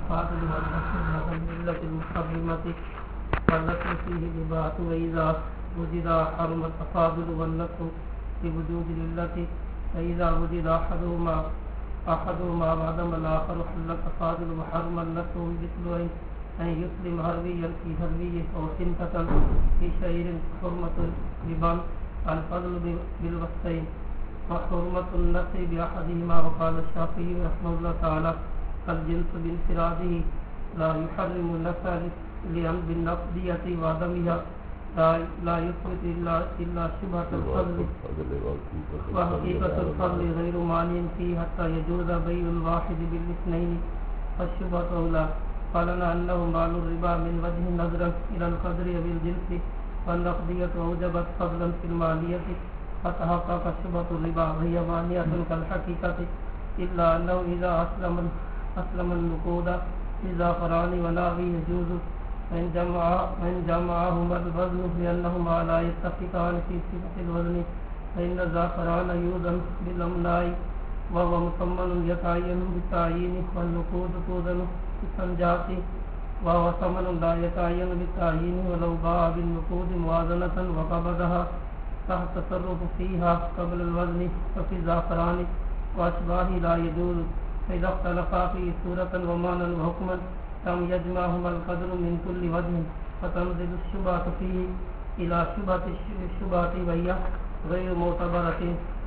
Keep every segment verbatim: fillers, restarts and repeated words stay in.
التفاضل والنصر والعلة المحرمة والنصر فيه لباس وإذا وجد حرم التفاضل والنصر بوجود العلة فإذا وجد أحدهما أحدهما وعدم الآخر حل التفاضل وحرم النصر مثل أن يسلم هرويا في هرويه أو حنطة في شعير حرمة لبان الفضل بالوصفين وحرمة النصر بأحدهما. وقال الشافعي رحمه الله تعالى الجنس بانفراده لا يحرم النصر لأن بالنقدية وعدمها لا يفرط إلا إلا شبهة الفضل وحقيقة الفضل غير مانع فيه حتى يجوز بيع الواحد بالاثنين فالشبهة أولى. قالنا أنه مال الربا من وجه نظرا إلى القدر بالجنس والنقدية أوجبت فضلا في المالية فتحقق شبهة الربا وهي مانعة كالحقيقة إلا أنه إذا أسلم أسلم النقود بزعفران وناوي يجوز وإن جمع وإن جمعهما الوزن لأنهما لا يتفقان في صفة الوزن فإن الزعفران يوزن بالأمناء وهو مثمن يتعين بالتعيين والنقود توزن بالسنجات وهو ثمن لا يتعين بالتعيين ولو باع بالنقود موازنة وقبضها تحت التصرف فيها قبل الوزن ففي الزعفران وأشباه لا يجوز. فإذا اختلفا في صورة ومعنى وحكما لم يجمعهما القدر من كل وجه فتنزل الشبهة فيه إلى شبهة الشبهة وهي غير معتبرة.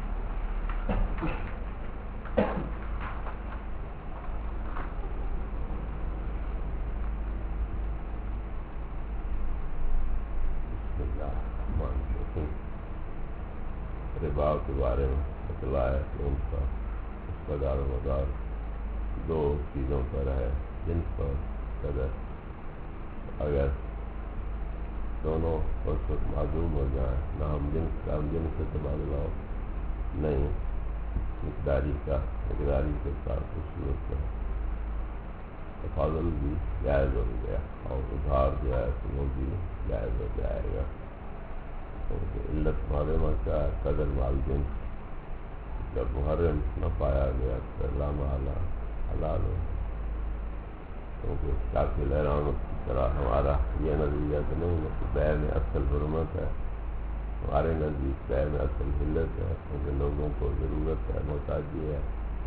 ربا کے بارے میں بتلایا کہ ان کا اس کا دار و مدار دو چیزوں پر ہے، جنس پر قدر. اگر دونوں اس وقت معلوم ہو جائیں نہ ہم جنس کا ہم جنس سے تبادلہ ہو نہیں مقداری کا مقداری کے ساتھ اس صورت میں تفاضل بھی جائز ہو گیا اور ادھار جو ہے تو وہ بھی جائز ہو جائے گا. علت محرمہ کا قدر مال جنس جب محرم نہ پایا گیا تو لا محالہ حلال ہو. کیونکہ کافی لہرامت کی طرح ہمارا یہ نظریہ تو نہیں ہے کہ بیع میں اصل حرمت ہے، ہمارے نزدیک بیع میں اصل حلت ہے کیونکہ لوگوں کو ضرورت ہے، محتاجی ہے.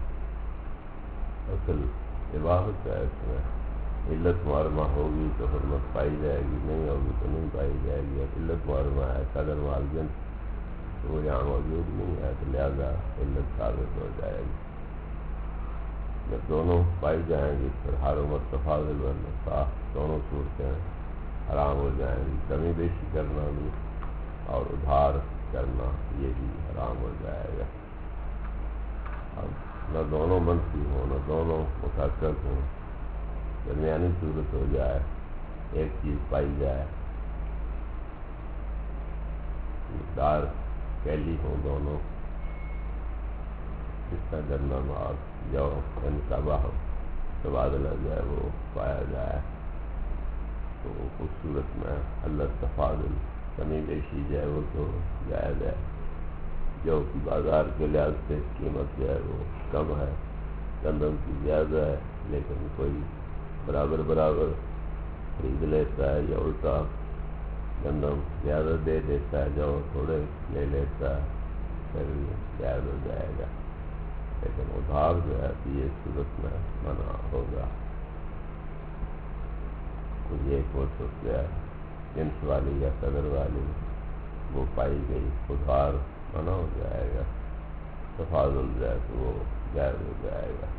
اصل عبادت ہے، اس میں علت محرمہ ہوگی تو حرمت پائی جائے گی، نہیں ہوگی تو نہیں پائی جائے گی. اب علت محرمہ ہے قدر مال جنس تو وہ یہاں موجود نہیں ہے تو لہذا علت ثابت ہو جائے گی. جب دونوں پائی جائیں گی پھر حرمت تفاضل و نصاح دونوں صورتیں حرام ہو جائیں گی. کمی بیشی کرنا بھی اور ادھار کرنا یہ بھی حرام ہو جائے گا. اب نہ دونوں منفی ہوں نہ دونوں متحقق ہوں، درمیانی صورت ہو جائے، ایک چیز پائی جائے، مقدار کیلی ہوں دونوں، اس کا کرنا مال جو ان کا باہر تبادلہ جو ہے وہ پایا جائے تو اس صورت میں اللہ تفاضل کمی بیشی جو ہے وہ تو جائز ہے. جو کہ بازار کے لحاظ سے قیمت جو ہے وہ کم ہے، گندم کی زیادہ ہے لیکن کوئی برابر برابر خرید لیتا ہے یا الٹا گندم زیادہ دے دیتا ہے جو تھوڑے لے لیتا ہے پھر جائز ہو جائے گا. لیکن ادھار جو ہے یہ صورت میں منع ہوگا. کوئی ایک وصف جو ہے جنس والی یا قدر والی وہ پائی گئی ادھار منع ہو جائے گا. تفاضل جو ہے تو وہ جائز ہو جائے گا.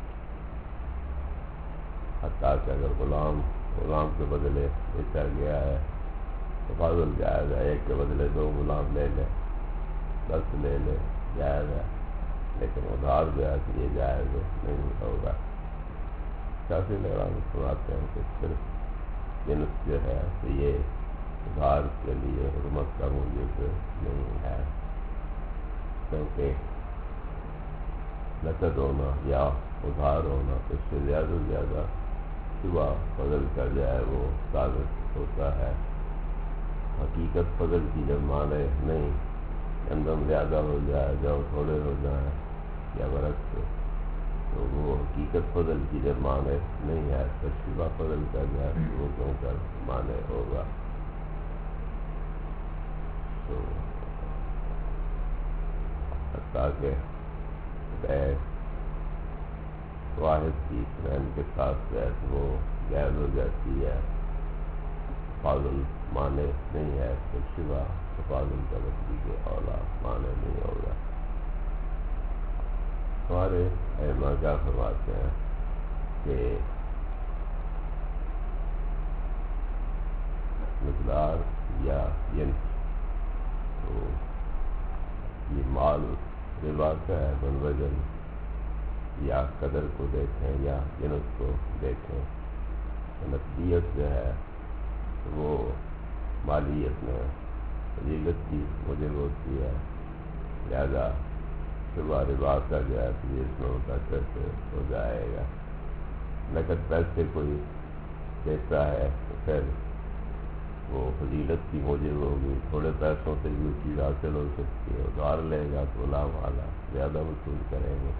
حتیٰ کہ اگر غلام غلام کے بدلے بیچا گیا ہے تفاضل جائز ہے. ایک کے بدلے دو غلام لے لے، دس لے لے، جائز ہے. لیکن ادھار جو ہے کہ یہ جائز نہیں ہوگا. کافی لوگ سناتے ہیں کہ صرف جنس جو ہے تو یہ ادھار کے لیے حرمت کا موجب نہیں ہے، کیونکہ نقد ہونا یا ادھار ہونا اس سے زیادہ سے زیادہ صبح فضل کا جائے وہ ثابت ہوتا ہے. حقیقت فضل کی جب مانے نہیں، گندم زیادہ ہو جائے جو تھوڑے ہو جائیں یا برعکس تو وہ حقیقت فضل کی جب معنی نہیں ہے تو شبہ فضل کا جو ہے وہ کیوں کر معنی ہوگا. تو حتیٰ کہ واحد کی اثنین کے ساتھ جو ہے وہ جائز ہو جاتی ہے. فاضل معنی نہیں ہے تو شبہ فاضل کا بچی کے اولا معنی نہیں ہوگا. ہمارے علماء کیا فرماتے ہیں کہ مقدار یا جنس تو یہ مال ربا کا ہے بالوزن یا قدر کو دیکھیں یا جنس کو دیکھیں. نقدیت جو ہے وہ مالیت میں فضیلت کی موجب ہوتی ہے. لہذا شبہ ربا کا جو ہے اس میں متاثر سے ہو جائے گا. نقد پیسے کوئی دیتا ہے تو پھر وہ فضیلت کی موجب ہوگی. تھوڑے پیسوں سے جو چیز حاصل ہو سکتی ہے ادھار لے گا تو لا والا زیادہ وصول کریں گے.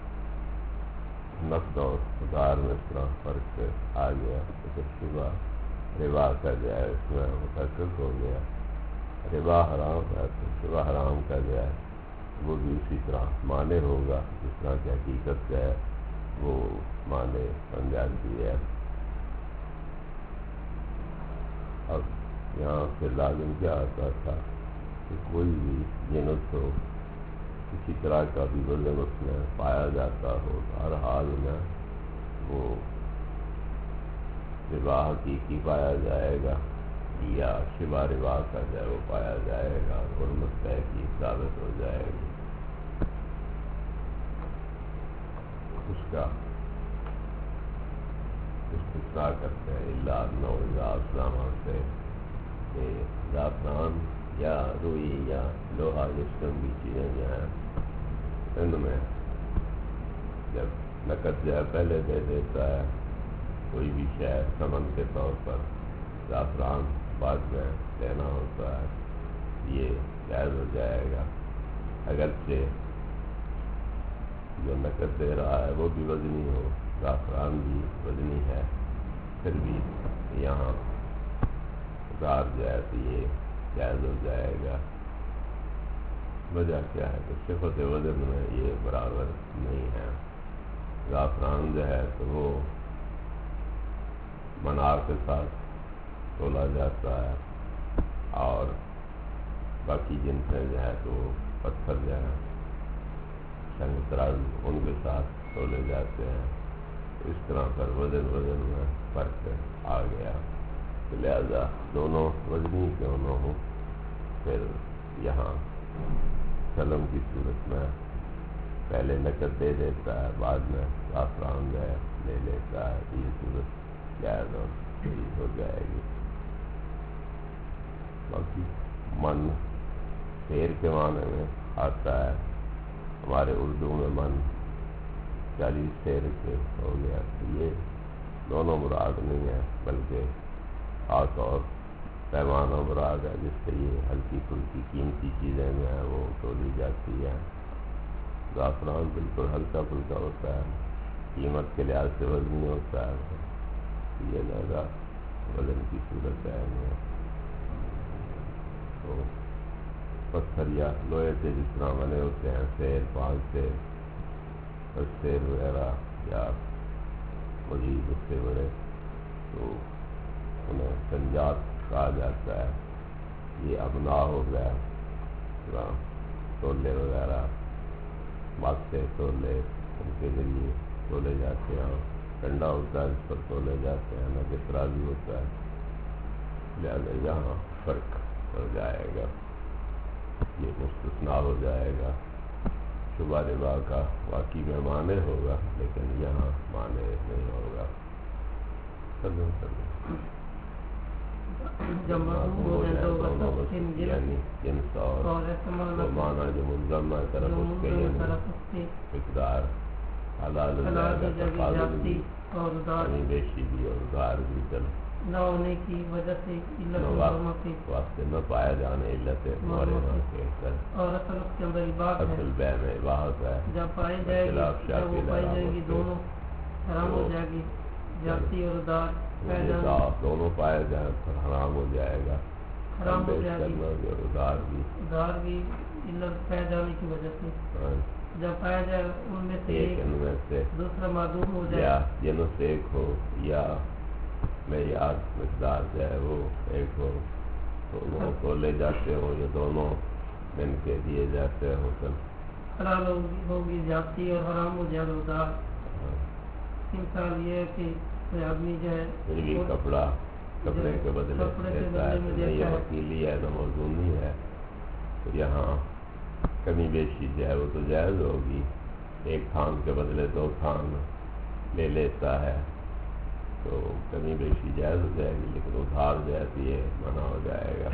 نقد اور ادھار میں اس طرح فرق آ گیا تو شبہ ربا کا جو ہے اس میں متاثر ہو گیا. ربا حرام ہے تو شبہ حرام کا جو ہے وہ بھی اسی طرح معنی ہوگا جس طرح کی حقیقت جو ہے وہ معنی بن جاتی ہے. اب یہاں سے لازم کیا آتا تھا کہ کوئی بھی جنس ہو کسی طرح کا بھی وزن اس میں پایا جاتا ہو ہر حال میں وہ ربا حقیقی پایا جائے گا یا شبہ ربا کا جو ہے وہ پایا جائے گا اور مستحق کی ثابت ہو جائے گی. اس کا استثناء کرتے ہیں اللہ نو اسلام سے کہ زعفران یا روئی یا لوہا جس قسم کی چیزیں جو ہیں ان میں جب نقد جو ہے پہلے دے دیتا ہے کوئی بھی شے ثمن کے طور پر زعفران بعد میں دینا ہوتا ہے یہ جائز ہو جائے گا. اگرچہ جو نقد دے رہا ہے وہ بھی وزنی ہو زعفران بھی وزنی ہے پھر بھی یہاں ادھار جو ہے تو یہ جائز ہو جائے گا. وجہ کیا ہے کہ صفت وزن میں یہ برابر نہیں ہے. زعفران جو ہے تو وہ منار کے ساتھ تولا جاتا ہے اور باقی جنسیں جو ہے تو پتھر جو ہے شنگ ترازو ان کے ساتھ تولے جاتے ہیں. اس طرح پر وزن وزن میں فرق آ گیا. لہذا دونوں وزنی کیوں نہ ہو پھر یہاں سلم کی صورت میں پہلے نقد دے دیتا ہے بعد میں زعفران جو ہے لے لیتا ہے. یہ صورت جائز ہو جائے گی. باقی من شیر کے معنی میں آتا ہے. ہمارے اردو میں من چالیس شیر کے ہو گیا تو یہ دونوں مراد نہیں ہے بلکہ خاص اور پیمانہ مراد ہے جس سے یہ ہلکی پھلکی قیمتی چیزیں جو ہیں وہ تولی جاتی ہیں. زعفران بالکل ہلکا پھلکا ہوتا ہے قیمت کے لحاظ سے وزنی ہوتا ہے. یہ لہذا وزن کی صورت ہے. تو پتھر یا لوہے سے جس طرح بنے ہوتے ہیں سیر پانچ سے سیر وغیرہ یا مزید اس سے بڑے تو انہیں سنجات کہا جاتا ہے. یہ ابنا ہو گیا تولے وغیرہ بادشاہ تولے ان کے ذریعے تولے جاتے ہیں. ٹنڈا ہوتا ہے اس پر تولے جاتے ہیں نہ کہ ترازو ہوتا ہے. لہذا یہاں فرق ہو جائے گا. یہ مستثنیٰ ہو جائے گا. شبہ ربا کا واقعی میں معنی ہوگا لیکن یہاں معنی نہیں ہوگا. سلم سلم یعنی جنس اور معنی جو ملزم ہے طرف اس کے یعنی مقدار حلال یعنی بیشی بھی اور ادھار بھی چل نہ ہونے کی وجہ سے علت نہ محرمہ کی واسطے نہ پایا جانے علت محرمہ کے اور اصل اس کے اندر عبادت ہے اصل بے میں عبادت ہے جب پائی جائے گی جب وہ پائی جائے گی دونوں حرام ہو جائے گی جاتی اور دار پایا جانا دونوں پائے جائیں تو حرام ہو جائے گا حرام ہو جائے گی اور دار بھی دار بھی علت پایا جانے کی وجہ سے جب پایا جائے ان میں سے ایک ان میں سے دوسرا معدوم ہو جائے یا جنوں سے ایک ہو یا معیار مقدار جو ہے وہ ایک ہو تو دونوں کو لے جاتے ہوں یا دونوں مل کے دیے جاتے ہوں کل حلال ہوگی ہوگی جاتی اور حرام ہو جائے گا دار مثال یہ ہے کہ کوئی آدمی جو ہے یہ کپڑا کپڑے کے بدلے دیتا ہے نہ یہ وکیلی ہے نہ موزونی ہے تو یہاں کمی بیشی جو ہے وہ تو جائز ہوگی ایک تھان کے بدلے دو تھان لے لیتا ہے تو کمی بیشی جائز ہو جائے گی لیکن ادھار جو ہے تو یہ منع ہو جائے گا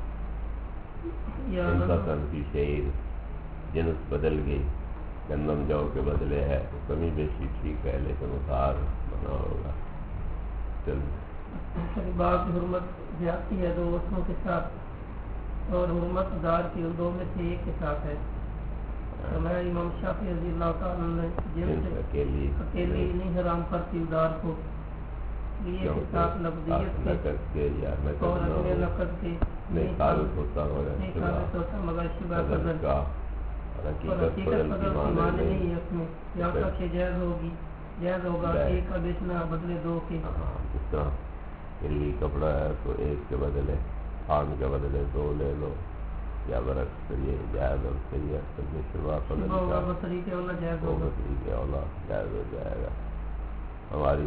انسان کی شعر جنس بدل گئی گندم جو کے بدلے ہے تو کمی بیشی ٹھیک ہے لیکن ادھار منع ہوگا چل بعض حرمت زیادتی ہے دو وصفوں کے ساتھ اور حرمت دار کی دو میں سے ایک کے ساتھ ہے ہمارا امام شافعی رضی اللہ تعالیٰ نے جن سے اکیلی اکیلی نہیں حرام کرتی ادار کو لیے کے ساتھ لفظیت کے اور اگلے نقد کے نہیں ثابت ہوتا نہیں ثابت ہوتا مگر شبہ بدل کا اور حقیقت بدل کی معنی نہیں ہے اس میں یہاں تک کہ جائز ہوگی جائز ہوگا ایک کا بیچنا بدلے دو کے جس طرح کلی کپڑا ہے تو ایک کے بدلے آن کے بدلے دو لے لو یا برعکس یہ جائز اور صحیح ہے یہ شبہ بدل طریقے والا جائز ہوگا طریقے والا جائز ہو جائے گا ہماری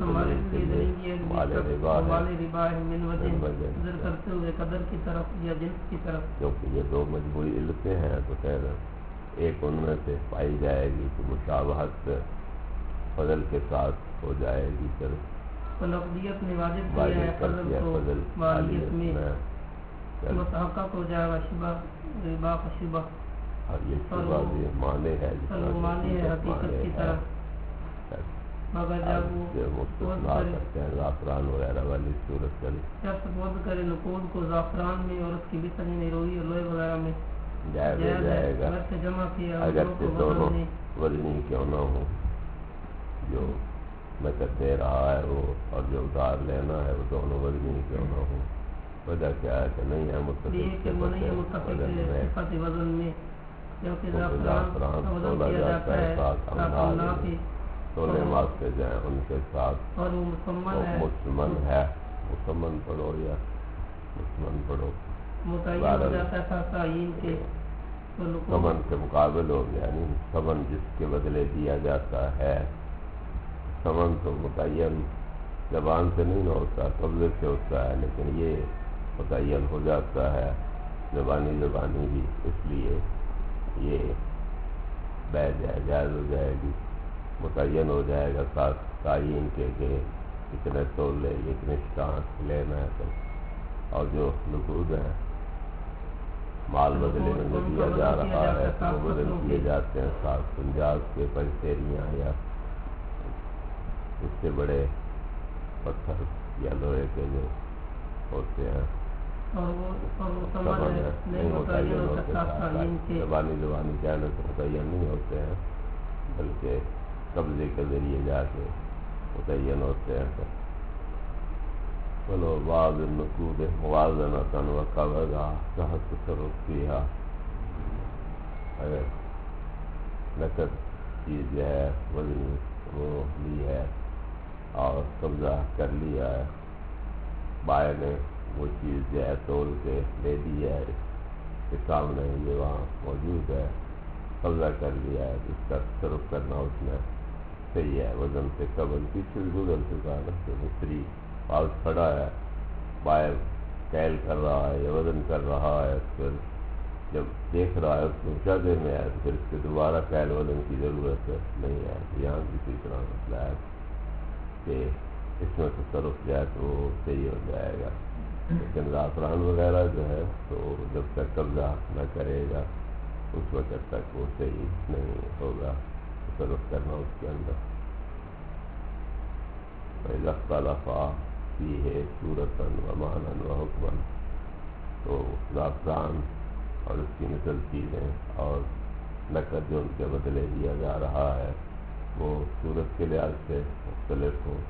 ربا ہے من وجہ قدر کرتے ہوئے قدر کی طرف یا جنس کی طرف کیونکہ یہ دو مجبوری علتیں ہیں تو خیر ایک ان میں سے پائی جائے گی کہ مشابہت فضل کے ساتھ ہو جائے گی پھر لفظیت نے واجب کیا ہے فضل کو والیت میں متحقق ہو جائے گا شبہ ربا کا شبہ اور یہ شبہ بھی معنی ہے معنی ہے حقیقت کی طرح مگر جب وہ کرتے ہیں زعفران وغیرہ والی صورت چلی جب وضع کرے نقود کو زعفران میں اور اس کی بسن میں روئی اور لوہے وغیرہ میں جائز ہو جائے گا جمع کیا اگر سے دونوں وزنی کیوں نہ ہو جو نقد دے رہا ہے وہ اور جو ادھار لینا ہے وہ دونوں وزنی کیوں نہ ہو وجہ کیا ہے کہ نہیں ہے متفق وزن میں کیونکہ زعفران وزن کیا جاتا ہے تاکہ تولے واسطے جائیں ان کے ساتھ اور وہ مسلمان ہے مسلمان پڑھو یا مسلمان پڑھو متعین ہو جاتا تھا تعین کے سمن کے مقابل ہو گیا یعنی سمن جس کے بدلے دیا جاتا ہے سمن تو متعین زبان سے نہیں ہوتا قبضے سے ہوتا ہے لیکن یہ متعین ہو جاتا ہے زبانی زبانی بھی اس لیے یہ بہ جائے جائز ہو جائے گی متعین ہو جائے گا ساتھ تعین کے کہ اتنے تولے اتنے شان لینا ہے تو اور جو نقود ہیں مال بدلے میں جو دیا جا رہا ہے وہ بدل کیے جاتے ہیں ساتھ پنجاب کے پنسیریاں یا اس سے بڑے پتھر یا لوہے کے جو ہوتے ہیں نہیں متعین ہوتے زبانی زبانی کہنے تو متعین نہیں ہوتے ہیں بلکہ قبضے کے ذریعے جا کے متعین ہوتے ہیں چلو بعض النقود موازنۃ وقبضا تحت تصرف کیا اگر نقد چیز جو ہے وزنی وہ لی ہے اور قبضہ کر لیا ہے بائے نے وہ چیز جو ہے تول کے لے دی ہے اس کے سامنے یہ وہاں موجود ہے قبضہ کر لیا ہے اس کا تصرف کرنا اس میں صحیح ہے وزن سے قبل پیچھے گزر چکا ہے کہ مستری پاس کھڑا ہے بائے کیل کر رہا ہے یا وزن کر رہا ہے پھر جب دیکھ رہا ہے اس کو اونچا دیر میں آئے تو پھر اس کے دوبارہ کیل وزن کی ضرورت نہیں ہے یہاں کسی طرح مسئلہ ہے کہ اس میں تصرف جائے تو وہ صحیح ہو جائے گا لیکن زعفران وغیرہ جو ہے تو جب تک قبضہ نہ کرے گا اس وقت تک وہ صحیح نہیں ہوگا تصرف کرنا اس کے اندر اختلافا فیہ صورتاً و معنی و حکماً، تو زعفران اور اس کی مثل چیزیں اور نقد جو ان کے بدلے دیا جا رہا ہے وہ صورت کے لحاظ سے مختلف ہو،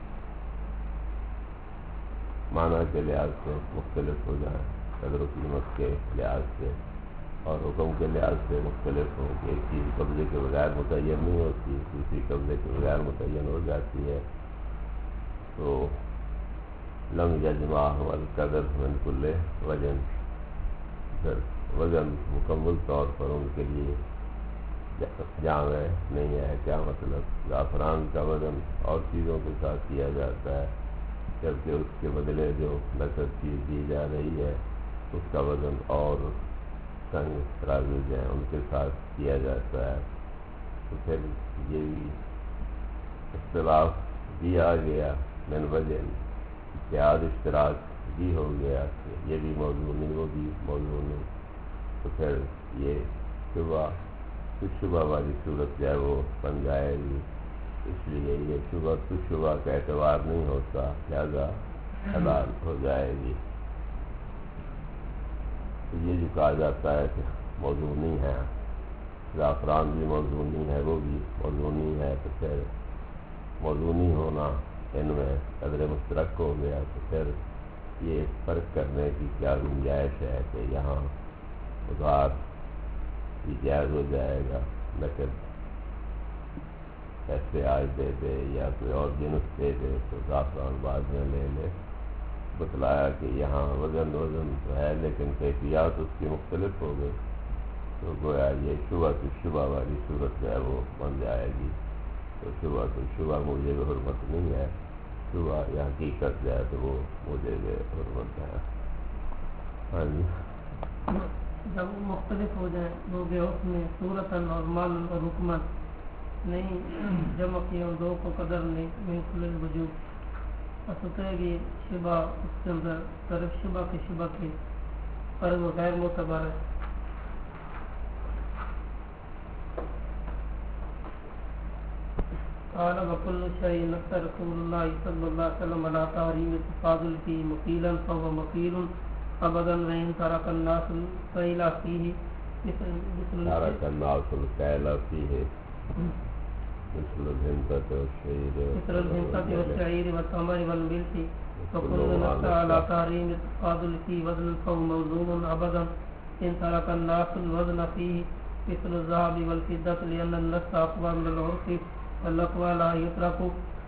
معنی کے لحاظ سے مختلف ہو جائیں، قدر و قیمت کے لحاظ سے اور حکم کے لحاظ سے مختلف ہو کہ ایک چیز قبضے کے بغیر متعین نہیں ہوتی، دوسری قبضے کے بغیر متعین ہو جاتی ہے، تو لم یجمعہم القدر من کل وزن، پھر وزن مکمل طور پر ان کے لیے جامع نہیں ہے۔ کیا مطلب؟ زعفران کا وزن اور چیزوں کے ساتھ کیا جاتا ہے، جبکہ اس کے بدلے جو نقد چیز دی جا رہی ہے اس کا وزن اور سنگ ترازو جو ہیں ان کے ساتھ کیا جاتا ہے، تو پھر یہ بھی اختلاف دیا گیا من وجہ اتحاد اشتراک بھی ہو گیا کہ یہ بھی موضوع نہیں وہ بھی موضوع نہیں، تو پھر یہ شبہ کچھ شبہ والی صورت جو ہے وہ بن جائے گی، اس لیے یہ شبہ کچھ شبہ کا اعتبار نہیں ہوتا، لہذا حلال ہو جائے گی۔ تو یہ جو کہا جاتا ہے کہ موضوعی ہے، زعفران بھی موضوعی ہے وہ بھی موضوعی ہے، تو پھر موضوعی ہونا ان میں قدر مشترک ہو گیا، تو پھر یہ فرق کرنے کی کیا گنجائش ہے کہ یہاں ادھار بھی جائز ہو جائے گا، نقد ایسے آج دے دے یا کوئی اور جنس دے دے تو زعفران بعد میں لے لے۔ بتلایا کہ یہاں وزن وزن تو ہے لیکن کیفیات اس کی مختلف ہو گئی، تو گویا یہ شبہ تو شبہ والی صورت جو ہے وہ بن جائے گی، تو شبہ تو شبہ موجب حرمت نہیں ہے، شبہ یا حقیقت جو ہے تو وہ موجب حرمت ہے۔ ہاں جی، جب وہ مختلف ہو جائیں دو گے اس میں صورتاً اور مال اور حکمت نہیں جمع کیے ان دو کو قدر نہیں من کل الوجوہ، بس اترے گی شبہ اس کے اندر طرف شبہ کے شبہ کے پر وہ غیر معتبر ہے۔ قال وكل شيء نص رسول الله صلى الله عليه وسلم على تحريم التفاضل فيه مقيلا فهو مقيل ابدا، وان ترك الناس القيل فيه مثل ترك الناس القيل فيه مثل الهمة والشعير مثل الهمة والشعير والتمر والملح، وكل نص على تحريم التفاضل فيه وزن فهو موزون ابدا، ان ترك الناس الوزن فيه مثل الذهب والفضة، لأن النص أقوى من العرف والأقوى لا يترك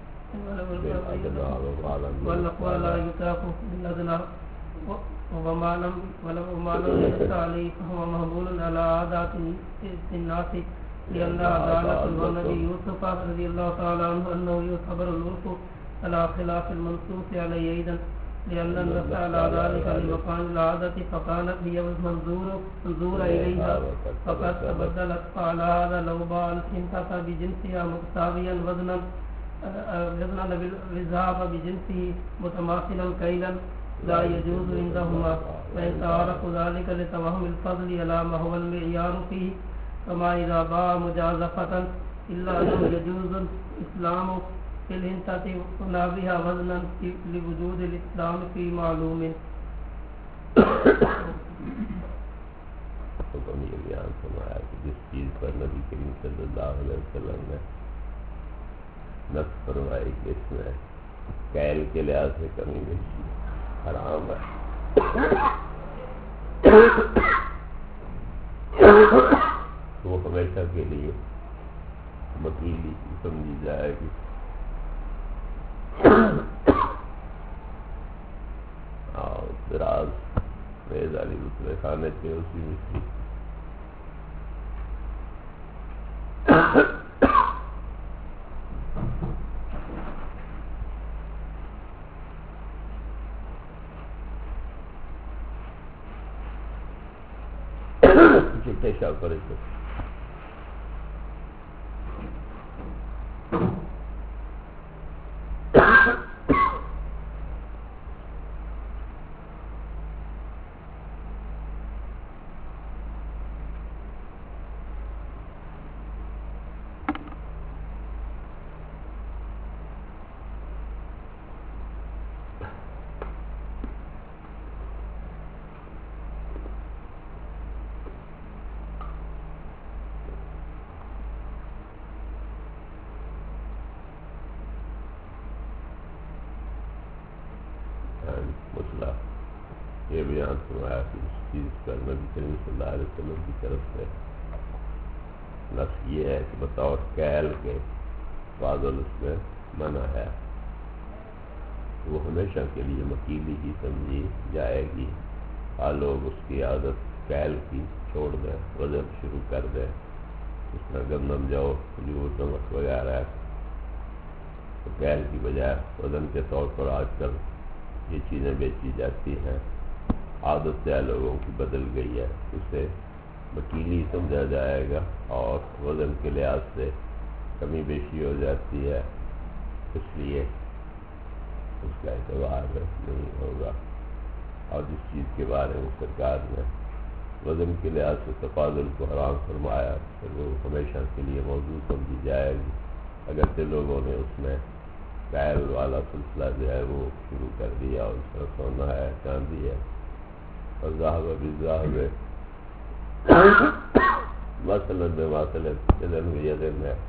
والأقوى لا يترك بالأدنى، وما لم وما لم ينص عليه فهو محمول على عادات الناس، لأن عدالة النبي يوسف رضي الله تعالى عنه أنه يعتبر العرف على خلاف المنصوص عليه أيضا، لأن النص على ذلك لمكان العادة فكانت هي منظور منظور إليها فقد تبدلت، فعلى هذا لو باع الحنطة بجنسها متساويا وزنا وزنا بالذهب بجنسه متماثلا كيلا لا يجوز عندهما، وإن تعارف ذلك لتوهم الفضل على ما هو المعيار فيه، كما إذا باع مجازفة إلا أنه يجوز الإسلام في الحنطة ونابها وزنا لوجود الإسلام في معلوم۔ حکم یہ بیان فرمایا کہ جس چیز پر نبی کریم صلی اللہ علیہ وسلم نے نص فرمائی کہ اس میں کیل کے لحاظ سے کمی بیشی حرام ہے، تو وہ ہمیشہ کے لیے مکیلی سمجھی جائے گی۔ اور دراز ریز علی دوسرے خانے کے اسی مشری چٹے شاہ پر اہم مسئلہ یہ بیان فرمایا کہ اس چیز پر نبی کریم صلی اللہ علیہ وسلم کی طرف سے نص یہ ہے کہ بطور کیل کے فاضل اس میں منع ہے، وہ ہمیشہ کے لیے مکیلی کی سمجھی جائے گی، آ لوگ اس کی عادت کیل کی چھوڑ دیں، وزن شروع کر دیں، اس میں گندم جو کھجور نمک وغیرہ ہے تو کیل کی بجائے وزن کے طور پر آج کل یہ چیزیں بیچی جاتی ہیں، عادت سے لوگوں کی بدل گئی ہے، اسے مکیلی سمجھا جائے گا اور وزن کے لحاظ سے کمی بیشی ہو جاتی ہے، اس لیے اس کا اعتبار نہیں ہوگا۔ اور جس چیز کے بارے میں سرکار نے وزن کے لحاظ سے تفاضل کو حرام فرمایا پھر وہ ہمیشہ کے لیے موجود سمجھی جائے گی، اگرچہ لوگوں نے اس میں کیل والا سلسلہ جو ہے وہ شروع کر دیا، اور اس طرح سونا ہے چاندی ہے اور ذهب بالذهب مثلا بمثل اذن بیدن ہے،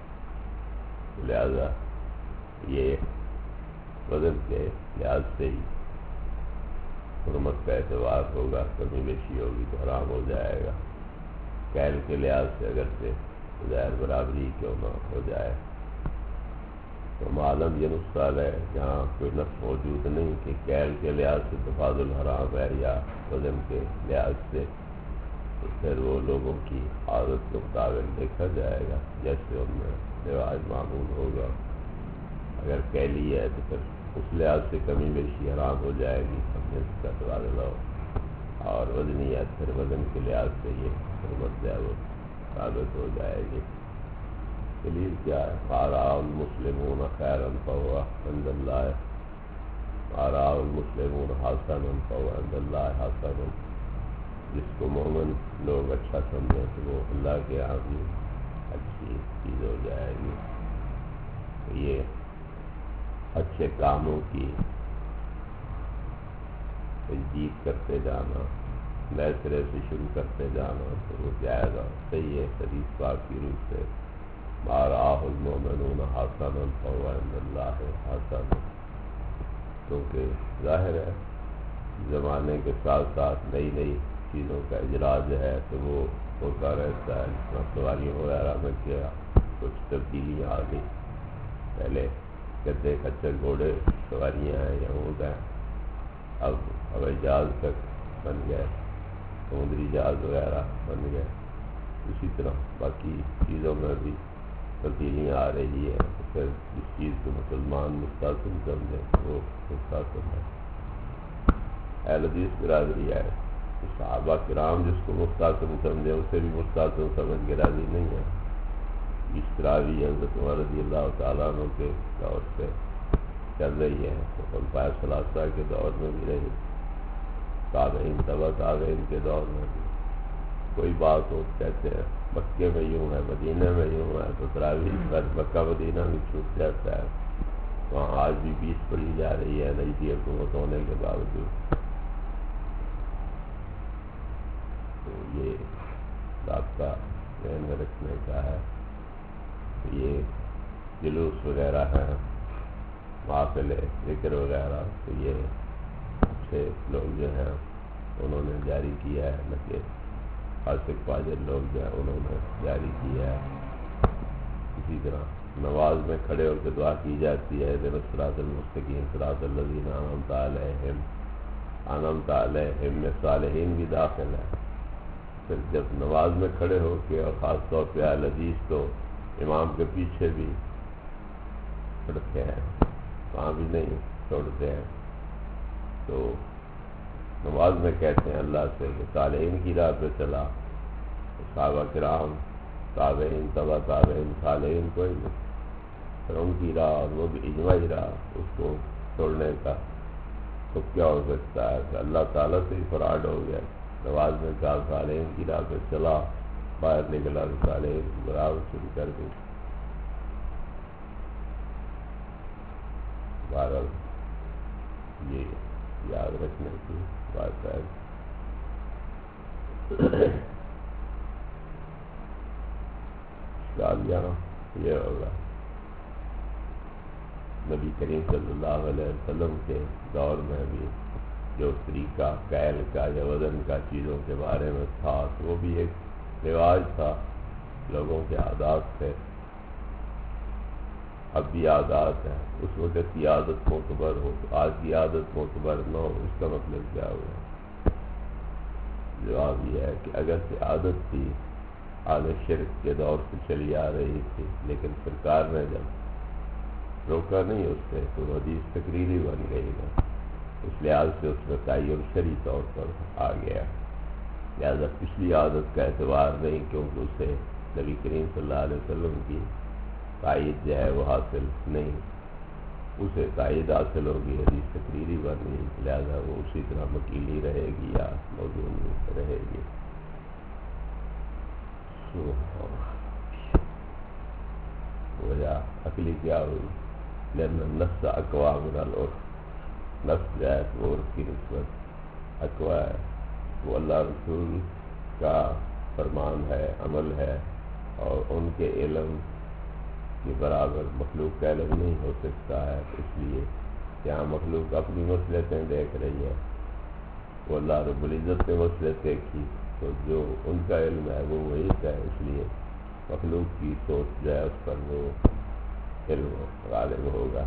لہذا یہ وزن کے لحاظ سے ہی حرمت کا اعتبار ہوگا، کمی بیشی ہوگی تو حرام ہو جائے گا، کیل کے لحاظ سے اگرچہ ظاہر برابری کیوں نہ ہو جائے۔ تو معلوم یہ نسخہ ہے جہاں کوئی نص موجود نہیں کہ کیل کے لحاظ سے تفاضل حرام ہے یا وزن کے لحاظ سے، تو پھر وہ لوگوں کی عادت کے مطابق دیکھا جائے گا، جیسے ان میں رواج معمول ہوگا، اگر کیلی ہے تو پھر اس لحاظ سے کمی بیشی حرام ہو جائے گی، ہم اس کا تبادلہ ہو، اور وزنی ہے پھر وزن کے لحاظ سے یہ حرمت جو ہے وہ ثابت ہو جائے گی۔ دلیل کیا ہے؟ مارا المسلمون خیرا فہو عند اللہ، مارا المسلمون حسنا فہو عند اللہ حسن، جس کو مومن لوگ اچھا سمجھیں تو وہ اللہ کے یہاں بھی اچھی چیز ہو جائے گی۔ تو یہ اچھے کاموں کی تجدید کرتے جانا، نئے سرے سے شروع کرتے جانا تو وہ جائز اور صحیح ہے، حدیث پاک کی روح سے ما رآہ المؤمنون حسنا فہو عند اللہ حسن، کیونکہ ظاہر ہے زمانے کے ساتھ ساتھ نئی نئی چیزوں کا اجرا جو ہے تو وہ ہوتا رہتا ہے، جس طرح سواریوں وغیرہ میں کیا کچھ تبدیلیاں آ گئی، پہلے گدے کچر گھوڑے سواریاں ہیں یا اونٹ ہیں، اب ہوائی جہاز تک بن گئے، سمندری جہاز وغیرہ بن گئے، اسی طرح باقی چیزوں میں بھی تبدیلیاں آ رہی ہیں، تو پھر جس چیز کو مسلمان مستحسن سمجھیں وہ مستحسن ہے۔ اہل حدیث برادری ہے، صحابہ کرام جس کو مستحسن سمجھے اسے بھی مستحسن سمجھ کے راضی نہیں ہے، اس طرح بھی حضرت عمر رضی اللہ تعالیٰ عنہ کے دور سے چل رہی ہے، خلفائے ثلاثہ کے دور میں بھی رہی، تابعین تبع تابعین کے دور میں بھی، کوئی بات ہو کہتے ہیں مکے میں یوں ہے مدینہ میں یوں ہے تو تراویح پر مکہ مدینہ میں چھوٹ جاتا ہے، وہاں آج بھی بیس پڑھی جا رہی ہے نجدی حکومت ہونے کے باوجود۔ تو یہ رابطہ ذہن میں رکھنے کا ہے، یہ جلوس وغیرہ ہیں، محافل ذکر وغیرہ، تو یہ اچھے لوگ جو ہیں انہوں نے جاری کیا ہے، نہ کہ فاسق فاجر لوگ جو ہیں انہوں نے جاری کیا ہے۔ اسی طرح نماز میں کھڑے ہو کے دعا کی جاتی ہے، اہدنا الصراط المستقیم صراط الذین انعمت علیہم، انعمت علیہم میں صالحین بھی داخل ہے۔ پھر جب نماز میں کھڑے ہو کے اور خاص طور پہ اہل حدیث تو امام کے پیچھے بھی پڑھتے ہیں، وہاں بھی نہیں چھوڑتے ہیں، تو نماز میں کہتے ہیں اللہ سے کہ صالحین کی راہ پہ چلا، صحابہ کرام تابعین تبع تابعین صالحین کوئی نہیں، پھر ان کی راہ اور وہ بھی اجماعی راہ اس کو چھوڑنے کا تو کیا ہو سکتا ہے کہ اللہ تعالیٰ سے ہی فراڈ ہو گیا۔ نماز میں کہا صالحین کی راہ پہ چلا، باہر نکلا تو صالحین کی برابر شروع کر دی۔ بہرحال یہ یاد رکھنے کی بات ہے۔ سوال یہاں یہ ہوگا نبی کریم صلی اللہ علیہ وسلم کے دور میں بھی جو طریقہ کیل کا یا وزن کا چیزوں کے بارے میں تھا تو وہ بھی ایک رواج تھا، لوگوں کے عادات تھے، اب بھی عادات ہے۔ اس وقت کی عادت معتبر ہو تو آج کی عادت معتبر نہ ہو، اس کا مطلب کیا ہوا؟ جواب یہ ہے کہ اگر سے عادت تھی اہل شرک کے دور سے چلی آ رہی تھی، لیکن سرکار نے جب روکا نہیں اس سے تو حدیث تقریری بن گئی نا، اس لحاظ سے اس میں تعین شرعی طور پر آ گیا، لہذا پچھلی عادت کا اعتبار نہیں، کیونکہ اسے نبی کریم صلی اللہ علیہ وسلم کی تائید جو ہے وہ حاصل نہیں، اسے تائید حاصل ہوگی، حدیث تقریری بن گئی، لہذا وہ اسی طرح مکیلی رہے گی یا موضوع رہے گی۔ وجہ عقلی کیا ہوئی؟ لأن النفس اقوی من العرف، نفس جو ہے وہ عرف کی نسبت اقوی ہے، وہ اللہ رسول کا فرمان ہے، عمل ہے، اور ان کے علم کے برابر مخلوق کا علم نہیں ہو سکتا ہے، اس لیے یہاں مخلوق اپنی مصلحتیں دیکھ رہی ہے، وہ اللہ رب العزت نے مصلحت دیکھی تو جو ان کا علم ہے وہ وہی ہے، اس لیے مخلوق کی سوچ جو ہے اس پر وہ علم غالب ہوگا،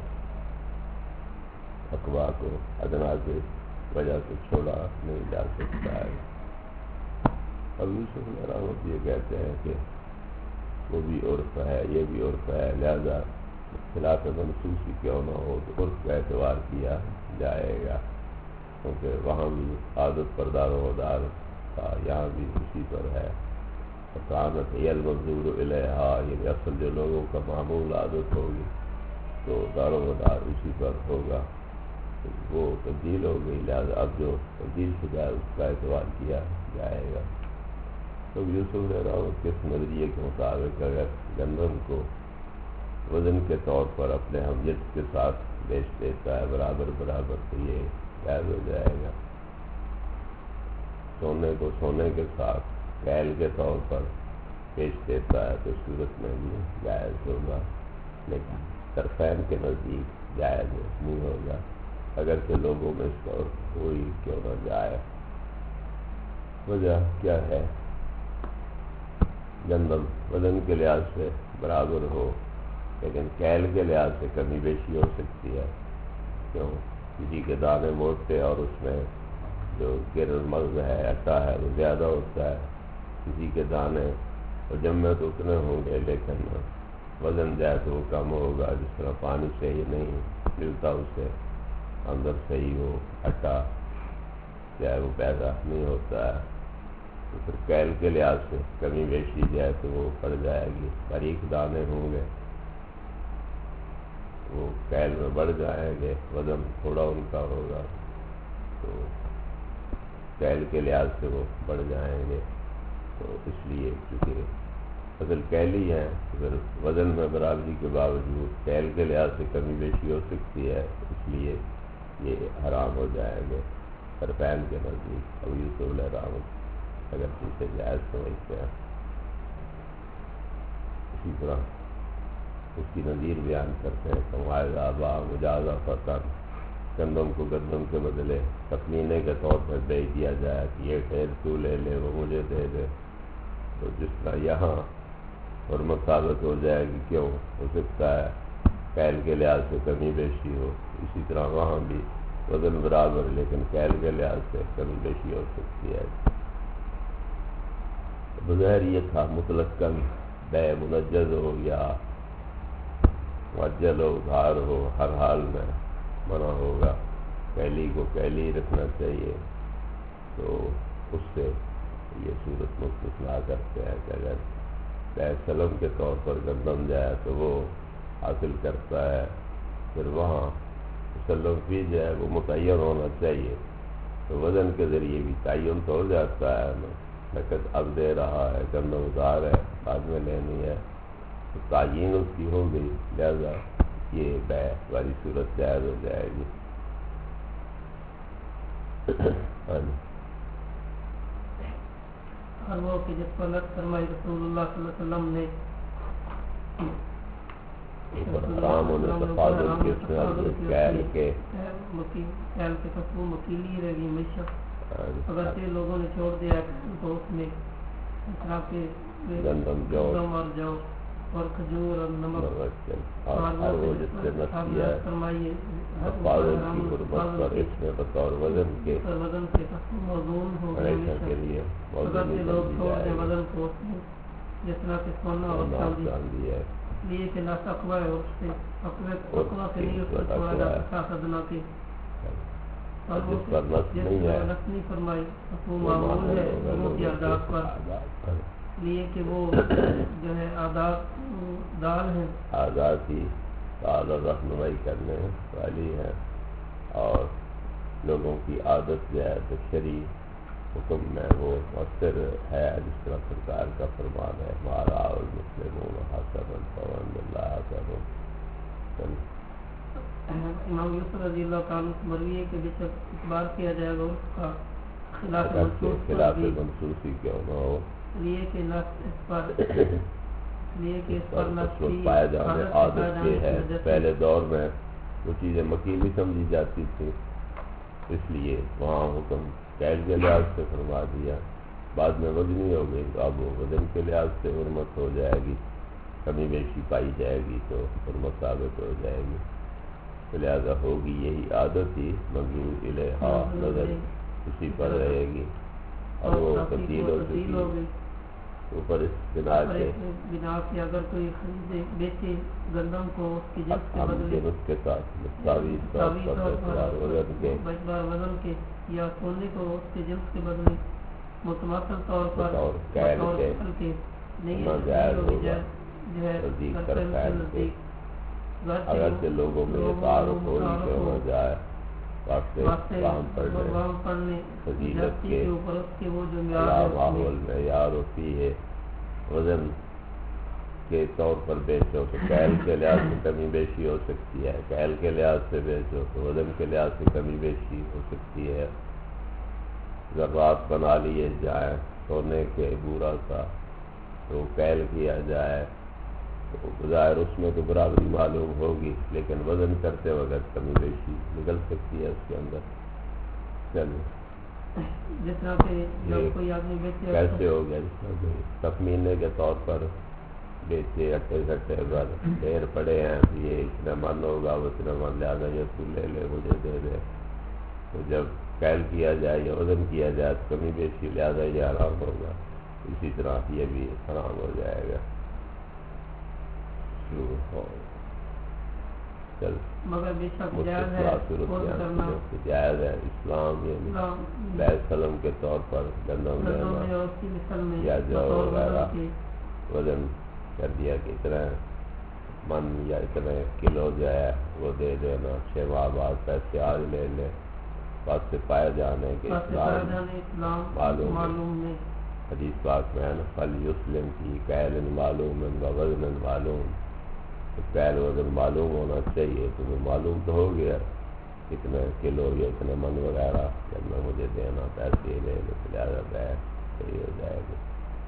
اقوا کو ادنا کی وجہ سے چھوڑا نہیں جا سکتا ہے۔ اب یوسف علیہ رحمت یہ کہتے ہیں کہ وہ بھی عرف ہے، یہ بھی عرف ہے، لہذا خلاف منسوخی کیوں نہ ہو تو عرف کا اعتبار کیا جائے گا، کیونکہ وہاں بھی عادت پر دار و مدار تھا، یہاں بھی اسی پر ہے۔ فکانت ہی المنظور الیہا، یعنی اصل جو لوگوں کا معمول عادت ہوگی تو دار و مدار اسی پر ہوگا، وہ تبدیل ہو گئی، لہذا اب جو تبدیل شدہ ہے اس کا اعتبار کیا جائے گا۔ تو یوسف علیہ رحمت کے نظریے کے مطابق اگر گندم کو وزن کے طور پر اپنے ہمجنس کے ساتھ بیچ دیتا ہے برابر برابر تو یہ جائز ہو جائے گا، سونے کو سونے کے ساتھ کیل کے طور پر بیچ دیتا ہے تو صورت میں بھی جائز ہوگا، لیکن طرفین کے نزدیک جائز نہیں ہوگا، اگر کہ لوگوں میں اس کا کوئی کیوں نہ جائے۔ وجہ کیا ہے؟ گندم وزن کے لحاظ سے برابر ہو لیکن کیل کے لحاظ سے کمی بیشی ہو سکتی ہے، کیوں؟ کسی کے دانے موٹے اور اس میں جو گر مغز ہے آٹا ہے وہ زیادہ ہوتا ہے، کسی کے دانے اور جمع تو اتنے ہوں گے لیکن وزن جائے تو وہ کم ہوگا، جس طرح پانی صحیح نہیں ملتا اسے اندر صحیح ہو آٹا چاہے وہ پیدا نہیں ہوتا ہے، تو پھر کیل کے لحاظ سے کمی بیشی جائے تو وہ پڑ جائے گی، باریک دانے ہوں گے وہ کیل میں بڑھ جائیں گے، وزن تھوڑا ان کا ہوگا تو کیل کے لحاظ سے وہ بڑھ جائیں گے، تو اس لیے چونکہ فضل کیلی ہیں پھر وزن میں برابری کے باوجود کیل کے لحاظ سے کمی بیشی ہو سکتی ہے، اس لیے یہ حرام ہو جائیں گے طرفین کے نزدیک۔ اب یوسف علیہ رحمت اگر پیچھے جائز سمجھتے ہیں، اسی طرح اس کی نظیر بیان کرتے ہیں کمائے آبا مجازہ فتن، گندم کو گندم کے بدلے تخمینے کے طور پر بیچ دیا جائے کہ یہ ٹھیر تو لے لے وہ مجھے دے دے، تو جس طرح یہاں حرمت ثابت ہو جائے گی، کیوں ہو سکتا ہے کیل کے لحاظ سے کمی بیشی ہو، اسی طرح وہاں بھی وزن برابر لیکن کیل کے لحاظ سے کمی بیشی ہو سکتی ہے۔ بظاہر یہ تھا مطلقاً بے منجز ہو یا معجل ہو ادھار ہو ہر حال میں منع ہوگا، کیلی کو کیلی رکھنا چاہیے، تو اس سے یہ صورت مستثنا کرتے ہیں کہ اگر بے سلم کے طور پر گندم جائے تو وہ حاصل کرتا ہے، پھر وہاں مسلم فی جو ہے وہ متعین ہونا چاہیے، تو وزن کے ذریعے بھی تعین تو ہو جاتا ہے، نقد اب دے رہا ہے گندم ادھار ہے بعد میں لینی ہے تو تعین اس کی ہو گئی، لہذا یہ بے والی صورت جائز ہو جائے گی۔ اور وہ کہ جس پر نقد فرمائی رسول اللہ صلی اللہ علیہ وسلم نے اوپر حرام ہونے تفاضل کے اس میں عرض کیل کے کیل کے تفو مکیلی رہ گئی ہمیشہ اگرچہ لوگوں نے چھوڑ دیا تو اس میں اس طرح کے گندم جو اور جو اور کھجور اور نمک اور وہ جس سے نسیا ہے تفاضل کی حرمت پر اس میں بطور وزن کے وزن سے موزون ہو ہمیشہ کے لیے اگرچہ لوگ چھوڑ دیں وزن کو اس میں جس طرح کے سونا اور چاندی ہے لیے کہ نہ تقوی ہے اس سے اقوی سے نہیں اس کو چھوڑا جاتا ساتھ ادنا کے اور جس پر نس نہیں ہے نس نہیں فرمائی وہ معمول ہے لوگوں کی عادات پر لیے کہ وہ جو ہے عادات دال ہیں عادات کی دال اور رہنمائی کرنے والی ہے اور لوگوں کی عادت جو ہے تو شرعی حکم میں وہ مؤثر ہے جس طرح سرکار کا فرمان ہے ہمارا اور مسلموں حسب الفوان اللہ حسب امام یوسف رضی اللہ تعالیٰ مروی ہے کہ بے شک اخبار کیا جائے گا اس کا خلاف خلاف منسوخی کیوں نہ ہو لیے کہ نفس اس پر لیے کہ اس پر نفس کی پایا جانے عادت یہ ہے پہلے دور میں وہ چیزیں مکیمی سمجھی جاتی تھی اس لیے وہاں حکم کیل کے لحاظ سے فرما دیا بعد میں وزنی ہو گئی تو اب وہ وزن کے لحاظ سے حرمت ہو جائے گی کمی بیشی پائی جائے گی تو حرمت ثابت ہو جائے گی لہذا ہوگی یہی عادت ہی منظور الیہا نظر اسی پر رہے گی اور وہ تبدیل ہو چکی اوپر اس بنا کے بنا کے اگر کوئی خریدے بیچے گندم کو اس کی جنس کے بدلے اس کے ساتھ مستاوی طور پر وزن کے وزن کے یا سونے کو اس کے جنس کے بدلے متماثل طور پر کیل کے ناجائز ہوگا جو ہے نزدیک اگر سے لوگوں میں یہ تعارف ہو رہی کہ ہونا جائے واسطے کام پڑھنے فضیلت کے ماحول میں یار ہوتی ہے وزن کے طور پر بیچو تو کیل کے لحاظ سے کمی بیشی ہو سکتی ہے کیل کے لحاظ سے بیچو تو وزن کے لحاظ سے کمی بیشی ہو سکتی ہے ذرات بنا لیے جائیں سونے کے بورا سا تو کیل کیا جائے تو بظاہر اس میں تو برابری معلوم ہوگی لیکن وزن کرتے وقت کمی بیشی نکل سکتی ہے اس کے اندر چلیے جس طرح کہ جب کوئی آدمی بیچے کیسے ہو گیا جس طرح کہ تخمینے کے طور پر بیچے اٹھے گھٹے پر ڈھیر پڑے ہیں یہ اتنا من ہوگا وہ اتنا من لہٰذا یہ تو لے لے مجھے دے دے تو جب کیل کیا جائے یا وزن کیا جائے تو کمی بیشی لہٰذا یہ حرام ہوگا اسی طرح یہ بھی حرام ہو جائے گا چل مگر بے شک جائز ہے جائز ہے اسلام یہ سلم کے طور پر گندم لینا یا جو وغیرہ وزن کر دیا کہ اتنا من یا اتنے کلو جو ہے وہ دے دینا چھ ماہ بعد پیسے آج لے لے بات سے پائے جانے کے اسلام معلوم حدیث پاک میں فل یسلم کی کیل معلوم وزن معلوم کیل وزن معلوم ہونا چاہیے تمہیں معلوم تو ہو گیا کتنے کلو یا اتنے من وغیرہ جب میں مجھے دینا پیسے لے لے لہٰذا بیٹھ صحیح ہو جائے گا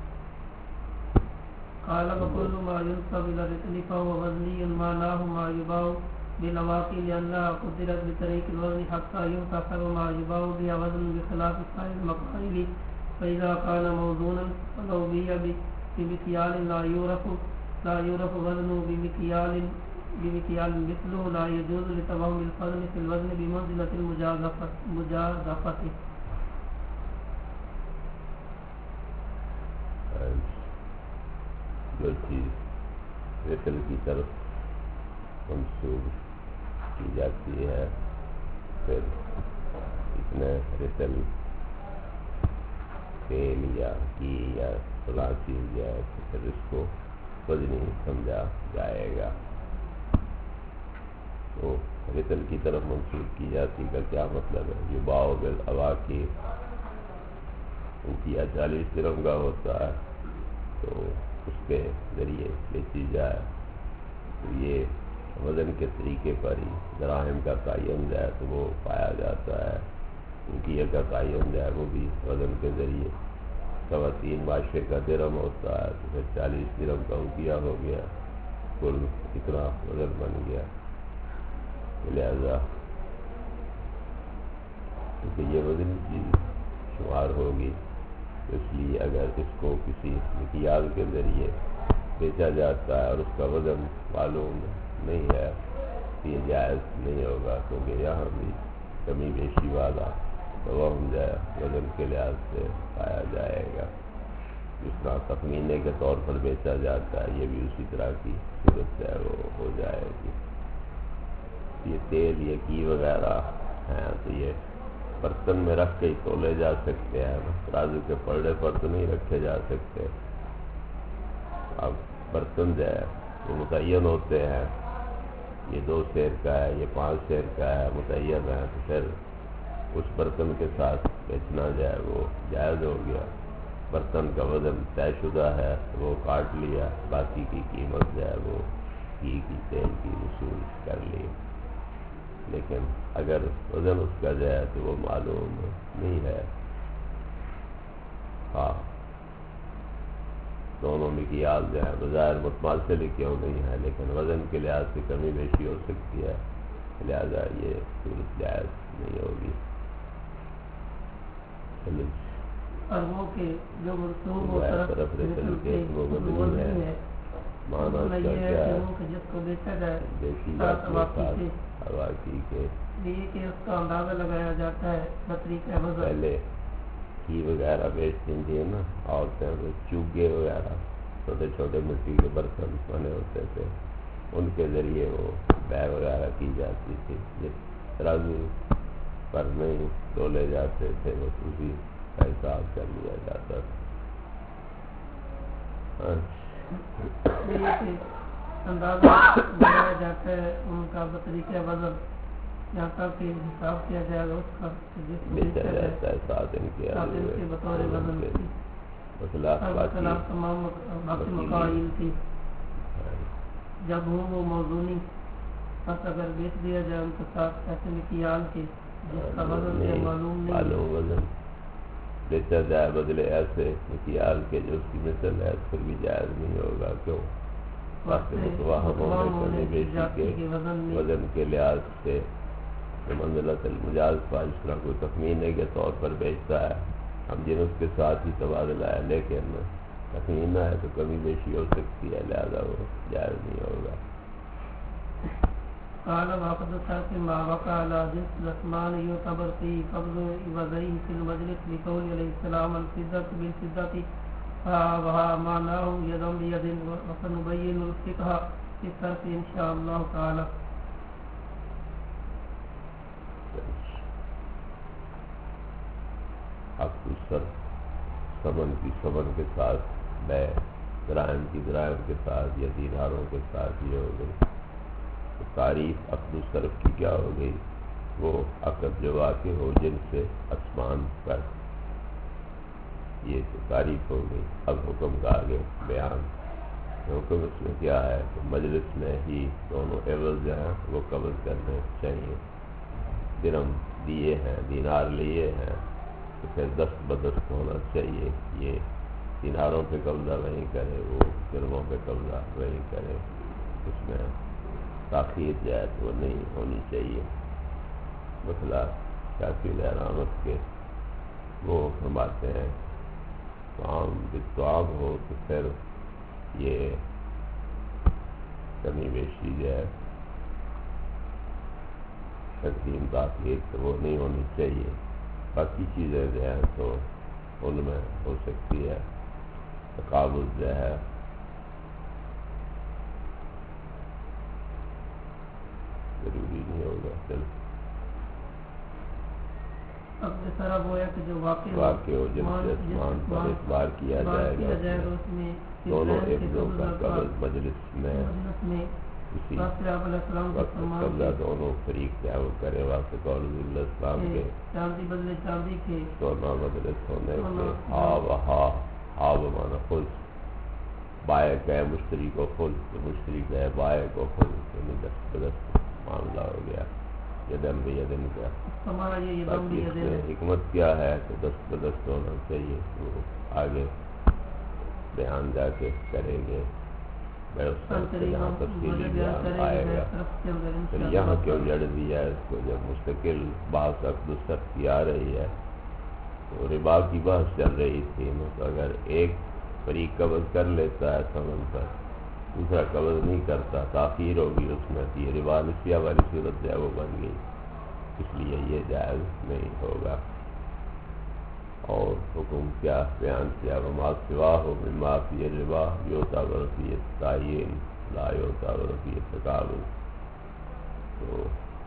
قال وكل ما ينسب الى الرجل فهو وزني معناه ما يباع بالعواقل لانها قدرت بطريق الوزن حتى ينتصر ما يباع بها وزن بخلاف سائر المقاييل فاذا كان موزونا فلو بيع بمكيال لا يعرف لا يعرف وزنه بمكيال بمكيال مثله لا يجوز لتوهم الفضل في الوزن بمنزلة المجازفة. جو چیز رتل کی طرف منسوب کی جاتی ہے پھر اتنے رتل تیل یا گھی یا فلاں چیز جائے تو پھر اس کو وزنی سمجھا جائے گا. تو رتل کی طرف منسوخ کی جاتی کا کیا مطلب ہے؟ یہ باؤ بل عواقی انتیا چالیس درہم کا ہوتا ہے تو اس کے ذریعے بیچی جائے تو یہ وزن کے طریقے پر ہی دراہم کا تعین جائے تو وہ پایا جاتا ہے. انتیا کا تعین جائے وہ بھی وزن کے ذریعے سوا تین معاشرے کا درہم ہوتا ہے تو پھر چالیس درہم کا انتیا ہو گیا بالکل اتنا وزن بن گیا، لہذا کیونکہ یہ وزن چیز شمار ہوگی، اس لیے اگر اس کو کسی مکیال کے ذریعے بیچا جاتا ہے اور اس کا وزن معلوم نہیں ہے تو یہ جائز نہیں ہوگا، کیونکہ یہاں بھی کمی بیشی والا توہم جائے وزن کے لحاظ سے پایا جائے گا۔ جس طرح تخمینے کے طور پر بیچا جاتا ہے، یہ بھی اسی طرح کی صورت ہے وہ ہو جائے گی۔ یہ تیل یہ گھی وغیرہ ہیں تو یہ برتن میں رکھ کے ہی تولے جا سکتے ہیں، ترازو کے پلڑے پر تو نہیں رکھے جا سکتے۔ اب برتن جو ہے وہ متعین ہوتے ہیں، یہ دو سیر کا ہے، یہ پانچ سیر کا ہے، متعین ہے، تو پھر اس برتن کے ساتھ بیچنا جائے وہ جائز ہو گیا۔ برتن کا وزن طے شدہ ہے وہ کاٹ لیا، باقی کی قیمت جو ہے وہ گھی کی تیل کی وصول کر لی۔ لیکن اگر وزن اس کا جو ہے تو وہ معلوم نہیں ہے، ہاں دونوں مکیال جو ہے بظاہر متماثل کیوں نہیں ہے، لیکن وزن کے لحاظ سے کمی بیشی ہو سکتی ہے، لہذا یہ صورت جائز نہیں ہوگی۔ اور وہ کہ جو مرسوم طرف رسل کے وہ مبنی ہے، معنی اس کا کیا ہے؟ جس کو بیچا جائے بیچی جاتی ہے ساتھ حواکی کے، یہ کہ اس کا اندازہ لگایا جاتا ہے بطریقہ وزن۔ پہلے گھی وغیرہ بیچتی تھیں نا عورتیں، چوگے وغیرہ چھوٹے چھوٹے مٹی کے برتن بنے ہوتے تھے، ان کے ذریعے وہ بیع وغیرہ کی جاتی تھی، جس ترازو پر نہیں تولے جاتے تھے وہ اسی کا حساب کر لیا جاتا تھا۔ اندازہ لگایا جاتا ہے ان کا بطریقہ وزن، یہاں تک کہ حساب کیا جائے گا اس کا بیچا جاتا ہے ساتھ ان کے بطور وزن کی تمام باقی مقاعین تھی۔ جب ہوں وہ موزونی پس اگر بیچ دیا جائے ان کے ساتھ ایسے مکیال کے جس کا وزن ہے معلوم نہیں، معلوم وزن بیچا جائے بدلے ایسے مکیال کے جو اس کی مثل ہے، پھر بھی جائز نہیں ہوگا۔ کیوں؟ متواہم ہونے کمی بیشی کے وزن کے لحاظ سے منزلت المجاز پر اس طرح کوئی تخمینے کے طور پر بیچتا ہے، ہم جنس کے ساتھ ہی تبادلہ ہے، لیکن تخمینہ ہے تو کمی بیشی ہو سکتی ہے، لہذا وہ جائز نہیں ہوگا۔ قال وحدثنا ما وقع على جنس الاسمان يعتبر في قبض وزين في المجلس لقول عليه السلام الفضة بالفضة وها معناه يدا بيد، وسنبين الفقه في الصرف ان شاء الله تعالى۔ اب سر سمن کی سمن کے ساتھ بے، درائم کی درائم کے ساتھ یا دیناروں کے ساتھ یہ ہو گئی۔ تعریف عقد الصرف کی کیا ہو گئی؟ وہ عقد جو واقع ہو جن سے اسمان پر، یہ تو تعریف ہو گئی۔ اب حکم کا آگے بیان، حکم اس میں کیا ہے کہ مجلس میں ہی دونوں عوض جو ہیں وہ قبض کرنے چاہیے۔ درہم دیے ہیں، دینار لیے ہیں تو پھر دست بدست ہونا چاہیے، یہ دیناروں پہ قبضہ وہیں کرے، وہ درہموں پہ قبضہ وہیں کرے، اس میں تاخیر جائے تو وہ نہیں ہونی چاہیے۔ مسئلہ شافعی رحمت کے وہ فرماتے ہیں طعام بالطعام ہو تو پھر یہ کمی بیشی جو ہے تقسیم تاخیر تو وہ نہیں ہونی چاہیے۔ باقی چیزیں جو ہیں تو ان میں ہو سکتی ہے، تقابض جو ہے ضروری نہیں ہوگا۔ چل اب سارا وہ ہے کہ جو واقع واقع ہو جن سے اسمان پر اعتبار کیا جائے گا، دونوں عوضوں کا قبض مجلس میں اسی وقت قبضہ دونوں فریق کیا وہ کرے، واسطے قول اللہ اسلام کے چاندی بدلے چاندی کے سونا بدلے سونے کے، ہا و ہا، ہا بمانا خود، بائع کہے مشتری کو خود، مشتری کہے بائع کو خود، یعنی دست بدست معاملہ ہو گیا، یدن بھی یدن کا۔ باقی اس میں حکمت کیا ہے تو دست بدست ہونا چاہیے، وہ آگے بیان جا کے کریں گے۔ میں اس طرف سے یہاں تفصیلی بیان آئے گا. پھر یہاں کیوں جڑ دیا ہے اس کو؟ جب مستقل بحث عقد الصرف کی آ رہی ہے تو ربا کی بحث چل رہی تھی. تو اگر ایک فریق قبض کر لیتا ہے ثمن پر، دوسرا قبض نہیں کرتا، تاخیر ہوگی اس میں، تو یہ ربا نسیہ والی صورت جو ہے وہ بن گئی. اس لیے یہ جائز نہیں ہوگا. اور حکم کیا بیان کیا؟ وما سواہ مما فی الربا یعتبر فی التعیین لا یعتبر فی التقابل. تو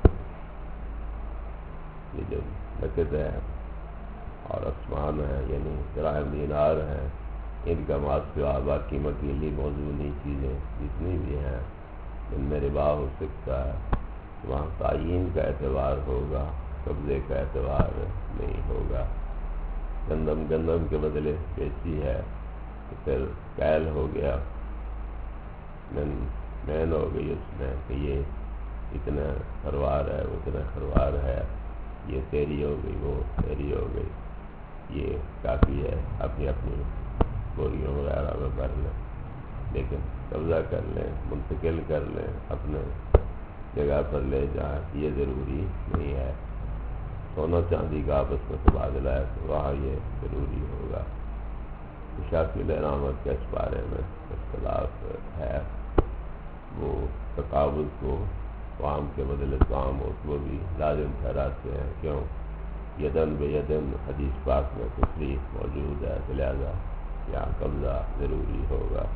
یہ جو نقد ہے اور اسمان ہے، یعنی دراہم دینار ہیں، ان کا ما سوا باقی مکیلی موضوعی چیزیں جتنی بھی ہیں ان میں ربا ہو سکتا ہے. وہاں تعیین کا اعتبار ہوگا، قبضے کا اعتبار نہیں ہوگا. گندم گندم کے بدلے بیچی ہے تو پھر کیل ہو گیا، مین مین ہو گئی اس میں کہ یہ اتنا خروار ہے، اتنا خروار ہے، یہ تیری ہو گئی، وہ تیری ہو گئی. یہ کافی ہے، اپنی اپنی بوریوں وغیرہ میں بھر لیں، لیکن قبضہ کر لیں، منتقل کر لیں، اپنے جگہ پر لے جائیں، یہ ضروری نہیں ہے. سونا چاندی کا آپس میں تبادلہ ہے تو وہاں یہ ضروری ہوگا. شافعی علامت کے اس بارے میں اختلاف ہے. وہ تقابل کو قوام کے بدلے قوام ہو تو وہ بھی لازم ٹھہراتے ہیں. کیوں؟ یدن بے یدن حدیث پاک میں تصریح موجود ہے، لہذا یہاں قبضہ ضروری ہوگا.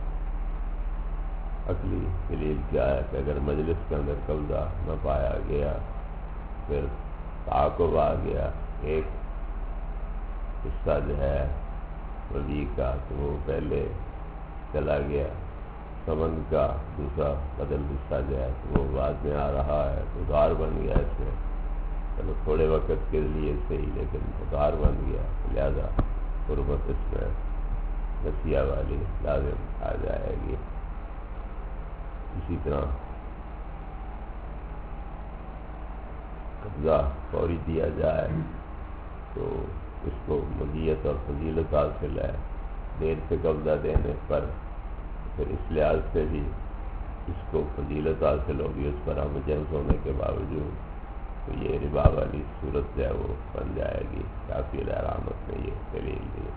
عقلی دلیل کیا ہے کہ اگر مجلس کے اندر قبضہ نہ پایا گیا، پھر تعاقب آ گیا، ایک حصہ جو ہے ولی کا تو وہ پہلے چلا گیا، ثمن کا دوسرا بدل حصہ جو ہے تو وہ بعد میں آ رہا ہے، تو ادھار بن گیا. اس میں چلو تھوڑے وقت کے لیے صحیح، لیکن ادھار بن گیا، لہذا حرمت اس میں نسیہ والی لازم آ جائے گی. اسی طرح قبضہ فوری دیا جائے تو اس کو مزیت اور فضیلت حاصل ہے. دیر سے قبضہ دینے پر پھر اس لحاظ سے بھی اس کو فضیلت حاصل ہوگی، اس پر ہم جنس ہونے کے باوجود. تو یہ ربا والی صورت جو ہے وہ بن جائے گی. شافعی علامت نے یہ دلیل دی.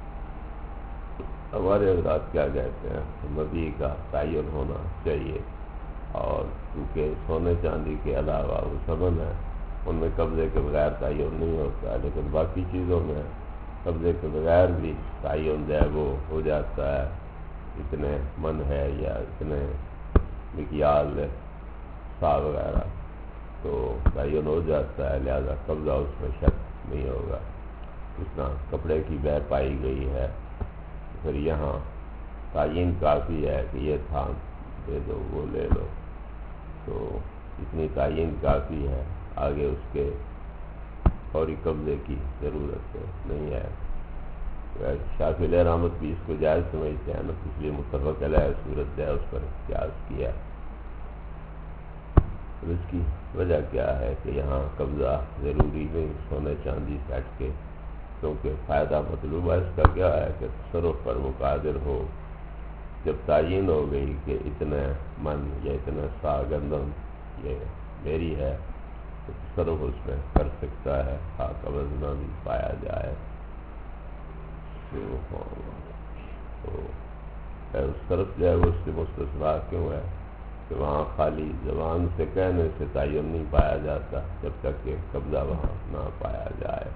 ہمارے حضرات کیا کہتے ہیں؟ مبیع کا تعین ہونا چاہیے، اور کیونکہ سونے چاندی کے علاوہ وہ ثمن ہے، ان میں قبضے کے بغیر تعین نہیں ہوتا، لیکن باقی چیزوں میں قبضے کے بغیر بھی تعین جو ہے وہ ہو جاتا ہے. اتنے من ہے یا اتنے مکیال سا وغیرہ تو تعین ہو جاتا ہے، لہذا قبضہ اس میں شک نہیں ہوگا. اس طرح کپڑے کی بے پائی گئی ہے، پھر یہاں تعین کافی ہے کہ یہ تھان دے دو، وہ لے لو، تو اتنی تعین کافی ہے، آگے اس کے فوری قبضے کی ضرورت نہیں ہے. شافعی علامت بھی اس کو جائز سمجھتے ہیں، اس لیے متفق علیہ صورت ہے اس پر قیاس کیا. اس کی وجہ کیا ہے کہ یہاں قبضہ ضروری نہیں سونے چاندی سیٹ کے، کیونکہ فائدہ مطلوبہ اس کا کیا ہے کہ تصرف پر وہ قادر ہو. جب تعین ہو گئی کہ اتنا من یا اتنا سا گندم یہ میری ہے تو تصرف اس میں کر سکتا ہے، ہاں قبض نہ بھی پایا جائے. تو اس طرف جو ہے وہ اس سے مستثنا کیوں ہے کہ وہاں خالی زبان سے کہنے سے تعین نہیں پایا جاتا جب تک کہ قبضہ وہاں نہ پایا جائے.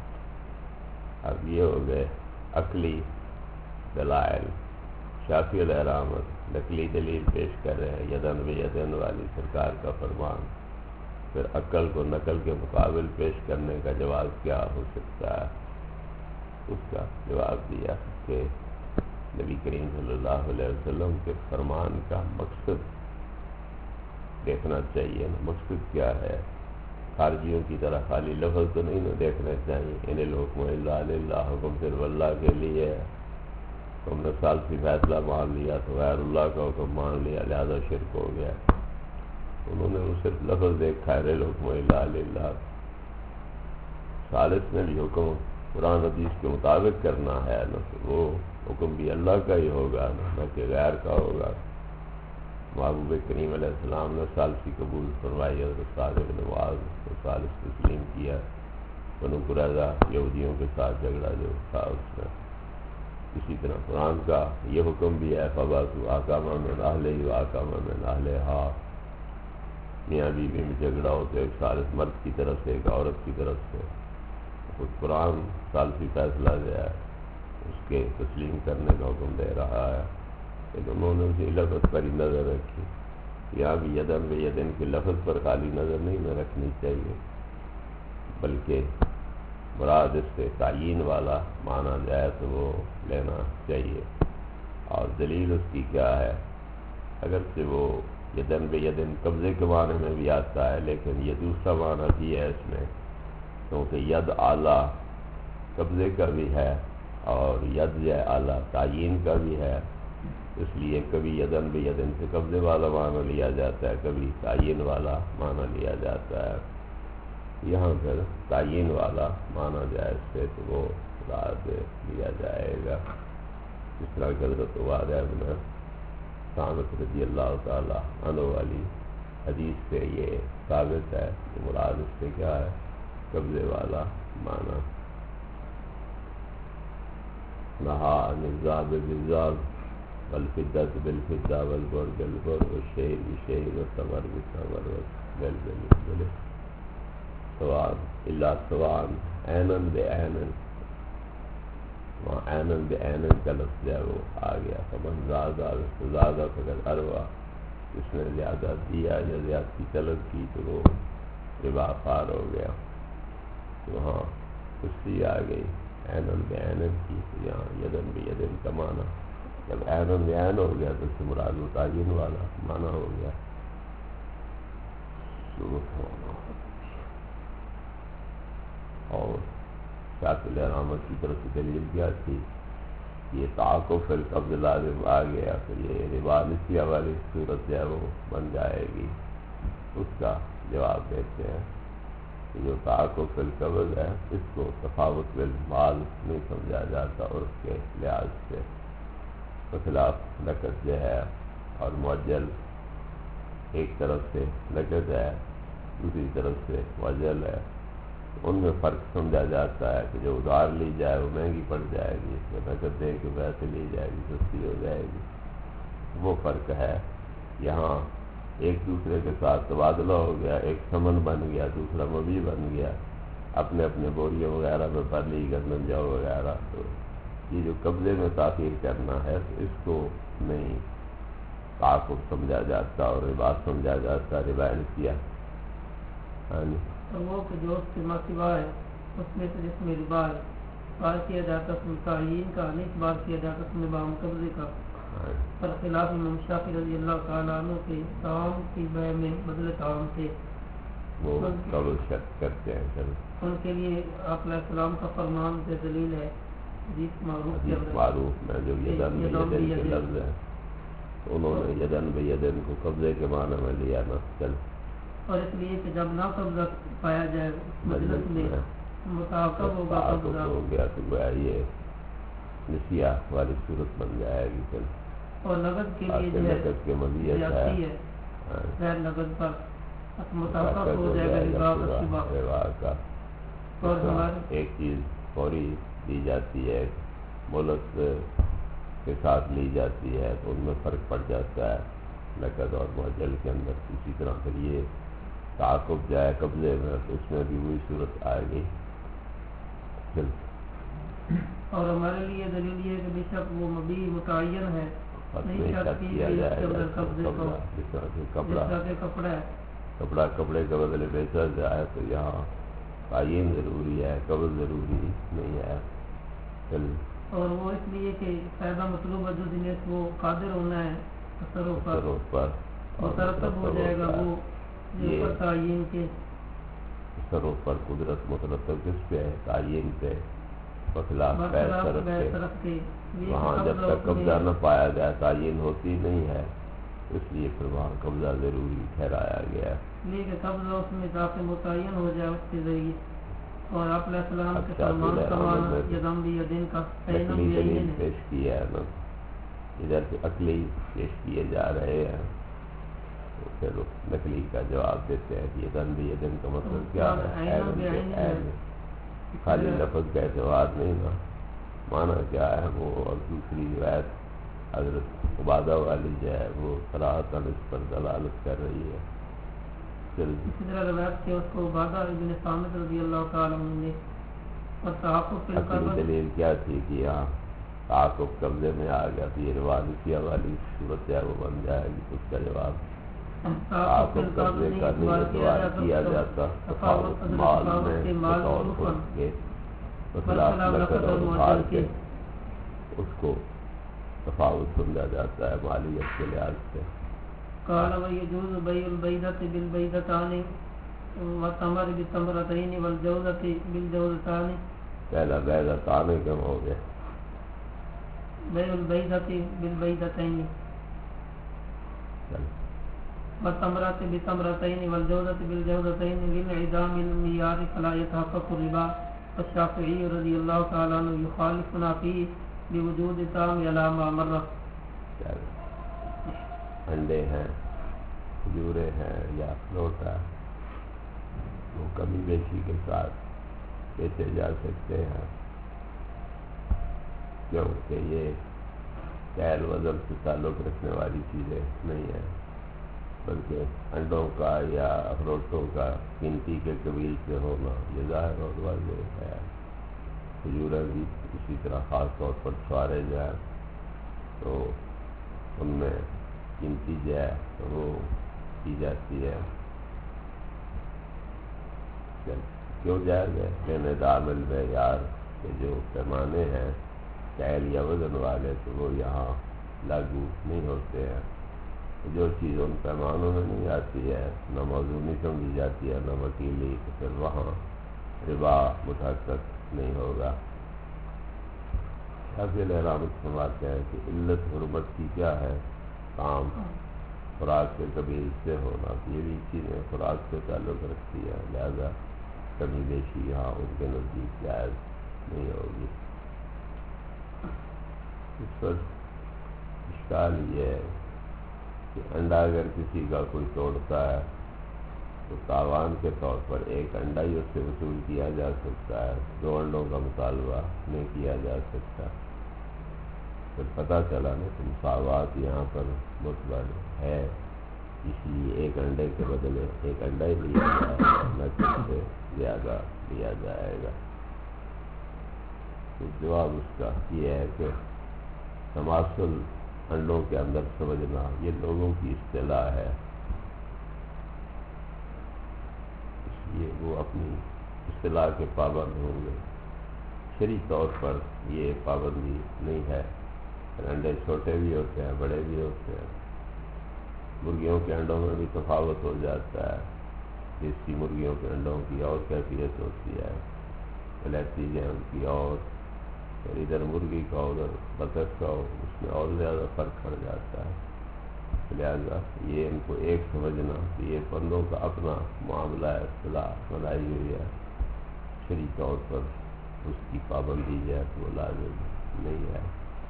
اب یہ ہو گئے عقلی دلائل. شافعی علامت نقلی دلیل پیش کر رہے ہیں، یدن و یدن والی سرکار کا فرمان. پھر عقل کو نقل کے مقابل پیش کرنے کا جواز کیا ہو سکتا ہے؟ اس کا جواب دیا کہ نبی کریم صلی اللہ علیہ وسلم کے فرمان کا مقصد دیکھنا چاہیے. مقصد کیا ہے؟ خارجیوں کی طرح خالی لفظ تو نہیں نہ دیکھنا چاہیے. ان الحکم الا للہ، حکم صرف اللہ کے لیے ہے. تم نے ثالثی فیصلہ مان لیا تو غیر اللہ کا حکم مان لیا، لہذا شرک ہو گیا. انہوں نے وہ صرف لفظ دیکھا ہے، الحکم الا للہ. ثالث میں بھی حکم قرآن حدیث کے مطابق کرنا ہے نا، تو وہ حکم بھی اللہ کا ہی ہوگا نہ کہ غیر کا ہوگا. محبوب کریم علیہ السلام نے ثالثی قبول فرمائی، حضرت سعد بن معاذ کو ثالث تسلیم کیا، بنو قریظہ یہودیوں کے ساتھ جھگڑا جو تھا اس میں۔ اسی طرح قرآن کا یہ حکم بھی ہے فَبَعْثُوا أَحْكَامًا مِنْ أَهْلِهِ وَأَحْكَامًا مِنْ أَهْلِهَا، میاں بیوی میں جھگڑا ہو تو ایک ثالث مرد کی طرف سے ایک عورت کی طرف سے، خود قرآن ثالثی فیصلہ دیا ہے، اس کے تسلیم کرنے کا حکم دے رہا ہے، لیکن انہوں نے اسی لفظ پر ہی نظر رکھی۔ یہاں بھی یدن و یدن کے لفظ پر خالی نظر نہیں نہ رکھنی چاہیے، بلکہ مراد اس سے تعیین والا مانا جائے تو وہ لینا چاہیے۔ اور دلیل اس کی کیا ہے؟ اگرچہ وہ یدن بے یدن قبضے کے معنی میں بھی آتا ہے، لیکن یہ دوسرا معنی بھی ہے اس میں، کیونکہ ید اعلیٰ قبضے کا بھی ہے اور ید یا اعلیٰ تعیین کا بھی ہے، اس لیے کبھی یدن بے یدن سے قبضے والا معنی لیا جاتا ہے، کبھی تعیین والا معنی لیا جاتا ہے۔ یہاں پر تعیین والا مانا جائے اس سے تو وہ مراد لیا جائے گا، جس طرح کہ حضرت عبادہ بن صامت رضی اللہ تعالی عنہ والی حدیث سے یہ ثابت ہے کہ مراد اس سے کیا ہے؟ قبضے والا مانا۔ نہا عن الذهب بالذهب والفضة بالفضة والبر بالبر والشعير بالشعير والتمر بالتمر والبلبل بالبل سوان الا سوان عینن بے عینن، وہاں عینن بے عینن کا لفظ جو ہے وہ آ گیا۔ فمن زادہ زادہ فقد اروا، اس نے زیادہ دیا یا زیادتی طلب کی تو وہ ربا خوار ہو گیا۔ وہاں کشتی آ گئی عینن بے عینن کی، تو یہاں یدن بے یدن کا معنی جب عینن بے عین ہو گیا تو اس سے مراد متعین والا معنی ہو گیا۔ اور شاکل احرامت کی طرف سے دلیل کیا تھی؟ یہ تعاقب القبض لازم آ گیا، پھر یہ ربا نسیہ والی صورت جو ہے وہ بن جائے گی۔ اس کا جواب دیتے ہیں کہ جو تعاقب القبض ہے اس کو تفاوت بالمال نہیں سمجھا جاتا، اور اس کے لحاظ سے بخلاف نقد جو ہے اور معجل، ایک طرف سے نقد ہے دوسری طرف سے معجل ہے، ان میں فرق سمجھا جاتا ہے کہ جو ادھار لی جائے وہ مہنگی پڑ جائے گی، جو نقد دے کے پیسے لی جائے گی سستی ہو جائے گی، وہ فرق ہے۔ یہاں ایک دوسرے کے ساتھ تبادلہ ہو گیا، ایک سمن بن گیا دوسرا مبی بن گیا، اپنے اپنے بوریوں وغیرہ میں پر لی گندم جو وغیرہ، تو یہ جو قبضے میں تاخیر کرنا ہے تو اس کو نہیں تعاقب سمجھا جاتا اور ربا سمجھا جاتا، ربا نسیہ۔ ہاں جی، اور وہ کہ جو اس کے ماں سوا ہے اس میں تو جس میں ربا ہے بار کیا جاتا اس میں تعین کا، نہیں بار کیا جاتا اس میں بام قبضے کا، پر خلاف امام شافعی رضی اللہ تعالیٰ عنہ کے تعام کی بے میں بدل تعام تھے، وہ قبل شک کرتے ہیں سر، ان کے لیے آپ علیہ السلام کا فرمان سے دلیل ہے حدیث معروف کے حدیث معروف میں جو یدن بے یدن کے لفظ ہے، انہوں نے یدن بے یدن کو قبضے کے معنی میں لیا نا چل، اور اس لیے کہ جب نہ قبضہ پایا جائے مجلس میں متعاقب ہوگا قبضہ ہو گیا تو گویا یہ نسیہ والی صورت بن جائے گی۔ چل، اور نقد کے لیے جو ہے نقد کے مزید ہے غیر نقد پر متعاقب ہو جائے گا ربا کا شبہ، ربا کا۔ اور ہمارے ایک چیز فوری دی جاتی ہے، ملک کے ساتھ لی جاتی ہے تو ان میں فرق پڑ جاتا ہے نقد اور معجل کے اندر۔ اسی طرح پھر یہ تعاقب جائے قبضے میں تو اس میں بھی وہی صورت آئے گی۔ اور ہمارے لیے دلیل یہ ہے کہ بے شک وہ مبی متعین ہے، نہیں شک کیا جائے گا قبضے کو، جس طرح کہ جس کپڑا طرح کہ کپڑا ہے، کپڑا کپڑے کے بدلے بیچا جائے تو یہاں تعین ضروری ہے، قبض ضروری نہیں ہے۔ چل، اور وہ اس لیے کہ فائدہ مطلوب ہے جو جنہیں وہ قادر ہونا ہے تصرف پر پر مترتب ہو جائے گا، وہ یہ جو تعین کے تصرف پر قدرت مترتب کس پہ ہے؟ تعین پہ، بخلاف بے طرف کے۔ وہاں جب تک قبضہ نہ پایا جائے تعین ہوتی نہیں ہے، اس لیے پھر وہاں قبضہ ضروری ٹھہرایا گیا ہے۔ لیکن قبضہ اس میں تاکہ متعین ہو جائے اس کے ذریعے، اور آپ علیہ السلام کے فرمان کا معنی یدم بھی یدن کا عقلی دلیل پیش کیا ہے نا، ادھر سے عقلی پیش کیے جا رہے ہیں تو پھر نقلی کا جواب دیتے ہیں کہ یہ دن بھی یہ دن کا مطلب کیا ہے؟ عین خالی لفظ کا اعتبار نہیں نا، معنی کیا ہے وہ. اور دوسری روایت حضرت عبادہ والی جو ہے وہ صراحتاً اس پر دلالت کر رہی ہے. اسی طرح روایت سے اس کو عبادہ ابن صامت رضی اللہ تعالیٰ عنہ نے اور تعاقب کے اصلی دلیل کیا تھی کہ یہاں تعاقب قبضے میں آ گیا تو یہ روایتیہ والی صورت ہے وہ بن جائے گی. اس کا جواب تعاقب قبضے کا نہیں اعتبار کیا جاتا، تفاوت مال میں بطور خود کے اخلاق لقد اور مال کے اس کو تفاوت سمجھا جاتا ہے مالیت کے لحاظ سے. قال ويجوز بيع البيضة بالبيضتان والتمر بالتمرتين والجوزة بالجوزتان. پہلا بیضتان کم ہو گیا. بيع البيضة بالبيضتين والتمرة بالتمرتين والجوزة بالجوزتين لانعدام المعيار فلا يتحقق الربا. والشافعي رضي الله تعالى عنه يخالفنا فيه بوجود طعم على ما مر. انڈے ہیں، کھجورے ہیں یا اخروٹ ہے وہ کمی بیشی کے ساتھ بیچے جا سکتے ہیں، کیونکہ یہ کیل وزن سے تعلق رکھنے والی چیزیں نہیں ہیں، بلکہ انڈوں کا یا اخروٹوں کا گنتی کے قبیل سے ہونا یہ ظاہر اور واضح ہے. کھجوریں بھی اسی طرح خاص طور پر چھوارے جو ہے تو ان میں قیمتی جو ہے وہ کی جاتی ہے. کیوں جائز ہے؟ کہ نظام المعیار کے جو پیمانے ہیں کیل یا وزن والے تو وہ یہاں لاگو نہیں ہوتے ہیں. جو چیز ان پیمانوں میں نہیں آتی ہے، نہ موضوع سمجھی جاتی ہے نہ وکیلی، تو پھر وہاں ربا متحقق نہیں ہوگا. حاصل علامت فرماتے ہیں کہ علت حرمت کی کیا ہے؟ کام خوراک کے قبیل سے ہونا. یہ بھی چیزیں خوراک سے تعلق رکھتی ہے، لہذا کمی بیشی یہاں ان کے نزدیک جائز نہیں ہوگی. اس پر اشکال یہ ہے کہ انڈا اگر کسی کا کوئی توڑتا ہے تو تاوان کے طور پر ایک انڈا ہی اس سے وصول کیا جا سکتا ہے، دو انڈوں کا مطالبہ نہیں کیا جا سکتا. پھر پتہ چلا نا کہ مساوات یہاں پر مطلب ہے، اس لیے ایک انڈے کے بدلے ایک انڈا ہی لیا جائے گا، نہ کس سے زیادہ لیا جائے گا. تو جواب اس کا یہ ہے کہ تماثل انڈوں کے اندر سمجھنا یہ لوگوں کی اصطلاح ہے، اس لیے وہ اپنی اصطلاح کے پابند ہوں گے. شرعی طور پر یہ پابندی نہیں ہے. انڈے چھوٹے بھی ہوتے ہیں، بڑے بھی ہوتے ہیں. مرغیوں کے انڈوں میں بھی تفاوت ہو جاتا ہے. دیسی مرغیوں کے انڈوں کی اور کیفیت ہوتی ہے، ولایتی جو ہے ان کی اور، اور ادھر مرغی کا ادھر بطخ کا اس میں اور زیادہ فرق پڑ جاتا ہے. لہذا یہ ان کو ایک سمجھنا کہ یہ بندوں کا اپنا معاملہ ہے، اصطلاح بنائی ہوئی ہے، شرعی طور پر اس کی پابندی جو ہے وہ لازم نہیں ہے.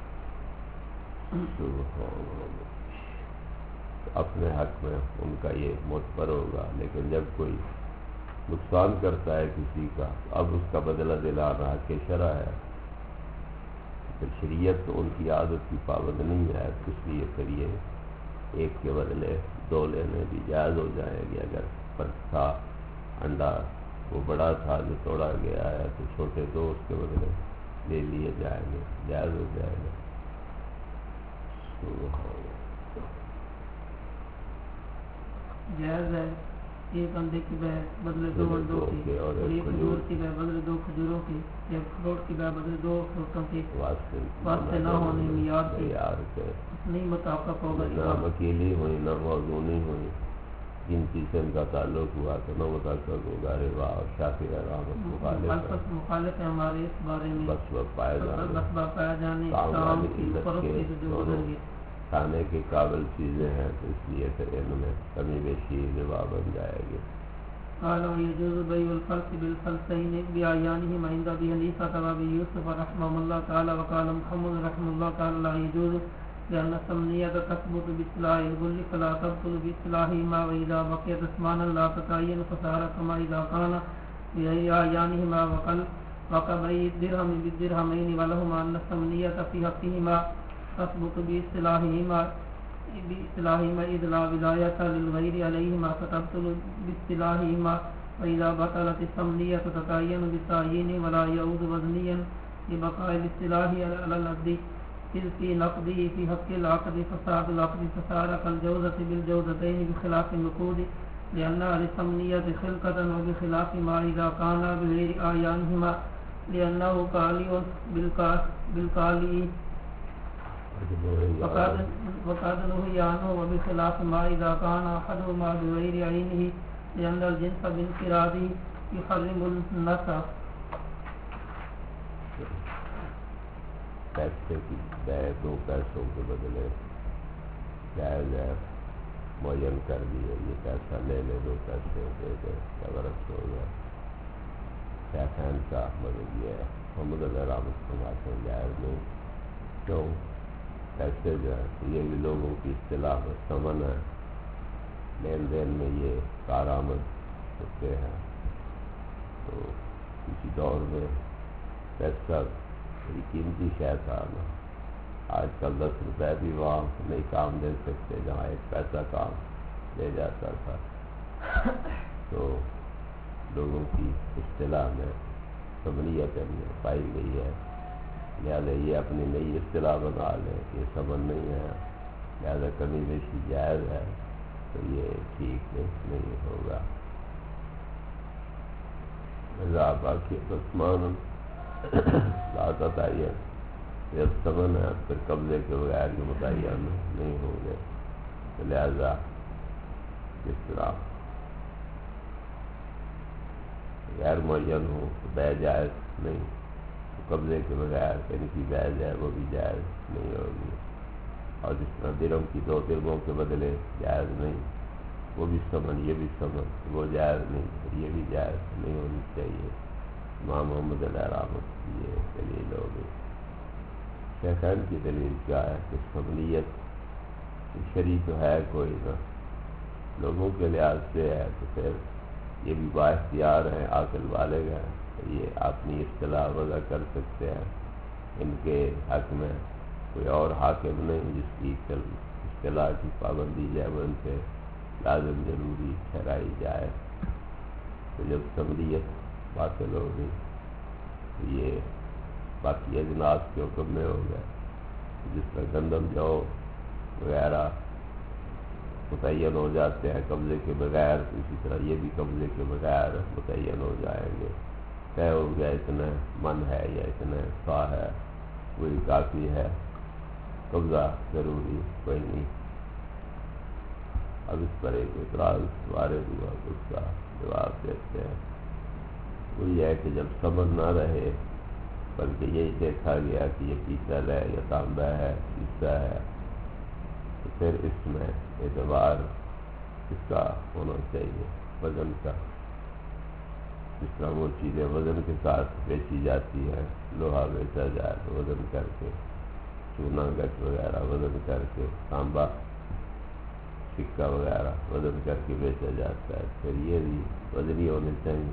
اپنے حق میں ان کا یہ معتبر ہوگا، لیکن جب کوئی نقصان کرتا ہے کسی کا اب اس کا بدلہ دلانا حق شرع ہے. پھر شریعت تو ان کی عادت کی پابند نہیں ہے، اس لیے پھر یہ ایک کے بدلے دو لینے بھی جائز ہو جائیں گے. اگر فرق تھا انڈا وہ بڑا تھا جو توڑا گیا ہے تو چھوٹے دو اس کے بدلے لے لیے جائیں گے، جائز ہو جائے گا. جائز ہے ایک انڈے کی بہ بدلے دو انڈوں کی، اور ایک کھجور کی بہ بدلے دو کھجوروں کی، ایک اخروٹ کی بہ بدلے دو اخروٹوں کی، واسطے نہ ہونے معیار کی نہیں مطابق ہوگا. نہ وکیلی ہوئی نہ موضوعی ہوئی، جن چیز سے ان کا تعلق ہوا تو نہ مطابق ہوگا. ربا اور شافعی رحمت مخالف مخالف ہے ہمارے اس بارے میں. بس وہ پائے جانے بس با پایا جانے کام کی فروخت کی جو گزر گئی کھانے کے قابل چیزیں ہیں تو اس لیے پھر ان میں کمی بیشی ربا بن جائے گی. قال ويجوز بيع الفلس بالفلسين بأعيانهما عند أبي حنيفة وأبي يوسف رحمه الله تعالى. وقال محمد رحمه الله تعالى لا يجوز لأن الثمنية تثبت باصطلاح الغل فلا تبطل باصطلاحهما وإذا بقيت أثمانا لا تتعين فصار كما إذا كان بأعيانهما وقل وكبيع الدرهم بالدرهمين ولهما أن الثمنية في حقهما تثبت باصطلاحهما باصطلاحهما إذ لا ولاية للغير عليهما فتبطل باصطلاحهما وإذا بطلت الثمنية تتعين بالتعيين ولا يعود وزنيا لبقاء الاصطلاح على العقد إذ في نقده في حق العقد فساد العقد فصار كالجوزة بالجوزتين بخلاف النقود لأنها للثمنية خلقة وبخلاف ما إذا كان بغير أعيانهما لأنه كالي بالكالي وقد نهي عنه وبخلاف ما إذا كان أحدهما بغير عينه لأن الجنس بانفراده يحرم النسب. پیسے کی بے دو پیسوں کے بدلے جائز ہے معین کر دیے یہ پیسہ لے لے دو پیسے دے دے غرض ہو گیا شیخین کا مدد یہ ہے محمد اللہ رحمت فرماتے ہیں جائز نہیں کیوں پیسے جو ہے یہ بھی لوگوں کی اصطلاح میں ثمن ہے لین دین میں یہ کارآمد ہوتے ہیں تو کسی دور میں پیسہ بڑی قیمتی شے تھا نا آج کل دس روپے بھی وہاں نہیں کام دے سکتے جہاں ایک پیسہ کام دے جاتا تھا تو لوگوں کی اصطلاح میں ثمنیت پائی گئی ہے لہٰذا یہ اپنی نئی اصطلاح بنا لیں یہ ثمن نہیں ہے لہٰذا کمی بیشی جائز ہے تو یہ ٹھیک نہیں ہوگا. باقی عثمان لا تتعین جب ثمن ہے پھر قبضے کے بغیر کے متعین نہیں ہوں گے تو لہذا کس طرح غیر معین ہو تو بے جائز نہیں قبضے کے بغیر ان کی بے جائے وہ بھی جائز نہیں ہوگی اور جس طرح درہم کی دو درہموں کے بدلے جائز نہیں وہ بھی ثمن یہ بھی ثمن وہ جائز نہیں یہ بھی جائز نہیں ہونی چاہیے. امام محمد علیہ رحمت کی یہ دلیل ہوگی. شیخین کی دلیل کیا ہے کہ ثمنیت شریع تو ہے کوئی نہ لوگوں کے لحاظ سے ہے تو پھر یہ بھی بااختیار ہیں عاقل بالغ ہیں یہ اپنی اصطلاح وضع کر سکتے ہیں ان کے حق میں کوئی اور حاکم نہیں جس کی اصطلاح کی پابندی جائے وہ ان سے لازم ضروری ٹھہرائی جائے. تو جب ثمنیت باطل ہو گئی تو یہ باقی اجناس کے حکم میں ہو گیا جس طرح گندم جو وغیرہ متعین ہو جاتے ہیں قبضے کے بغیر اسی طرح یہ بھی قبضے کے بغیر متعین ہو جائیں گے. طے ہو گیا اتنا من ہے یا اتنا سا ہے وہی کافی ہے قبضہ ضروری کوئی نہیں. اب اس پر ایک اعتراض وارد ہوا اس کا جواب دیتے ہیں. وہی ہے کہ جب ثمن نہ رہے بلکہ یہی دیکھا گیا کہ یہ پیتل ہے یا تانبا ہے شیشہ ہے تو پھر اس میں اعتبار اس کا ہونا چاہیے وزن کا. جس طرح وہ چیزیں وزن کے ساتھ بیچی جاتی ہیں لوہا بیچا جائے تو وزن کر کے چونا گچ وغیرہ وزن کر کے تانبا سکہ وغیرہ وزن کر کے بیچا جاتا ہے پھر یہ بھی وزنی ہونے چاہیے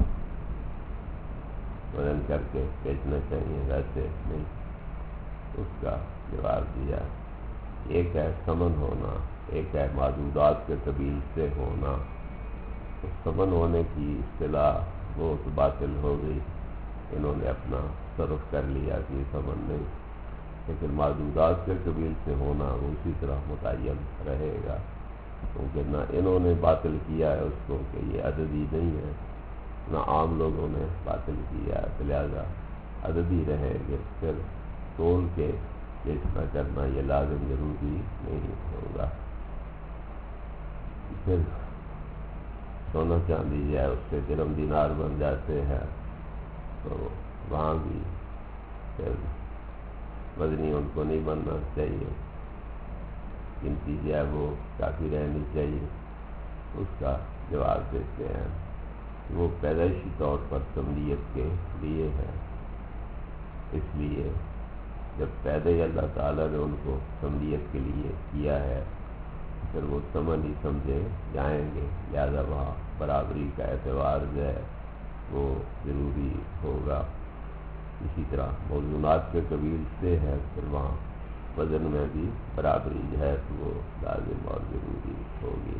وزن کر کے بیچنا چاہیے ویسے نہیں. اس کا جواب دیا ایک ہے ثمن ہونا ایک ہے معدودات کے قبیل سے ہونا. اس ثمن ہونے کی اصطلاح وہ تو باطل ہو گئی انہوں نے اپنا صرف کر لیا کہ ثمن نہیں لیکن معدودات کے قبیل سے ہونا وہ اسی طرح متعین رہے گا کیونکہ نہ انہوں نے باطل کیا ہے اس کو کہ یہ عددی نہیں ہے نہ عام لوگوں نے باطل کیا ہے لہذا عددی رہے گے پھر تول کے بیچنا کرنا یہ لازم ضروری نہیں ہوگا. پھر سونا چاندی جائے اس سے درہم دینار بن جاتے ہیں تو وہاں بھی پھر وزنی ان کو نہیں بننا چاہیے گنتی جو ہے وہ کافی رہنی چاہیے. اس کا جواب دیتے ہیں وہ پیدائشی طور پر ثمنیت کے لیے ہے اس لیے جب پیدا ہی اللہ تعالیٰ نے ان کو سمجھیت کے لیے کیا ہے پھر وہ سمجھ ہی سمجھے جائیں گے، لہٰذا وہاں برابری کا اعتبار جو ہے وہ ضروری ہوگا۔ اسی طرح موضوعات کے قبیل سے ہے پھر وہاں وزن میں بھی برابری جو ہے تو وہ لازم اور ضروری ہوگی۔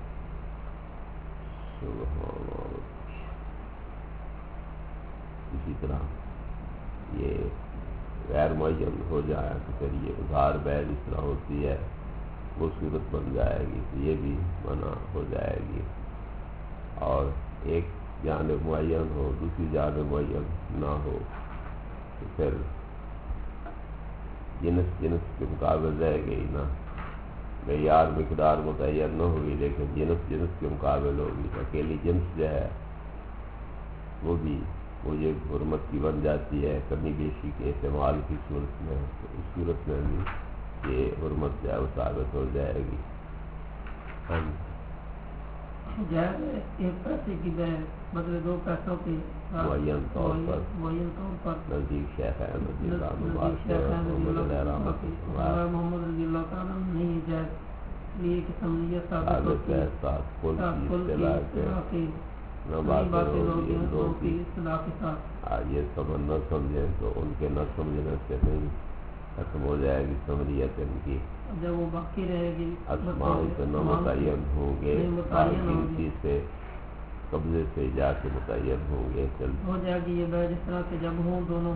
اسی طرح یہ غیر معین ہو جائے تو پھر یہ ادھار بیع جس طرح ہوتی ہے وہ صورت بن جائے گی تو یہ بھی منع ہو جائے گی، اور ایک جانب معین ہو دوسری جانب معین نہ ہو تو پھر جنس جنس کے مقابل رہ گئی نا، معیار مقدار متعین نہ ہوگی لیکن جنس جنس کے مقابل ہوگی، اکیلی جنس جو ہے وہ بھی وہ یہ حرمت کی بن جاتی ہے کمی بیشی کے استعمال کی صورت میں، تو اس صورت میں بھی یہ حرمت جو ہے وہ ثابت ہو جائے گی۔ ہاں جائز ہے ایک پیسے کی بے بدلے دو پیسوں کے معین طور پر معین طور پر نزدیک شیخ ہے رضی اللہ عنہ نزدیک شیخ ہے رضی اللہ عنہ اور محمد رضی اللہ تعالیٰ نہیں جائز لیے کہ سمجھیت ثابت ہوتی ہے ساتھ کل کی اصطلاح کے نہ باتیں باتیں ہوگی ہوگی ان دو کی اصطلاح کے ساتھ آج یہ سمجھ نہ سمجھیں تو ان کے نہ سمجھنے سے نہیں ختم ہو جائے گی سمجھیت ان کی، جب وہ باقی رہے گی اسماء سے نہ متعین ہوں گے، گنتی سے قبضے سے جا کے متعین ہوں گے، ہو جائے گی یہ بے جس طرح سے جب ہوں دونوں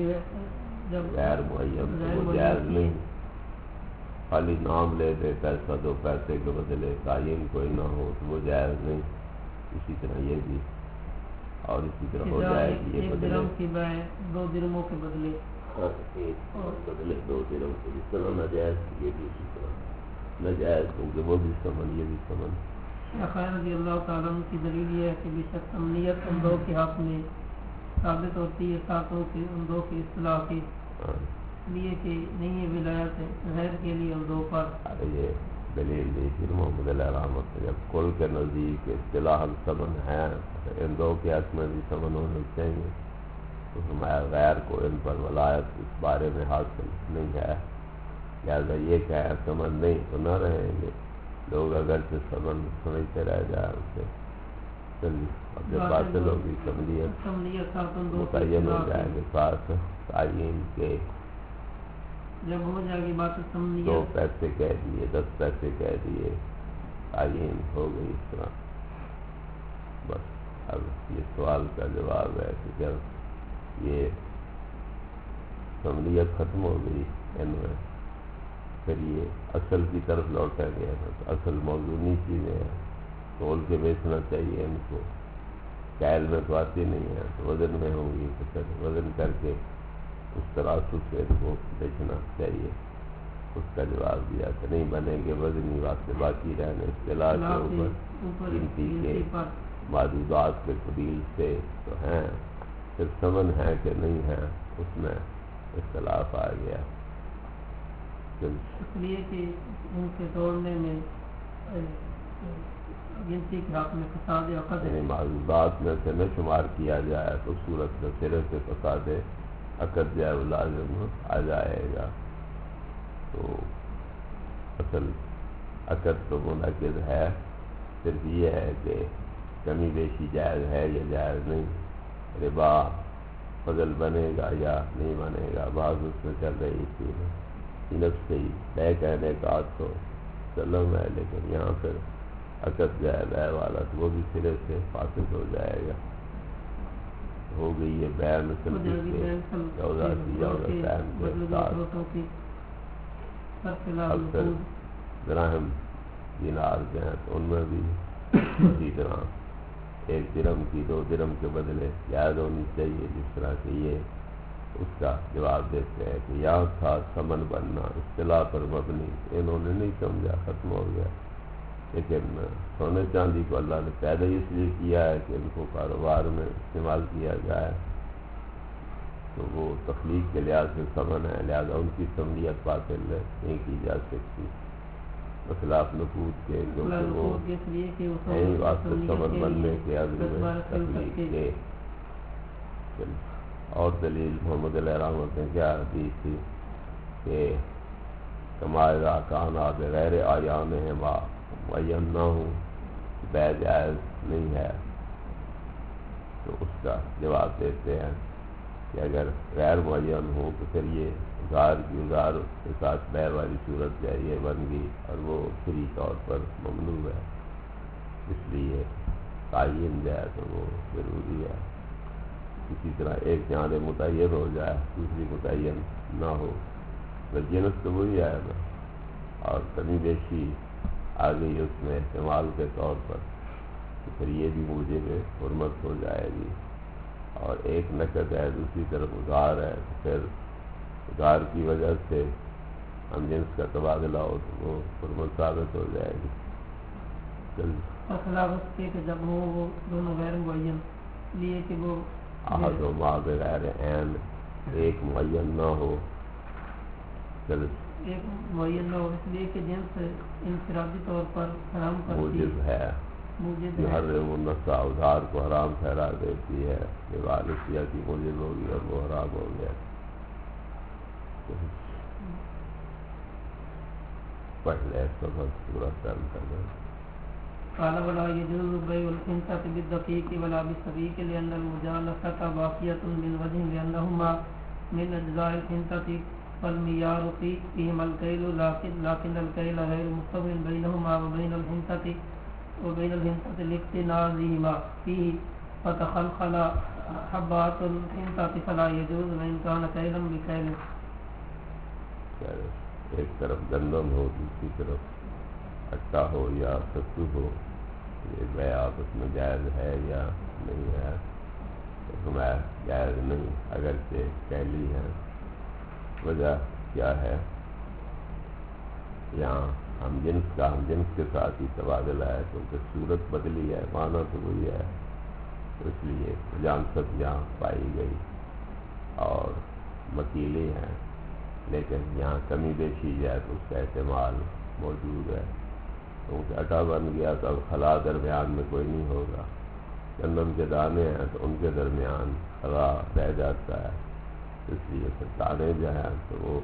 جب غیر معین تو وہ جائز نہیں، خالی نام لے دے پیسہ دو پیسے کے بدلے تعین کوئی نہ ہو تو وہ جائز نہیں۔ اسی طرح یہ بھی اور اسی طرح ہو جائے گی یہ ایک بدلے درہم کی بے دو درہموں کے بدلے ایک بدلے دو درہم کے جس طرح ناجائز یہ بھی اسی طرح ناجائز کیونکہ وہ بھی سمن یہ بھی سمن۔ شیخ رضی اللہ تعالیٰ عنہ کی دلیل یہ ہے کہ بے شک امنیت ان دو کے حق میں ثابت ہوتی ہے ساتھوں کی ان دو کی اصطلاح کی لیے کہ نہیں ہے ولایت غیر کے لیے ان دو پر۔ یہ دلیل دی پھر محمد علیہ رحمت جب کل کے نزدیک اصطلاح سمن ہے ان دو کے حق میں بھی سمن ہونے چاہیے تو ہمارا غیر کو ان پر ولایت اس بارے میں حاصل نہیں ہے، لہٰذا یہ کہ ہے سمن نہیں تو نہ رہیں گے لوگ، اگر سے سمن سمجھتے رہ جائے اس سے چلیے اب جب باطل ہوگی سمجھیت متعین ہو جائے گے ساتھ تعین کے جب ہو جائے گی بات سمجھیت دو پیسے کہہ دیے دس پیسے کہہ دیے تعین ہو گئی اس طرح۔ بس اب یہ سوال کا جواب ہے کہ جب یہ سمجھیت ختم ہو گئی ان میں پھر یہ اصل کی طرف لوٹا گیا تھا، اصل موضوعی چیزیں ہیں تول کے بیچنا چاہیے ان کو، کیل میں تو آتی نہیں ہے تو وزن میں ہوں گی تو پھر وزن کر کے اس طرح سے ان کو بیچنا چاہیے۔ اس کا جواب دیا کہ نہیں بنے گے وزنی واسطے باقی رہنے اصطلاح کے اوپر گنتی کے معدودات کے قبیل سے تو ہیں، پھر سمن ہے کہ نہیں ہے اس میں اختلاف آ گیا۔ اس لیے کہ ان کے توڑنے میں گنتی کے حق میں فساد عقد ہے، معدودات میں سے نہ شمار کیا جائے تو صورت میں سرے سے فساد عقد جو ہے وہ لازم آ جائے گا۔ تو اصل عقد تو منعقد ہے، صرف یہ ہے کہ کمی بیشی جائز ہے یا جائز نہیں، ربا فضل بنے گا یا نہیں بنے گا، بعض اس میں چل رہی تھی انف سے ہی بے کہنے کا تو سلم ہے، لیکن یہاں پھر عقد جو ہے بے والا تو وہ بھی سرے سے فاسد ہو جائے گا۔ ہو گئی یہ بے مثل چودہ سی چودہ ٹائم کے ساتھ اب پھر دراہم دینار جو ہیں تو ان میں بھی اسی طرح ایک درہم کی دو درہم کے بدلے یاد ہونی چاہیے، جس طرح کہ یہ اس کا جواب دیتے ہیں کہ یہاں تھا سمن بننا اصطلاح پر مبنی، انہوں نے نہیں سمجھا ختم ہو گیا، لیکن سونے چاندی کو اللہ نے پیدا اس لیے کیا ہے کہ ان کو کاروبار میں استعمال کیا جائے، تو وہ تخلیق کے لحاظ سے سمن ہے، لہذا ان کی سمجھیت باطل نہیں کی جا سکتی بخلاف نقود کے، کیونکہ وہ یہی واسطے سمن بننے کے عزم میں تخلیق کے۔ اور دلیل محمد علیہ رحمت نے کیا دی تھی کہ کمائے کانا بغیر آیان ہے ما معین نہ ہوں بے جائز نہیں ہے، تو اس کا جواب دیتے ہیں کہ اگر غیر معین ہو تو پھر یہ ازار کی ازار کے ساتھ بے والی صورت ہے یہ بن گئی اور وہ فری طور پر ممنوع ہے، اس لیے تعین جو ہے تو وہ ضروری ہے۔ اسی طرح ایک جانب متعین ہو جائے دوسری متعین نہ ہو، بس جنس تو وہی آئے گا اور کمی بیشی آ گئی اس میں استعمال کے طور پر، تو پھر یہ بھی موجب حرمت ہو جائے گی۔ اور ایک نقد ہے دوسری طرف ادھار ہے، تو پھر ادھار کی وجہ سے ہم جنس کا تبادلہ ہو تو وہ حرمت ثابت ہو جائے گی۔ خلاف اس کے کہ جب ہو وہ دونوں غیر معین، لیے کہ وہ احد و ما بغیر عین ایک معین نہ ہو، ایک معین نہ ہو اس لیے کہ جنس انفرادی طور پر حرام کرتی موجب ہے، موجب ہے، ہر منصع ادھار کو حرام ٹھہرا دیتی ہے کہ والدیہ کی موجب ہوگی اور وہ حرام ہو گیا۔ پڑھ لے اس کو پورا ٹرم کر دیں۔ قال ولا يجوز بيع الخنثى بالدقيق ولا بالسبيك لأن المجالسة باقية من وجه لأنهما من أجزاء الخنثى فالميار فيهما الكيل لكن لكن الكيل غير مستوٍ بينهما وبين الخنثى وبين الخنثى لاقتنازهما فيه فتخلخل حبات الخنثى فلا يجوز وإن كان كيلا بكيل۔ ایک طرف گندم ہو دوسری طرف اٹا ہو یا ستو ہو، یہ بے آپس میں جائز ہے یا نہیں ہے؟ ہمیں جائز نہیں اگرچہ کیلی ہے۔ وجہ کیا ہے؟ یہاں ہم جنس کا ہم جنس کے ساتھ ہی تبادلہ ہے کیونکہ صورت بدلی ہے، معنی تو وہی ہے، اس لیے جانست یہاں پائی گئی اور مکیلی ہیں، لیکن یہاں کمی بیشی جائے تو اس کا احتمال موجود ہے، کیونکہ اٹا بن گیا تو اب خلا درمیان میں کوئی نہیں ہوگا، گندم کے دانے ہیں تو ان کے درمیان خلا رہ جاتا ہے، اس لیے پھر دانے جو ہیں تو وہ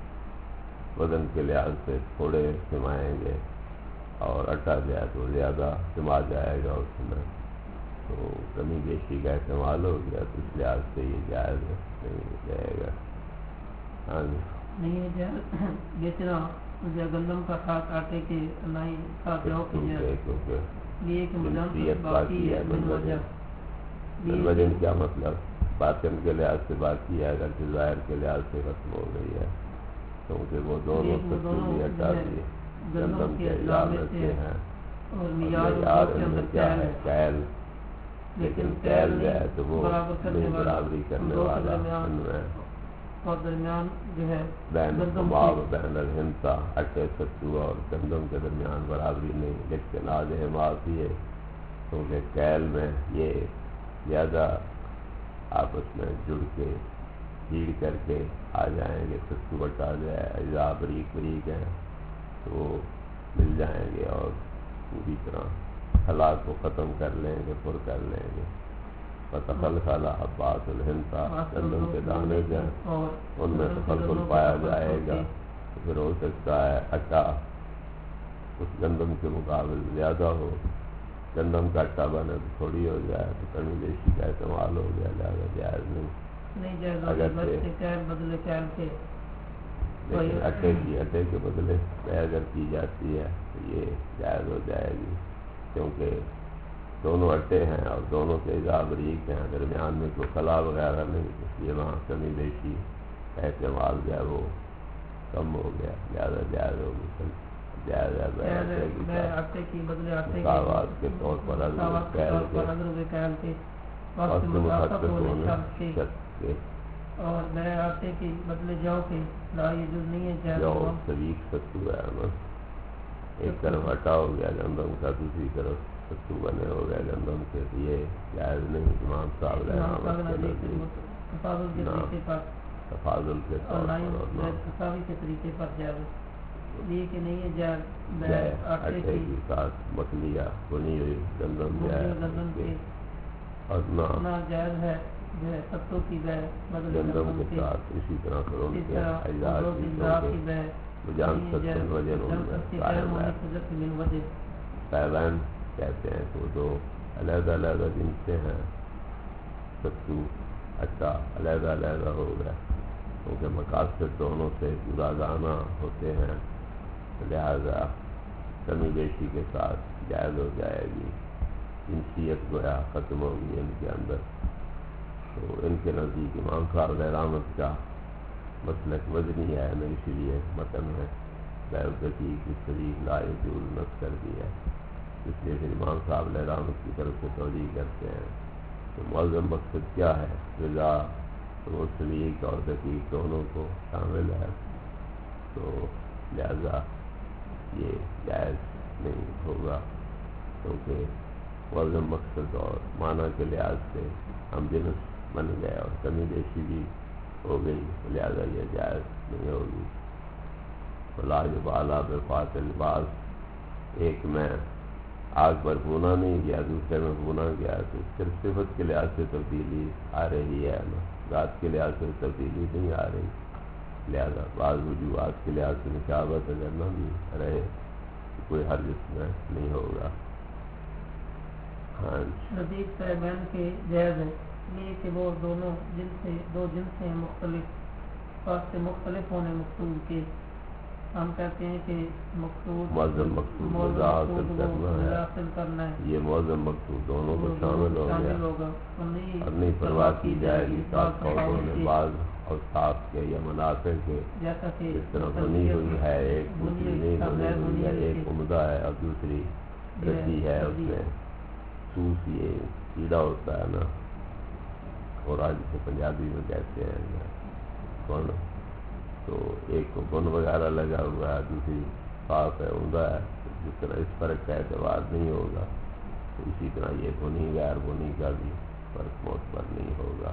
وزن کے لحاظ سے تھوڑے سمائیں گے اور اٹا جو ہے تو زیادہ سما جائے گا اس میں، تو کمی بیشی کا استعمال ہو گیا تو اس لحاظ سے یہ جائز نہیں جائے گا۔ ہاں جی نہیں ہے جائز بیچنا گندم کا ساتھ آٹے کے نہیں ساتھ جو کی جائے لیے کہ مجانست باقی ہے من وجہ من وجہ کیا مطلب باطن کے لحاظ سے باقی ہے، اگرچہ ظاہر کے لحاظ سے ختم ہو گئی ہے، کیونکہ وہ دونوں ستو بھی اٹا بھی گندم کے اجزاء میں سے ہیں اور معیار ان میں کیا ہے کیل، لیکن کیل جو ہے تو وہ نہیں برابری کرنے والا ان میں اور درمیان جو ہے بین ماب بین الحنطہ اٹے ستو اور گندم کے درمیان برابری نہیں، لیکن آج ہے معافی ہے کیونکہ کیل میں یہ زیادہ آپس میں جڑ کے بھیڑ کر کے آ جائیں گے، ستو بٹا جائے اجزاء بریک بریک ہیں تو وہ مل جائیں گے اور پوری طرح خلا کو ختم کر لیں گے، پر کر لیں گے۔ فتخلخل حبات الحنطہ گندم کے دانے جو ہیں ان میں تخلخل پایا جائے گا، تو پھر ہو سکتا ہے اٹا اس گندم کے مقابل زیادہ ہو، گندم کا اٹا بنے تو تھوڑی ہو جائے تو کمی بیشی کا استعمال ہو گیا، لہٰذا جائز نہیں اگرچہ بدلے کیل کے، لیکن اٹے کی اٹے کے بدلے پہ اگر کی جاتی ہے تو یہ جائز ہو جائے گی، کیونکہ دونوں اٹے ہیں اور دونوں کے اجزاء بریک ہیں، درمیان میں کوئی خلا وغیرہ نہیں، اس لیے وہاں کمی بیشی کا استعمال جو ہے وہ کم ہو گیا، زیادہ جائز ہو گئی، جائز ہے آٹے کی بدلے آٹے مساوات کے طور پر اگر کیل کے وقت مدافعت ہونے شرط کے اور نئے آٹے کی بدلے جاؤ کے لا یجوز نہیں ہے جائز۔ جاؤ سبیک ستو ہے نا، ایک طرف اٹا ہو گیا گندم کا، دوسری طرف ستو بنے ہو گئے گندم کے، یہ جائز نہیں، امام صاحب تفاضل کے طریقے پر تفاضل کے طور پر تساوی کے طریقے پر جائز، یہ کہ نہیں ہے جائز آٹے کے ساتھ مکھلیا بنی ہوئی گندم گندم کے اور نہ جائز ہے جو ہے پتوں کی بے بدل گندم گندم کے کے ساتھ اسی طرح پھر ان اسی کے طرح اجزاء عضو کی چیزوں ذات کے کی بے جان یہ سکن وجن ان جان میں سکتی ظاہر جان ہے. ہونے قدرت من وجہ سیبین کہتے ہیں تو دو علیحدہ علیحدہ جن سے ہیں. ستو اچھا علیحدہ علیحدہ ہو گیا کیونکہ مقاصد دونوں سے جدا گانا ہوتے ہیں، لہذا کمی بیشی کے ساتھ جائز ہو جائے گی. جنسیت گویا ختم ہوگی ان کے اندر. تو ان کے نزدیک امام صاحب رحمت کا مسلک وزنی ہے، میں اسی لیے متن ہے بیوقتی کی شریف لا یجوز نص کر دیا، اس لیے پھر امام صاحب رحمت کی طرف سے توجیہ کرتے ہیں تو معظم مقصد کیا ہے؟ رضا وہ شریک اور دقیق دونوں کو شامل ہے، تو لہذا یہ جائز نہیں ہوگا کیونکہ معظم مقصد اور معنی کے لحاظ سے ہم جنس بن گئے اور کمی بیشی بھی ہو گئی، لہذا یہ جائز نہیں ہوگی. فلا یبالا بفات الباس، ایک میں آگ پر بھونا نہیں گیا دوسرے میں بھونا گیا تو صرف صفت کے لحاظ سے تبدیلی آ رہی ہے نا، ذات کے لحاظ سے تبدیلی نہیں آ رہی. لہذا بعض وجوہات کے لحاظ سے مشابہت اگر نہ بھی رہے کوئی حرج اس میں نہیں ہوگا. ہاں نزدیک صاحبین کے جائز ہے یہ کہ وہ دونوں جن سے دو جن سے مختلف پاس سے مختلف ہونے مقصود کے. ہم کہتے ہیں کہ مقصود معظم مقصود رضا حاصل کرنا ہے، حاصل کرنا ہے، یہ معظم مقصود دونوں کو شامل ہو گیا ہوگا اور نہیں پرواہ کی جائے گی ساتھ فوقوں نے بعض اور صاف کے یا منافع کے، جیسا کہ اس طرح بنی ہوئی ہے ایک دوسری نہیں بنی ہوئی ہے، ایک عمدہ ہے اور دوسری رسی ہے، اس میں سوس یہ کیڑا ہوتا ہے نا، اور آج سے پنجابی میں کہتے ہیں کون، تو ایک کو بن وغیرہ لگا ہوا ہے دوسری صاف ہے عمدہ ہے، جس طرح اس فرق کا اعتبار نہیں ہوگا تو اسی طرح یہ بنی غیر بنی کا بھی فرق معتبر نہیں ہوگا.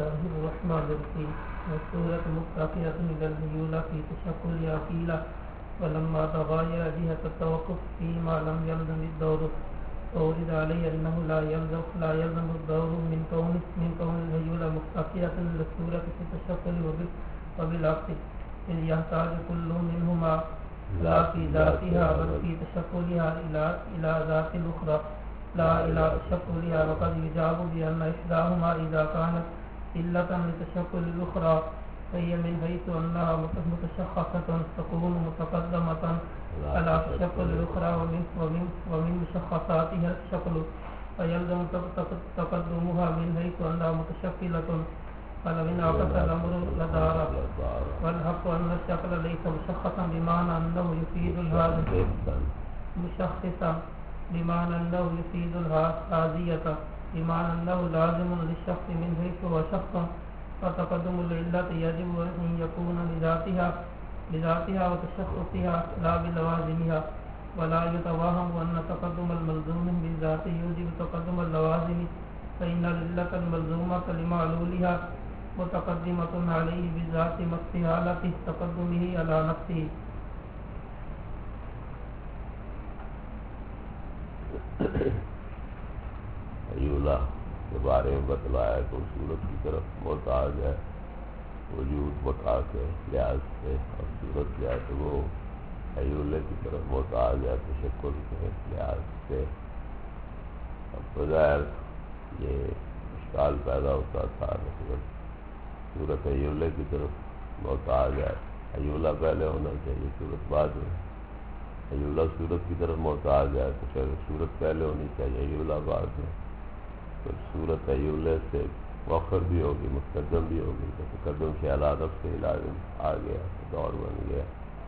الله الرحمن الرحيم والسورة متقية من الهيولى في تشكلها قيل ولما تغاير جهة التوقف فيما لم يلزم الدور فورد عليه أنه لا يلزم لا يلزم الدور من كون من كون الهيولى متقية للسورة في التشكل وبالعكس إذ يحتاج كل منهما لا في ذاتها بل في تشكلها إلى إلى ذات الأخرى لا إلى تشكلها. وقد يجاب بأن إحداهما إذا كانت علة لتشكل الأخرى فهي من حيث أنها متشخصة تكون متقدمة على تشكل الأخرى ومن ومن ومن مشخصاتها الشكل فيلزم تقدمها من حيث أنها متشكلة فلو انعكس الأمر لدار. والحق أن الشكل ليس مشخصا بمعنى أنه يفيد الهذا مشخصا بمعنى أنه يفيد الهازية بمعنى أنه لازم للشخص من حيث هو شخص فتقدم العلة يجب أن يكون لذاتها لذاتها وتشخصها لا بلوازمها ولا يتوهم أن تقدم الملزوم بالذات يوجب تقدم اللوازم فإن العلة الملزومة لمعلولها متقدمة عليه بالذات مع استحالة تقدمه على نفسه. ہیولہ کے بارے میں بتلایا تو صورت کی طرف محتاج ہے وجود بقا کے لحاظ سے اور صورت جو ہے تو وہ ہیولے کی طرف محتاج ہے تشکل کے لحاظ سے. اب بظاہر یہ اشکال پیدا ہوتا تھا صورت صورت ہیولے کی طرف محتاج ہے ہیولہ پہلے ہونا چاہیے صورت بعد میں ہیولہ صورت کی طرف محتاج ہے تو پھر صورت پہلے ہونی چاہیے ہیولہ بعد میں. پھر صورت ہیولے سے مؤخر بھی ہوگی متقدم بھی ہوگی تو تقدم سے علادت سے لازم آ گیا دور بن گیا.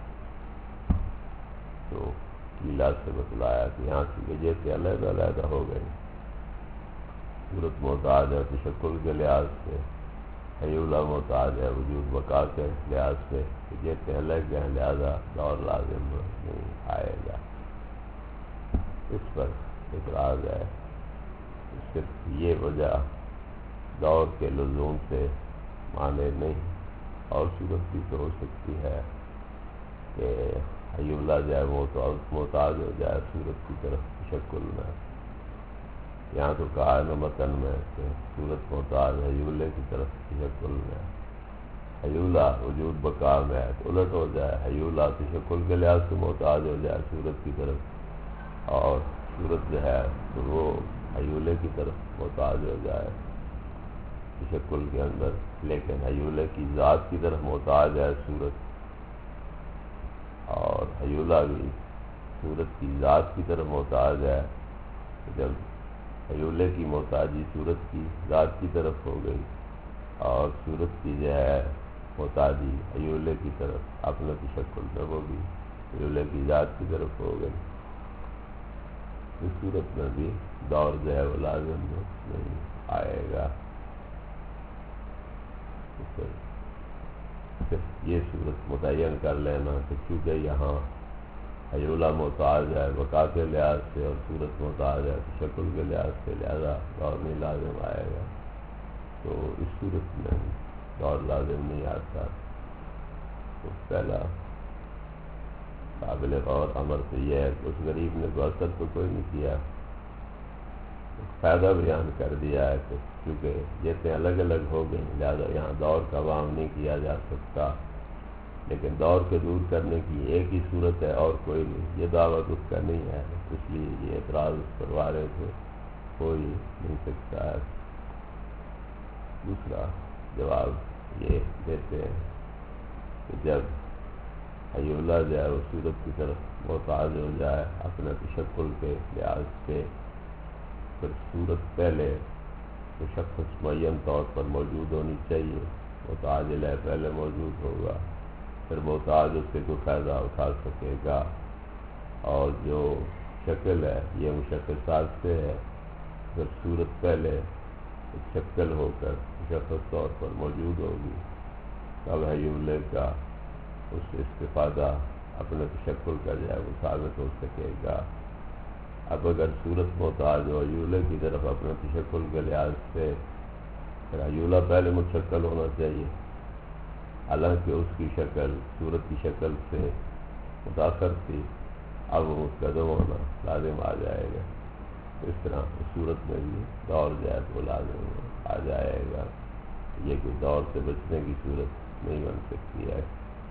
تو قیلہ سے بتلایا کہ یہاں کی وجہ سے علیحدہ علیحدہ ہو گئی. صورت محتاج ہے تشکل کے لحاظ سے ہیولہ محتاج ہے وجود بقا کے لحاظ سے جیتے الگ گئے لہذا دور لازم نہیں آئے گا. اس پر اعتراض ہے صرف یہ وجہ دور کے لزوم سے مانے نہیں اور صورت بھی تو ہو سکتی ہے کہ ہیولہ جو ہے وہ تو محتاج ہو جائے صورت کی طرف تشکل میں. یہاں تو کہا ہے متن میں کہ صورت محتاج ہے ہیولے کی طرف تشکل میں. ہیولہ وجود بقا میں ہے تو الٹ ہو جائے ہیولہ تشکل کے لحاظ سے محتاج ہو جائے صورت کی طرف اور صورت جو ہے تو وہ ہیولے کی طرف محتاج ہو جائے تشکل کے اندر. لیکن ہیولے کی ذات کی طرف محتاج ہے صورت اور ہیولہ بھی صورت کی ذات کی طرف محتاج ہے. جب ہیولے کی محتاجی صورت کی ذات کی طرف ہو گئی اور صورت کی جو ہے محتاجی ہیولے کی طرف اپنے تشکل میں ہوگی ہیولے کی ذات کی طرف ہو گئی. اس صورت میں بھی دور جو ہے وہ لازم نہیں آئے گا. صرف یہ صورت متعین کر لینا کہ چونکہ یہاں ہیولہ محتاج ہے بقا کے لحاظ سے اور صورت محتاج ہے تشکل کے لحاظ سے لہذا دور نہیں لازم آئے گا. تو اس صورت میں دور لازم نہیں آتا. تو پہلا قابل غور امر تو یہ ہے کہ اس غریب نے تو اثر تو کوئی نہیں کیا فائدہ بیان کر دیا ہے کہ کیونکہ جیسے الگ الگ ہو گئی لہٰذا یہاں دور کا عوام نہیں کیا جا سکتا. لیکن دور کے دور کرنے کی ایک ہی صورت ہے اور کوئی نہیں. یہ دعوت اس کا نہیں ہے اس لیے یہ اعتراض کروا رہے تھے کوئی نہیں سکتا ہے. دوسرا جواب یہ دیتے ہیں کہ جب ہیولہ جو ہے وہ صورت کی طرف محتاج ہو جائے اپنے تشکل کے لحاظ سے پھر صورت پہلے تشخص معین طور پر موجود ہونی چاہیے. محتاج ہے پہلے موجود ہوگا پھر محتاج اس سے کوئی فائدہ اٹھا سکے گا اور جو شکل ہے یہ مشخصات سے ہے. پھر صورت پہلے شکل ہو کر مشخص طور پر موجود ہوگی تب ہیولے کا اس سے استفادہ اپنے تشکل کا جو ہے وہ ثابت ہو سکے گا. اب اگر صورت محتاج ہو ہیولے کی طرف اپنے تشکل کے لحاظ سے پھر حیولہ پہلے مشکل ہونا چاہیے، حالانکہ اس کی شکل صورت کی شکل سے متاثر تھی، اب وہ متقدم ہونا لازم آ جائے گا۔ اس طرح صورت میں بھی دور جائے تو لازم آ جائے گا، یہ کوئی دور سے بچنے کی صورت نہیں بن سکتی ہے۔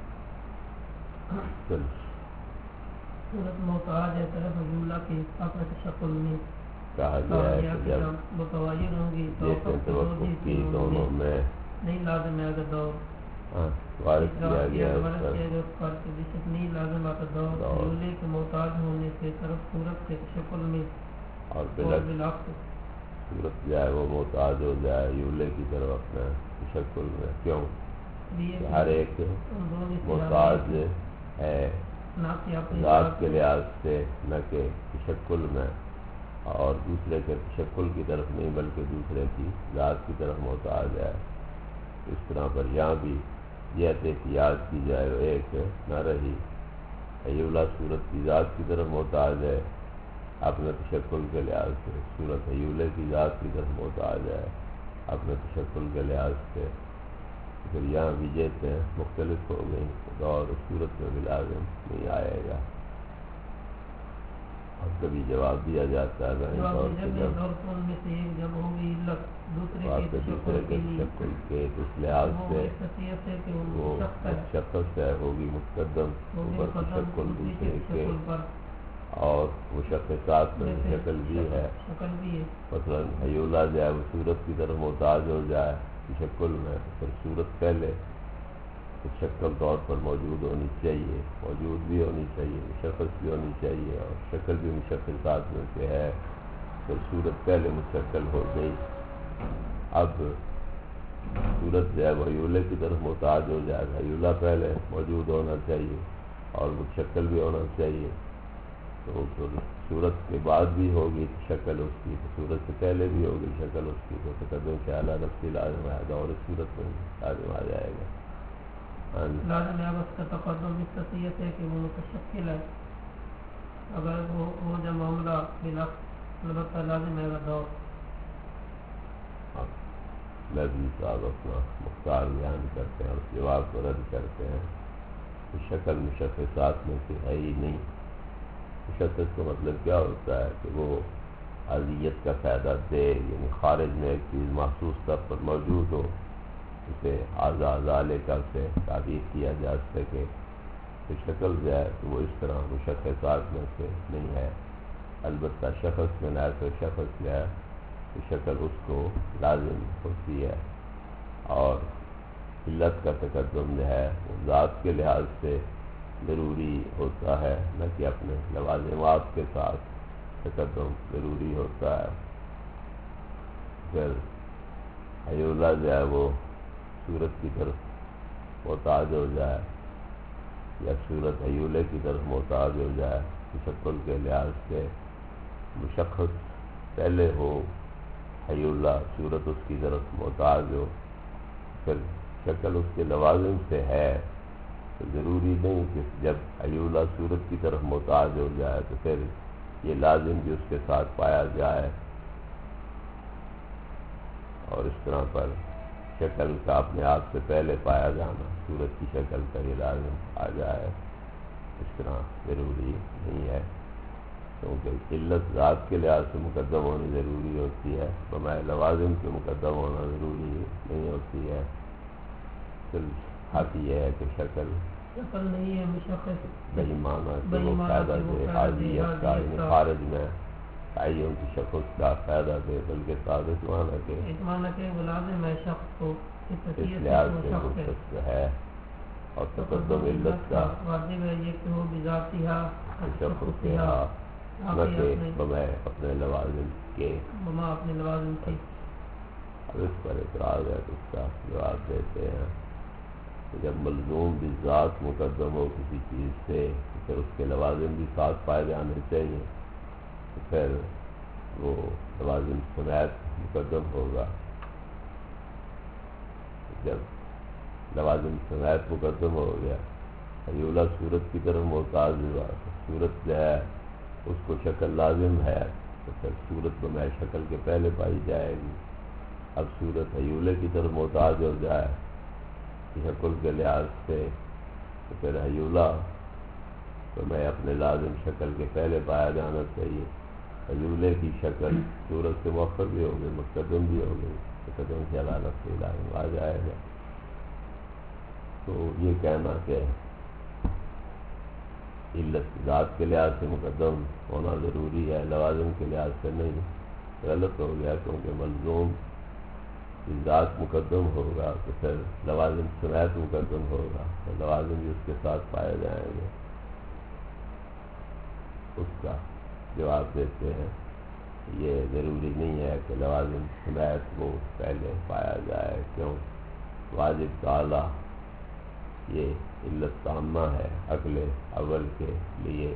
چل صورت محتاج ہے طرف حیولہ کی اپنے شکل میں کہا گیا ہے کہ جب متغیر ہوں گی جیسے توقف کی دونوں میں نہیں لازم ہے اگر دور وارد کیا گیا ہے اس پر نہیں لازم آتا دور حیولے کے محتاج ہونے سے طرف صورت کے شکل میں اور بالعکس صورت جو ہے وہ محتاج ہو جائے حیولے کی طرف اپنے شکل میں، کیوں؟ ہر ایک محتاج ہے ذات کے لحاظ سے، نہ کہ تشکل میں، اور دوسرے کے تشکل کی طرف نہیں بلکہ دوسرے کی ذات کی طرف محتاج ہے۔ اس طرح پر یہاں بھی یہ احتیاط کی جائے ایک نہ رہی، حیولہ صورت کی ذات کی طرف محتاج ہے اپنے تشکل کے لحاظ سے، صورت حیولے کی ذات کی طرف محتاج ہے اپنے تشکل کے لحاظ سے، پھر یہاں بھی جیتے مختلف ہو گئی اور صورت میں بھی لازم نہیں آئے گا۔ اور کبھی جواب دیا جاتا ہے دوسرے کے تشکل کے اس لحاظ سے وہ شخص ہے ہوگی متقدم اوپر تشکل دوسرے کے، اور وہ شخص ساتھ میں شکل بھی ہے، مثلاً حیولہ جو ہے وہ صورت کی طرف محتاج ہو جائے تشکل میں، پھر صورت پہلے شکل طور پر موجود ہونی چاہیے، موجود بھی ہونی چاہیے، مشخص بھی ہونی چاہیے، اور شکل بھی مشخصات میں سے ہے، پھر صورت پہلے مشکل ہو گئی۔ اب صورت جو ہے وہ حیولے کی طرف محتاج ہو جائے گا، حیولہ پہلے موجود ہونا چاہیے اور مشکل بھی ہونا چاہیے، تو پھر صورت کے بعد بھی ہوگی شکل اس کی، تو صورت سے پہلے بھی ہوگی شکل اس کی، تو تقدم سے اعلیٰ نفسی لازم آئے گا اور اس صورت میں لازم آ جائے گا۔ لازم ہے بس کا تقدم اس خصیت ہے کہ وہ متشکل ہے، اگر وہ ہو جائے معاملہ بلفظ البتہ لازم ہے اگر دور۔ لازمی صاحب اپنا مختار بیان کرتے ہیں اور اس جواب کو رد کرتے ہیں کہ شکل مشخصات میں سے ہے ہی نہیں۔ مشخص کا مطلب کیا ہوتا ہے کہ وہ عذیت کا فائدہ دے، یعنی خارج میں ایک چیز محسوس طور پر موجود ہو، اسے آزازالے کا سے تعبیر کیا جا سکے، تو شکل جو ہے تو وہ اس طرح مشخصات میں سے نہیں ہے۔ البتہ شخص میں نہ تو شخص جو ہے تو شکل اس کو لازم ہوتی ہے، اور علت کا تقدم جو ہے وہ ذات کے لحاظ سے ضروری ہوتا ہے، نہ کہ اپنے لوازمات کے ساتھ تقدم ضروری ہوتا ہے۔ پھر حیولہ جو ہے وہ صورت کی طرف محتاج ہو جائے یا صورت حیولے کی طرف محتاج ہو جائے، تشکل کے لحاظ سے مشخص پہلے ہو، حیولہ صورت اس کی طرف محتاج ہو، پھر شکل اس کے لوازم سے ہے، تو ضروری نہیں کہ جب حیولہ صورت کی طرف محتاج ہو جائے تو پھر یہ لازم بھی اس کے ساتھ پایا جائے، اور اس طرح پر شکل کا اپنے آپ سے پہلے پایا جانا صورت کی شکل کا یہ لازم آ جائے، اس طرح ضروری نہیں ہے، کیونکہ علت ذات کے لحاظ سے مقدم ہونی ضروری ہوتی ہے، بمائے لوازم کے مقدم ہونا ضروری نہیں ہوتی ہے۔ پھر حق یہ ہے کہ شکل شکل نہیں ہے مشخص بہی معنی کہ وہ فائدہ دے، حاضیت کا یعنی خارج میں تعین کی شخص کا فائدہ دے، بلکہ ثابت معنی کہ ایک معنی کہ وہ لازم ہے شخص کو اس لحاظ سے مختص ہے، اور تقدم علت کا واجب ہے یہ کہ وہ بذاتھا تشخصھا، نہ کہ بمائے اپنے لوازم کے، بما اپنے لوازم کی۔ اب اس پر اعتراض ہے تو اس کا جواب دیتے ہیں کہ جب ملزوم بذات مقدم ہو کسی چیز سے تو پھر اس کے لوازم بھی ساتھ پائے جانے چاہیے، تو پھر وہ لوازم سمیت مقدم ہوگا۔ جب لوازم سمیت مقدم ہو گیا، حیولہ صورت کی طرف محتاج ہوا، صورت جو ہے اس کو شکل لازم ہے، تو پھر صورت بمائے شکل کے پہلے پائی جائے گی، اب صورت حیولے کی طرف محتاج ہو جائے شکل کے لحاظ سے تو پھر حیولہ تو میں اپنے لازم شکل کے پہلے پایا جانا چاہیے. حیولے کی شکل صورت سے موقع بھی ہو گئی, مقدم بھی ہو گئی, مقدم سے علامت سے لازم آ جائے گا. تو یہ کہنا کہ علت ذات کے لحاظ سے مقدم ہونا ضروری ہے, لوازم کے لحاظ سے نہیں, غلط ہو گیا. کیونکہ ملزوم کی ذات مقدم ہوگا تو پھر لوازم سمیت مقدم ہوگا, تو لوازم بھی اس کے ساتھ پائے جائیں گے. اس کا جواب دیتے ہیں یہ ضروری نہیں ہے کہ لوازم سمیت وہ پہلے پایا جائے. کیوں؟ واجب تعالی یہ علت تامہ ہے عقل اول کے لیے,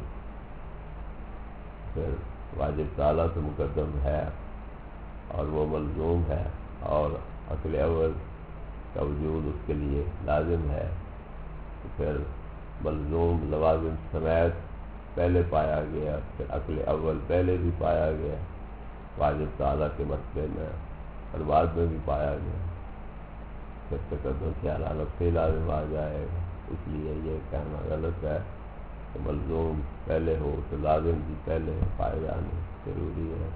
پھر واجب تعالی تو مقدم ہے اور وہ ملزوم ہے, اور عقل اول کا وجود اس کے لیے لازم ہے. تو پھر ملزوم لوازم سمیت پہلے پایا گیا, پھر عقل اول پہلے بھی پایا گیا واجب تعالیٰ کے مرتبے میں, اور بعد میں بھی پایا گیا, پھر تقدم سے علامت سے لازم آ جائے گا. اس لیے یہ کہنا غلط ہے کہ ملزوم پہلے ہو تو لازم بھی پہلے پائے جانے ضروری ہے.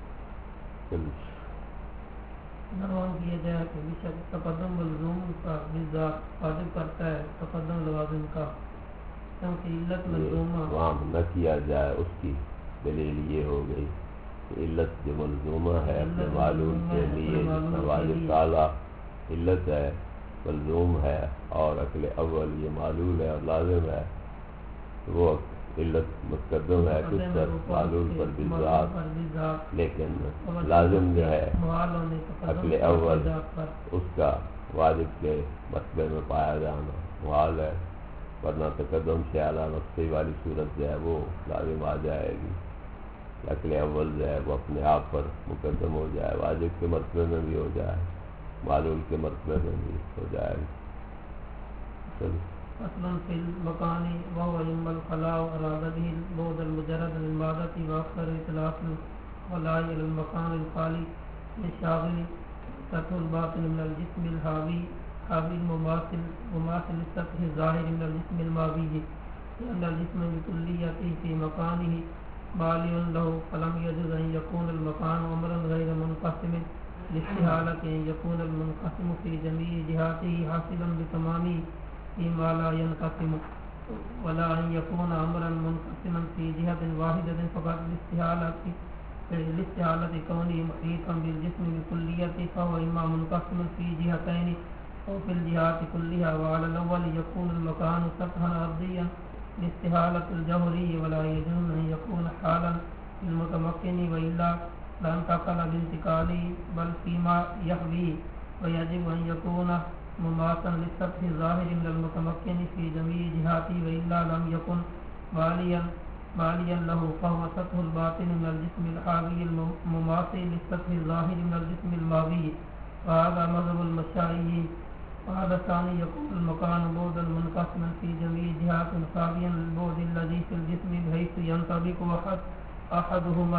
نروان کیا جائے کہ بیشک تقدم ملزوم کا ذات واجب کرتا ہے تقدم لوازم کا, کیونکہ علت ملزومہ وہاں نہ کیا جائے. اس کی دلیل یہ ہو گئی کہ علت جو ملزومہ ہے اپنے معلوم کے لیے, جس میں واجب تعالیٰ علت ہے, ملزوم ہے, اور عقل اول یہ معلول ہے اور لازم ہے, وہ علت مقدم ہے کس پر, معلول پر بالذات, لیکن لازم جو ہے عقل اول اس کا واجب کے مرتبے میں پایا جانا محال ہے. ورنہ تقدم سے علامت سے والی صورت جو ہے وہ لازم آ جائے گی. عقل اول جو ہے وہ اپنے آپ پر مقدم ہو جائے, واجب کے مرتبے میں بھی ہو جائے, معلول کے مرتبے میں بھی ہو جائے گی. اصلا فی المکان وهو اما الخلاء اراد به البعد المجرد للمادة واكثر اطلاق الخلاء الى المكان الخالي للشاغل سطح الباطن من الجسم الحاوي حاوي المماثل مماثل السطح الظاهر من الجسم الماوي, لأن الجسم بكليته في مكانه بالي له, فلم يجوز ان يكون المكان امرا غير منقسم لاستحالة ان يكون المنقسم في جميع جهاته حاصلا بتمامه فيما لا ينقسم, ولا ان يكون امرا منقسما في جهة واحدة فقط لاستحالة لاستحالة كونه محيطا بالجسم بكليته, فهو اما منقسم في جهتين او في الجهات كلها. وعلى الاول يكون المكان سطحا ارضيا لاستحالة الجوهري, ولا يجوز ان يكون حالا للمتمكن والا لا انتقل بانتقاله بل فيما يحويه, ويجب ان يكون مماثلا للسطح الظاهر من المتمكن في جميع جهاته, والا لم يكن باليا باليا له, فهو سطح الباطن من الجسم الحاوي المماثل للسطح الظاهر من الجسم الماوي. وهذا مذهب المشاعريين. وهذا الثاني يكون المكان بعدا منقسما في جميع جهات ساويا للبعد الذي في الجسم بحيث ينطبق احد احدهما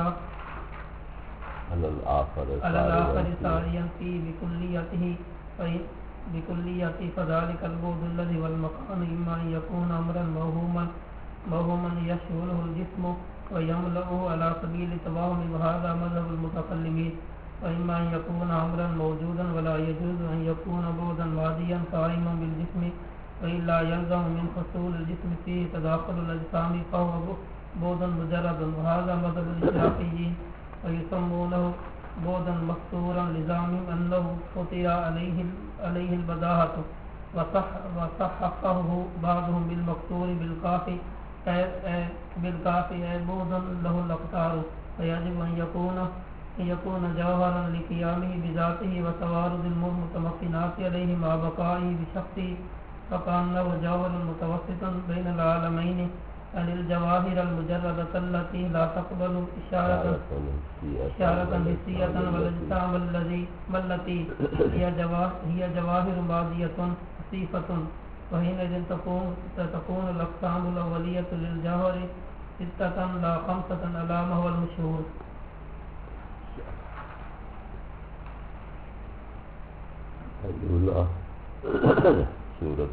على الآخر على الآخر ساريا فيه بكليته بكليته فذلك البعد الذي والمكان إما أن يكون أمرا موهوما موهوما يشمله الجسم ويملأه على سبيل التوهم, وهذا مذهب المتكلمين, وإما أن يكون أمرا موجودا ولا يجوز أن يكون بعدا ماضيا قائما بالجسم, وإلا يلزم من حصول الجسم فيه تداخل الأجسام فهو بعدا مجردا, وهذا مذهب الإشراقيين, ويسمونه بعدا مستورا لزعمهم أنه فطر عليه عليه البداهة, وصح وصححه بعضهم بالمكسور بالكاف بالكاف بعدا له الأقطار, فيجب أن يكون أن يكون جوهرا لقيامه بذاته وتوارد المتمكنات عليه مع بقائه بشخصه, فكأنه جوهر متوسطا بين العالمين عن الجواهر المجردة التي لا تقبل إشارة إشارة حسية والأجسام الذي التي هي جواهر هي جواهر ماضية صفة, وحينئذ تكون تكون الأقسام الأولية للجوهر ستة لا خمسة على ما هو المشهور. صورت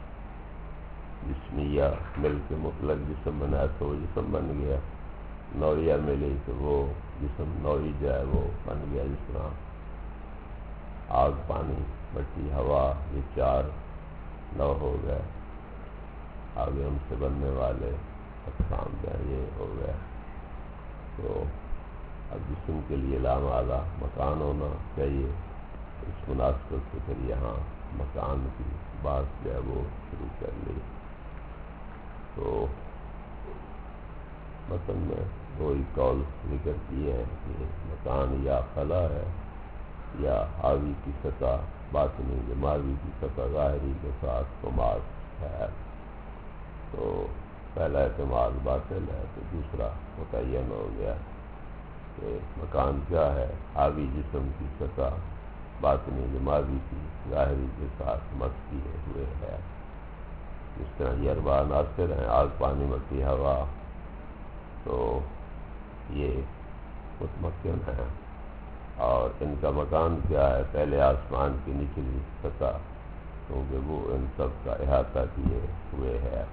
جسمیہ مل کے مطلق جسم بنا تو وہ جسم بن گیا، نوعیہ ملی تو وہ جسم نوعی جو ہے وہ بن گیا. جس طرح آگ، پانی، مٹی، ہوا، یہ چار نو ہو گئے. آگے ان سے بننے والے اقسام جو ہیں یہ ہو گیا. تو اب جسم کے لیے لامعالی مکان ہونا چاہیے. اس مناسبت سے پھر یہاں مکان کی بات جو ہے وہ شروع کر لی. تو متن میں دو ہی قول ذکر کیے ہیں کہ مکان یا خلا ہے یا حاوی کی سطح باطنی دماغی کی سطح ظاہری کے ساتھ مماثل ہے. تو پہلا اعتماد باطل ہے تو دوسرا متعین ہو گیا کہ مکان کیا ہے، حاوی جسم کی سطح باطنی دماغی کی ظاہری کے ساتھ مس کیے ہوئے ہے. جس طرح یہ اربع عناصر ہیں، آگ، پانی، مٹی، ہوا، تو یہ متمکن ہیں اور ان کا مکان کیا ہے، پہلے آسمان کی نچلی سطح، کیونکہ وہ ان سب کا احاطہ کیے ہوئے ہے.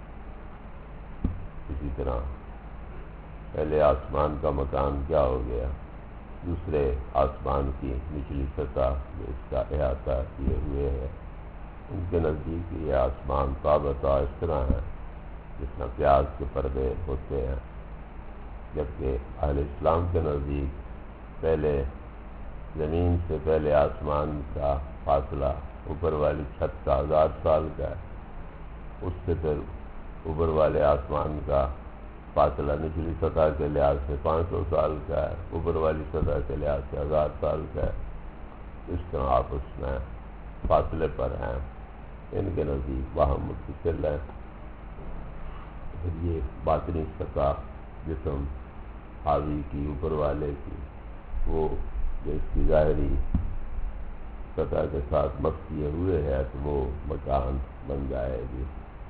اسی طرح پہلے آسمان کا مکان کیا ہو گیا، دوسرے آسمان کی نچلی سطح جو اس کا احاطہ کیے ہوئے ہے. ان کے نزدیک یہ آسمان تابطہ اس طرح ہے جس طرح پیاز کے پردے ہوتے ہیں، جبکہ اہل اسلام کے نزدیک پہلے زمین سے پہلے آسمان کا فاصلہ اوپر والی چھت کا ہزار سال کا ہے، اس سے پھر اوپر والے آسمان کا فاصلہ نچلی سطح کے لحاظ سے پانچ سو سال کا ہے، اوپر والی سطح کے لحاظ سے ہزار سال کا ہے. اس طرح آپس میں فاصلے پر ہیں. ان کے نزدیک باہم متصل ہیں. پھر یہ باطنی سطح جسم حاوی کی اوپر والے کی، وہ جو اس کی ظاہری سطح کے ساتھ مس کیے ہوئے ہے تو وہ مکان بن جائے گی.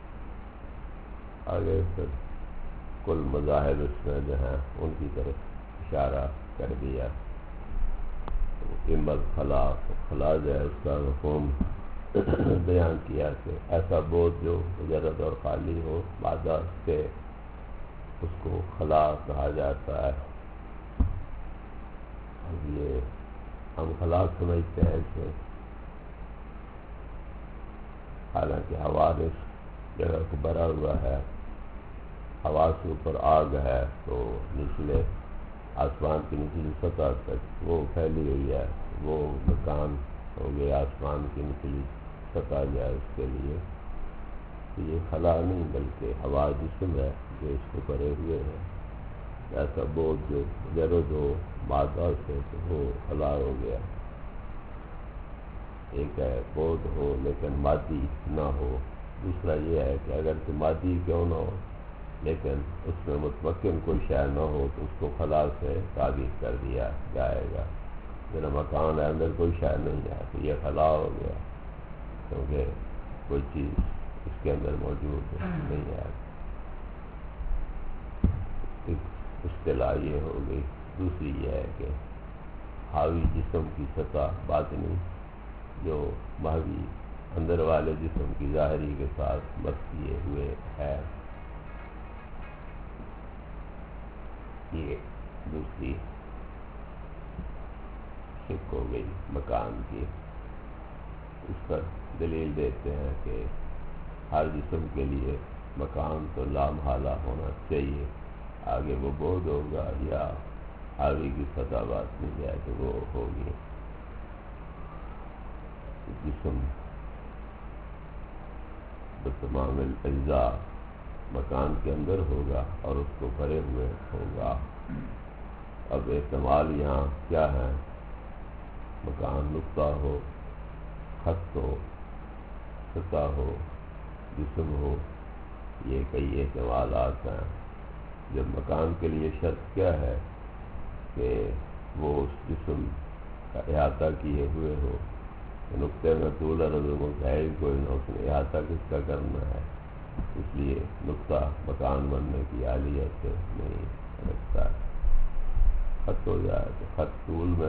آگے پھر کل مذاہب اس میں جو ہیں ان کی طرف اشارہ کر دیا. امت خلا خلا جو ہے اس کا مفہوم بیان کیا کہ ایسا بودھ جو مجرد اور خالی ہو مادہ سے، اس کو خلا کہا جاتا ہے. اب یہ ہم خلا سمجھتے ہیں کہ حالانکہ ہوا اس جگہ کو بھرا ہوا ہے، ہوا سے اوپر آگ ہے تو نچلے آسمان کی نچلی سطح تک وہ پھیلی ہوئی ہے، وہ مکان ہو گیا آسمان کی نچلی سطح جو ہے اس کے لیے. تو یہ خلا نہیں بلکہ ہوا جسم ہے جو اس کو بھرے ہوئے ہے. ایسا بودھ جو مجرد ہو مادہ سے تو وہ خلا ہو گیا. ایک ہے بودھ ہو لیکن مادی نہ ہو، دوسرا یہ ہے کہ اگر تو مادی کیوں نہ ہو لیکن اس میں متمکن کوئی شے نہ ہو تو اس کو خلا سے تعبیر کر دیا جائے گا. میرا مکان ہے اندر کوئی شے نہیں ہے تو یہ خلا ہو گیا، کیونکہ کوئی چیز اس کے اندر موجود نہیں ہے. ایک اصطلاح یہ ہو گئی. دوسری یہ ہے کہ حاوی جسم کی سطح باطنی جو محوی اندر والے جسم کی ظاہری کے ساتھ مس کیے ہوئے ہے، یہ دوسری شک ہو گئی مکان کی. اس پر دلیل دیتے ہیں کہ ہر جسم کے لیے مکان تو لامحالہ ہونا چاہیے. آگے وہ بودھ ہوگا یا حاوی کی سطح بات نہیں جائے تو وہ ہوگی. جسم بتمام الاجزاء مکان کے اندر ہوگا اور اس کو بھرے ہوئے ہوگا. اب احتمال یہاں کیا ہے، مکان نقطہ ہو، خط ہو، سطح ہو، جسم ہو، یہ کئی احتمالات ہیں. جب مکان کے لیے شرط کیا ہے کہ وہ اس جسم کا احاطہ کیے ہوئے ہو، نقطے میں طول عرض ہے کوئی نہ، اس نے احاطہ کس کا کرنا ہے، اس لیے نقطہ مکان بننے کی اہلیت نہیں رکھتا ہے. خط ہو جائے تو خط طول میں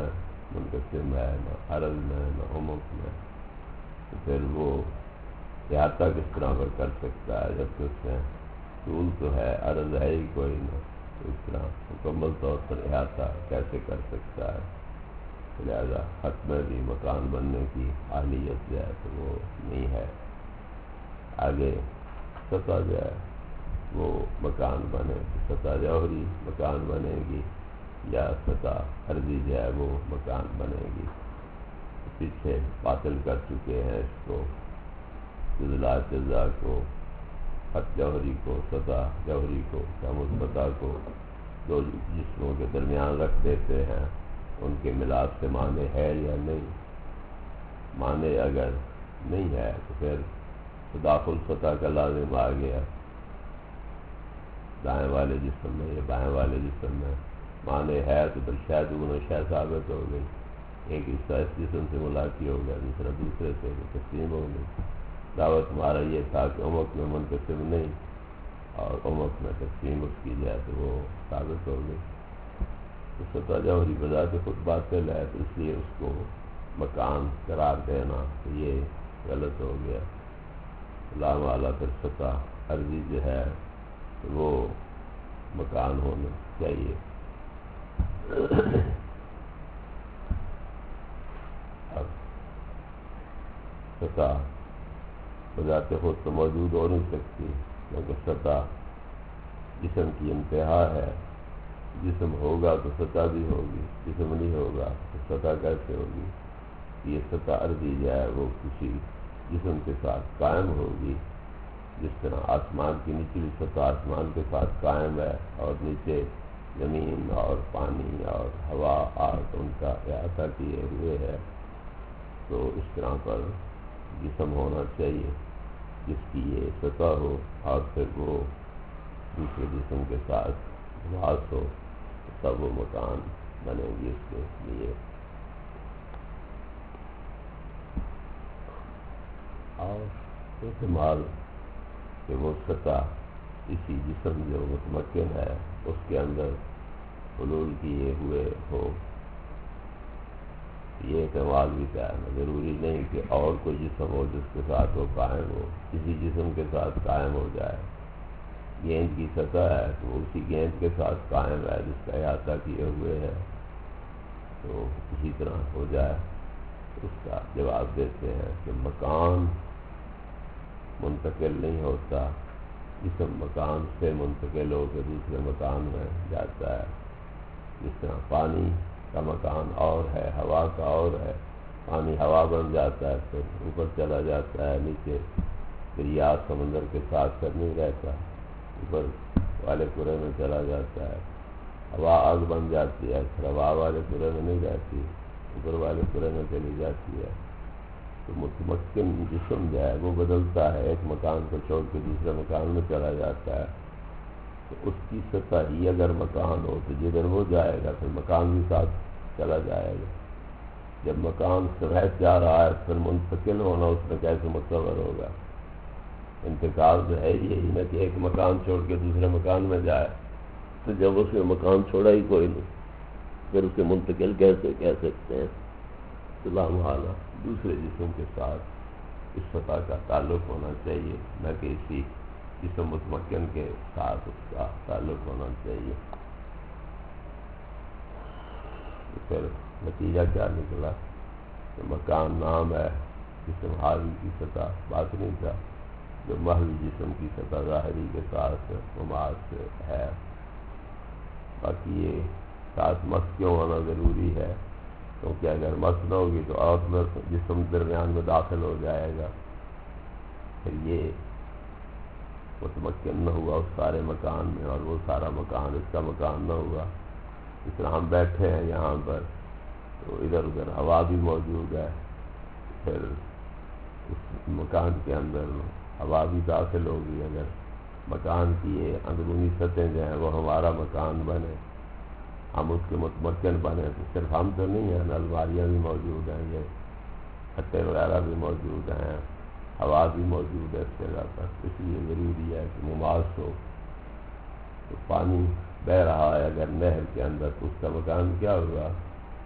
منقسم ہے، نہ عرض میں نہ عمق میں، تو پھر وہ احاطہ کس طرح پر کر سکتا ہے جب کہ اس میں طول تو ہے، عرض ہے ہی کوئی نہ، تو اس طرح مکمل طور پر احاطہ کیسے کر سکتا ہے؟ لہذا خط میں بھی مکان بننے کی اہلیت جو ہے تو وہ نہیں ہے۔ آگے سطح جو ہے وہ مکان بنے، سطح جوہری مکان بنے گی یا سطح عرضی جو ہے وہ مکان بنے گی؟ پیچھے باطل کر چکے ہیں اس کو، جزلا جزا کو، خط جوہری کو، سطح جوہری کو، ہم اس سطح کو دو جسموں کے درمیان رکھ دیتے ہیں، ان کے ملاپ سے معنی ہے یا نہیں؟ معنی اگر نہیں ہے تو پھر تداخل سطح کا لازم آ گیا، دائیں والے جسم میں یا بائیں والے جسم میں معنی ہے تو پھر شاید دونوں شے ثابت ہو گئی، ایک حصہ اس جسم سے ملاقی ہو گیا، دوسرا دوسرے سے تقسیم ہو گئی۔ دعوت ہمارا یہ تھا کہ عمق میں منقسم نہیں اور عمق میں تقسیم اس کی جائے تو وہ ثابت ہو گئی۔ تو سطح جوہری بذات خود باطل ہے، تو اس لیے اس کو مکان قرار دینا تو یہ غلط ہو گیا۔ لام اعلیٰ پھر سطح عرضی جو ہے وہ مکان ہونا چاہیے۔ اب سطح بذات خود تو موجود ہو نہیں سکتی، کیونکہ سطح جسم کی انتہا ہے، جسم ہوگا تو سطح بھی ہوگی، جسم نہیں ہوگا تو سطح کیسے ہوگی؟ یہ سطح عرضی جو ہے وہ کسی جسم کے ساتھ قائم ہوگی، جس طرح آسمان کی نچلی سطح آسمان کے ساتھ قائم ہے اور نیچے زمین اور پانی اور ہوا آگ ان کا احاطہ کیے ہوئے ہے، تو اس طرح پر جسم ہونا چاہیے جس کی یہ سطح ہو اور پھر وہ دوسرے جسم کے ساتھ واس ہو، تب وہ مکان بنے گی اس کے لیے۔ اور احتمال کہ وہ سطح اسی جسم جو متمکن ہے اس کے اندر حلول کیے ہوئے ہو، یہ احتمال بھی قائم ہے۔ ضروری نہیں کہ اور کوئی جسم ہو جس کے ساتھ وہ قائم ہو، اسی جسم کے ساتھ قائم ہو جائے۔ گیند کی سطح ہے تو اسی گیند کے ساتھ قائم ہے جس کا احاطہ کیے ہوئے ہے، تو اسی طرح ہو جائے۔ اس کا جواب دیتے ہیں کہ مکان منتقل نہیں ہوتا، جسم مکان سے منتقل ہو کے دوسرے مکان میں جاتا ہے۔ جس طرح پانی کا مکان اور ہے، ہوا کا اور ہے، پانی ہوا بن جاتا ہے پھر اوپر چلا جاتا ہے، نیچے دریا سمندر کے ساتھ پھر نہیں رہتا، اوپر والے کرے میں چلا جاتا ہے۔ ہوا آگ بن جاتی ہے، پھر ہوا والے کرے میں نہیں رہتی، اوپر والے کرے میں چلی جاتی ہے۔ تو متمکن جسم جو ہے وہ بدلتا ہے، ایک مکان کو چھوڑ کے دوسرے مکان میں چلا جاتا ہے، تو اس کی سطح ہی اگر مکان ہو تو جدھر وہ جائے گا پھر مکان بھی ساتھ چلا جائے گا۔ جب مکان سمیت جا رہا ہے پھر منتقل ہونا اس میں کیسے متصور ہوگا؟ انتقال جو ہے یہی نہ کہ ایک مکان چھوڑ کے دوسرے مکان میں جائے، تو جب اس نے مکان چھوڑا ہی کوئی نہیں پھر اسے منتقل کیسے کہہ سکتے ہیں؟ تو لامحالہ دوسرے جسم کے ساتھ اس سطح کا تعلق ہونا چاہیے، نہ کہ اسی جسم متمکن کے ساتھ اس کا تعلق ہونا چاہیے۔ پھر نتیجہ کیا نکلا کہ مکان نام ہے، جسم حاوی کی سطح باطنی کا، جو محض جسم کی سطح ظاہری کے ساتھ مماث ہے۔ باقی یہ ساتھ مس کیوں ہونا ضروری ہے؟ کیونکہ اگر مس نہ ہوگی تو اور میں جسم درمیان میں داخل ہو جائے گا، پھر یہ متمکن نہ ہوا اس سارے مکان میں اور وہ سارا مکان اس کا مکان نہ ہوا۔ اس طرح ہم بیٹھے ہیں یہاں پر تو ادھر ادھر ہوا بھی موجود ہے، پھر اس مکان کے اندر ہوا بھی داخل ہوگی۔ اگر مکان کی یہ اندرونی سطح جو ہیں وہ ہمارا مکان بنے، ہم اس کے متمکن بنے، تو صرف ہم تو نہیں ہیں، الماریاں بھی موجود ہیں، یہ کھٹے وغیرہ بھی موجود ہیں، ہوا بھی موجود ہے اس جگہ پر۔ اس لیے ضروری ہے کہ مماس ہو۔ تو پانی بہہ رہا ہے اگر نہر کے اندر تو اس کا مکان کیا ہوا؟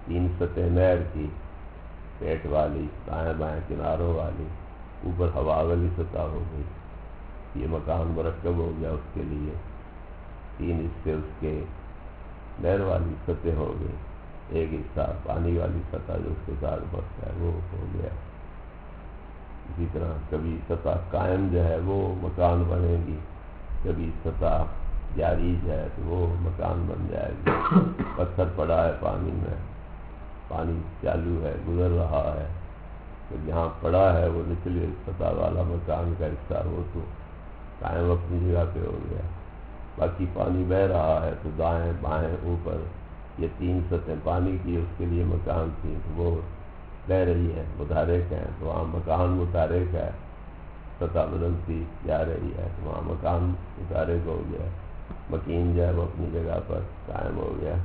تین سطح نہر کی، پیٹ والی، دائیں بائیں کناروں والی، اوپر ہوا والی سطح ہو گئی. یہ مکان مرکب ہو گیا اس کے لیے. تین حصے اس کے نہر والی سطح ہو گئی، ایک حصہ پانی والی سطح جو اس کے ساتھ بستا ہے وہ ہو گیا. اسی طرح کبھی سطح قائم جو ہے وہ مکان بنے گی، کبھی سطح جاری جو ہے تو وہ مکان بن جائے گی. پتھر پڑا ہے پانی میں، پانی چالو ہے، گزر رہا ہے، تو جہاں پڑا ہے وہ نچلے سطح والا مکان کا حصہ وہ تو قائم اپنی جگہ پہ ہو گیا. باقی پانی بہہ رہا ہے تو دائیں بائیں اوپر یہ تین سطح پانی کی اس کے لیے مکان تھی، وہ بہ رہی ہے، متحرک ہیں، تو وہاں مکان متحرک ہے. سطح بدلتی جا رہی ہے تو وہاں مکان متحرک ہو گیا. مکین جو ہے وہ اپنی جگہ پر قائم ہو گیا.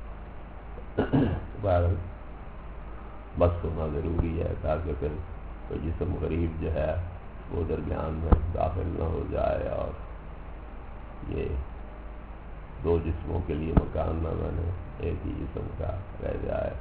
بہرحال بس ہونا ضروری ہے تاکہ پھر کوئی جسم غریب جو ہے وہ درمیان میں داخل نہ ہو جائے اور یہ دو جسموں کے لیے مکان نہ بنے، ایک ہی جسم کا رہ جائے.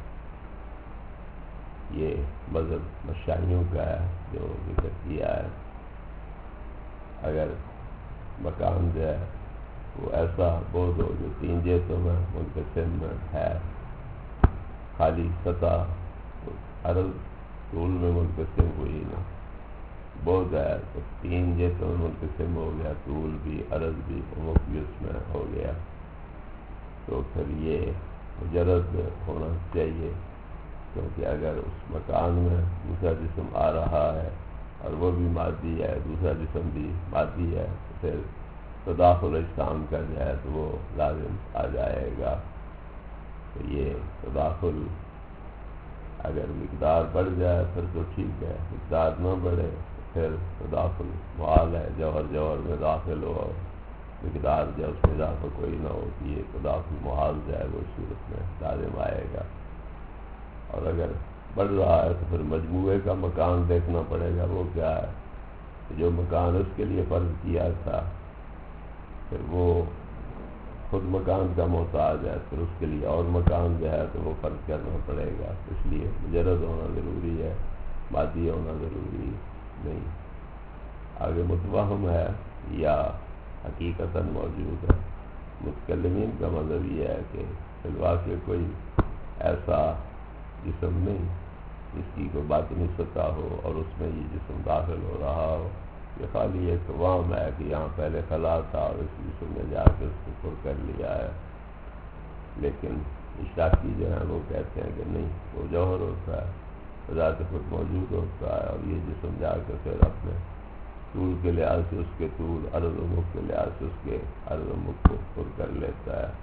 یہ مذہب مشائیوں کا ہے جو ذکر کیا ہے. اگر مکان جو ہے وہ ایسا بہت ہو جو تین جہتوں میں منقسم میں ہے، خالی سطح عرض طول میں منقسم ہوئی نہ، بہت ہے تو تین جہتوں میں منقسم ہو گیا، طول بھی عرض بھی عمق بھی اس میں ہو گیا، تو پھر یہ مجرد ہونا چاہیے. کیونکہ اگر اس مکان میں دوسرا جسم آ رہا ہے اور وہ بھی مادی ہے، دوسرا جسم بھی مادی ہے، تو پھر تداخل اجسام کا جو ہے تو وہ لازم آ جائے گا. تو یہ تداخل اگر مقدار بڑھ جائے پھر تو ٹھیک ہے، مقدار نہ بڑھے پھر تداخل محال ہے. جوہر جوہر میں داخل ہو اور مقدار جو اس میں اضافہ کوئی نہ ہو، یہ تداخل محال جو ہے وہ صورت میں لازم آئے گا. اور اگر بڑھ رہا ہے تو پھر مجموعے کا مکان دیکھنا پڑے گا. وہ کیا ہے کہ جو مکان اس کے لیے فرض کیا تھا پھر وہ خود مکان کا محتاج ہے، پھر اس کے لیے اور مکان جو ہے تو وہ فرض کرنا پڑے گا. اس لیے مجرد ہونا ضروری ہے، مادی ہونا ضروری نہیں. آگے متوہم ہے یا حقیقتاً موجود ہے. متکلمین کا مذہب یہ ہے کہ فی الواقع کوئی ایسا جسم نہیں جس کی کوئی باطنی سطح ہو اور اس میں یہ جسم داخل ہو رہا ہو. یہ خالی ایک وہم ہے کہ یہاں پہلے خلا تھا اور اس جسم میں جا کے اس کو پر کر لیا ہے. لیکن اشراقی جو ہیں وہ کہتے ہیں کہ نہیں، وہ جوہر ہوتا ہے، ذات خود موجود ہوتا ہے، اور یہ جسم جا کے پھر اپنے طول کے لحاظ سے اس کے طول، عرض و مق کے لحاظ سے اس کے عرض و مق کو پر کر لیتا ہے.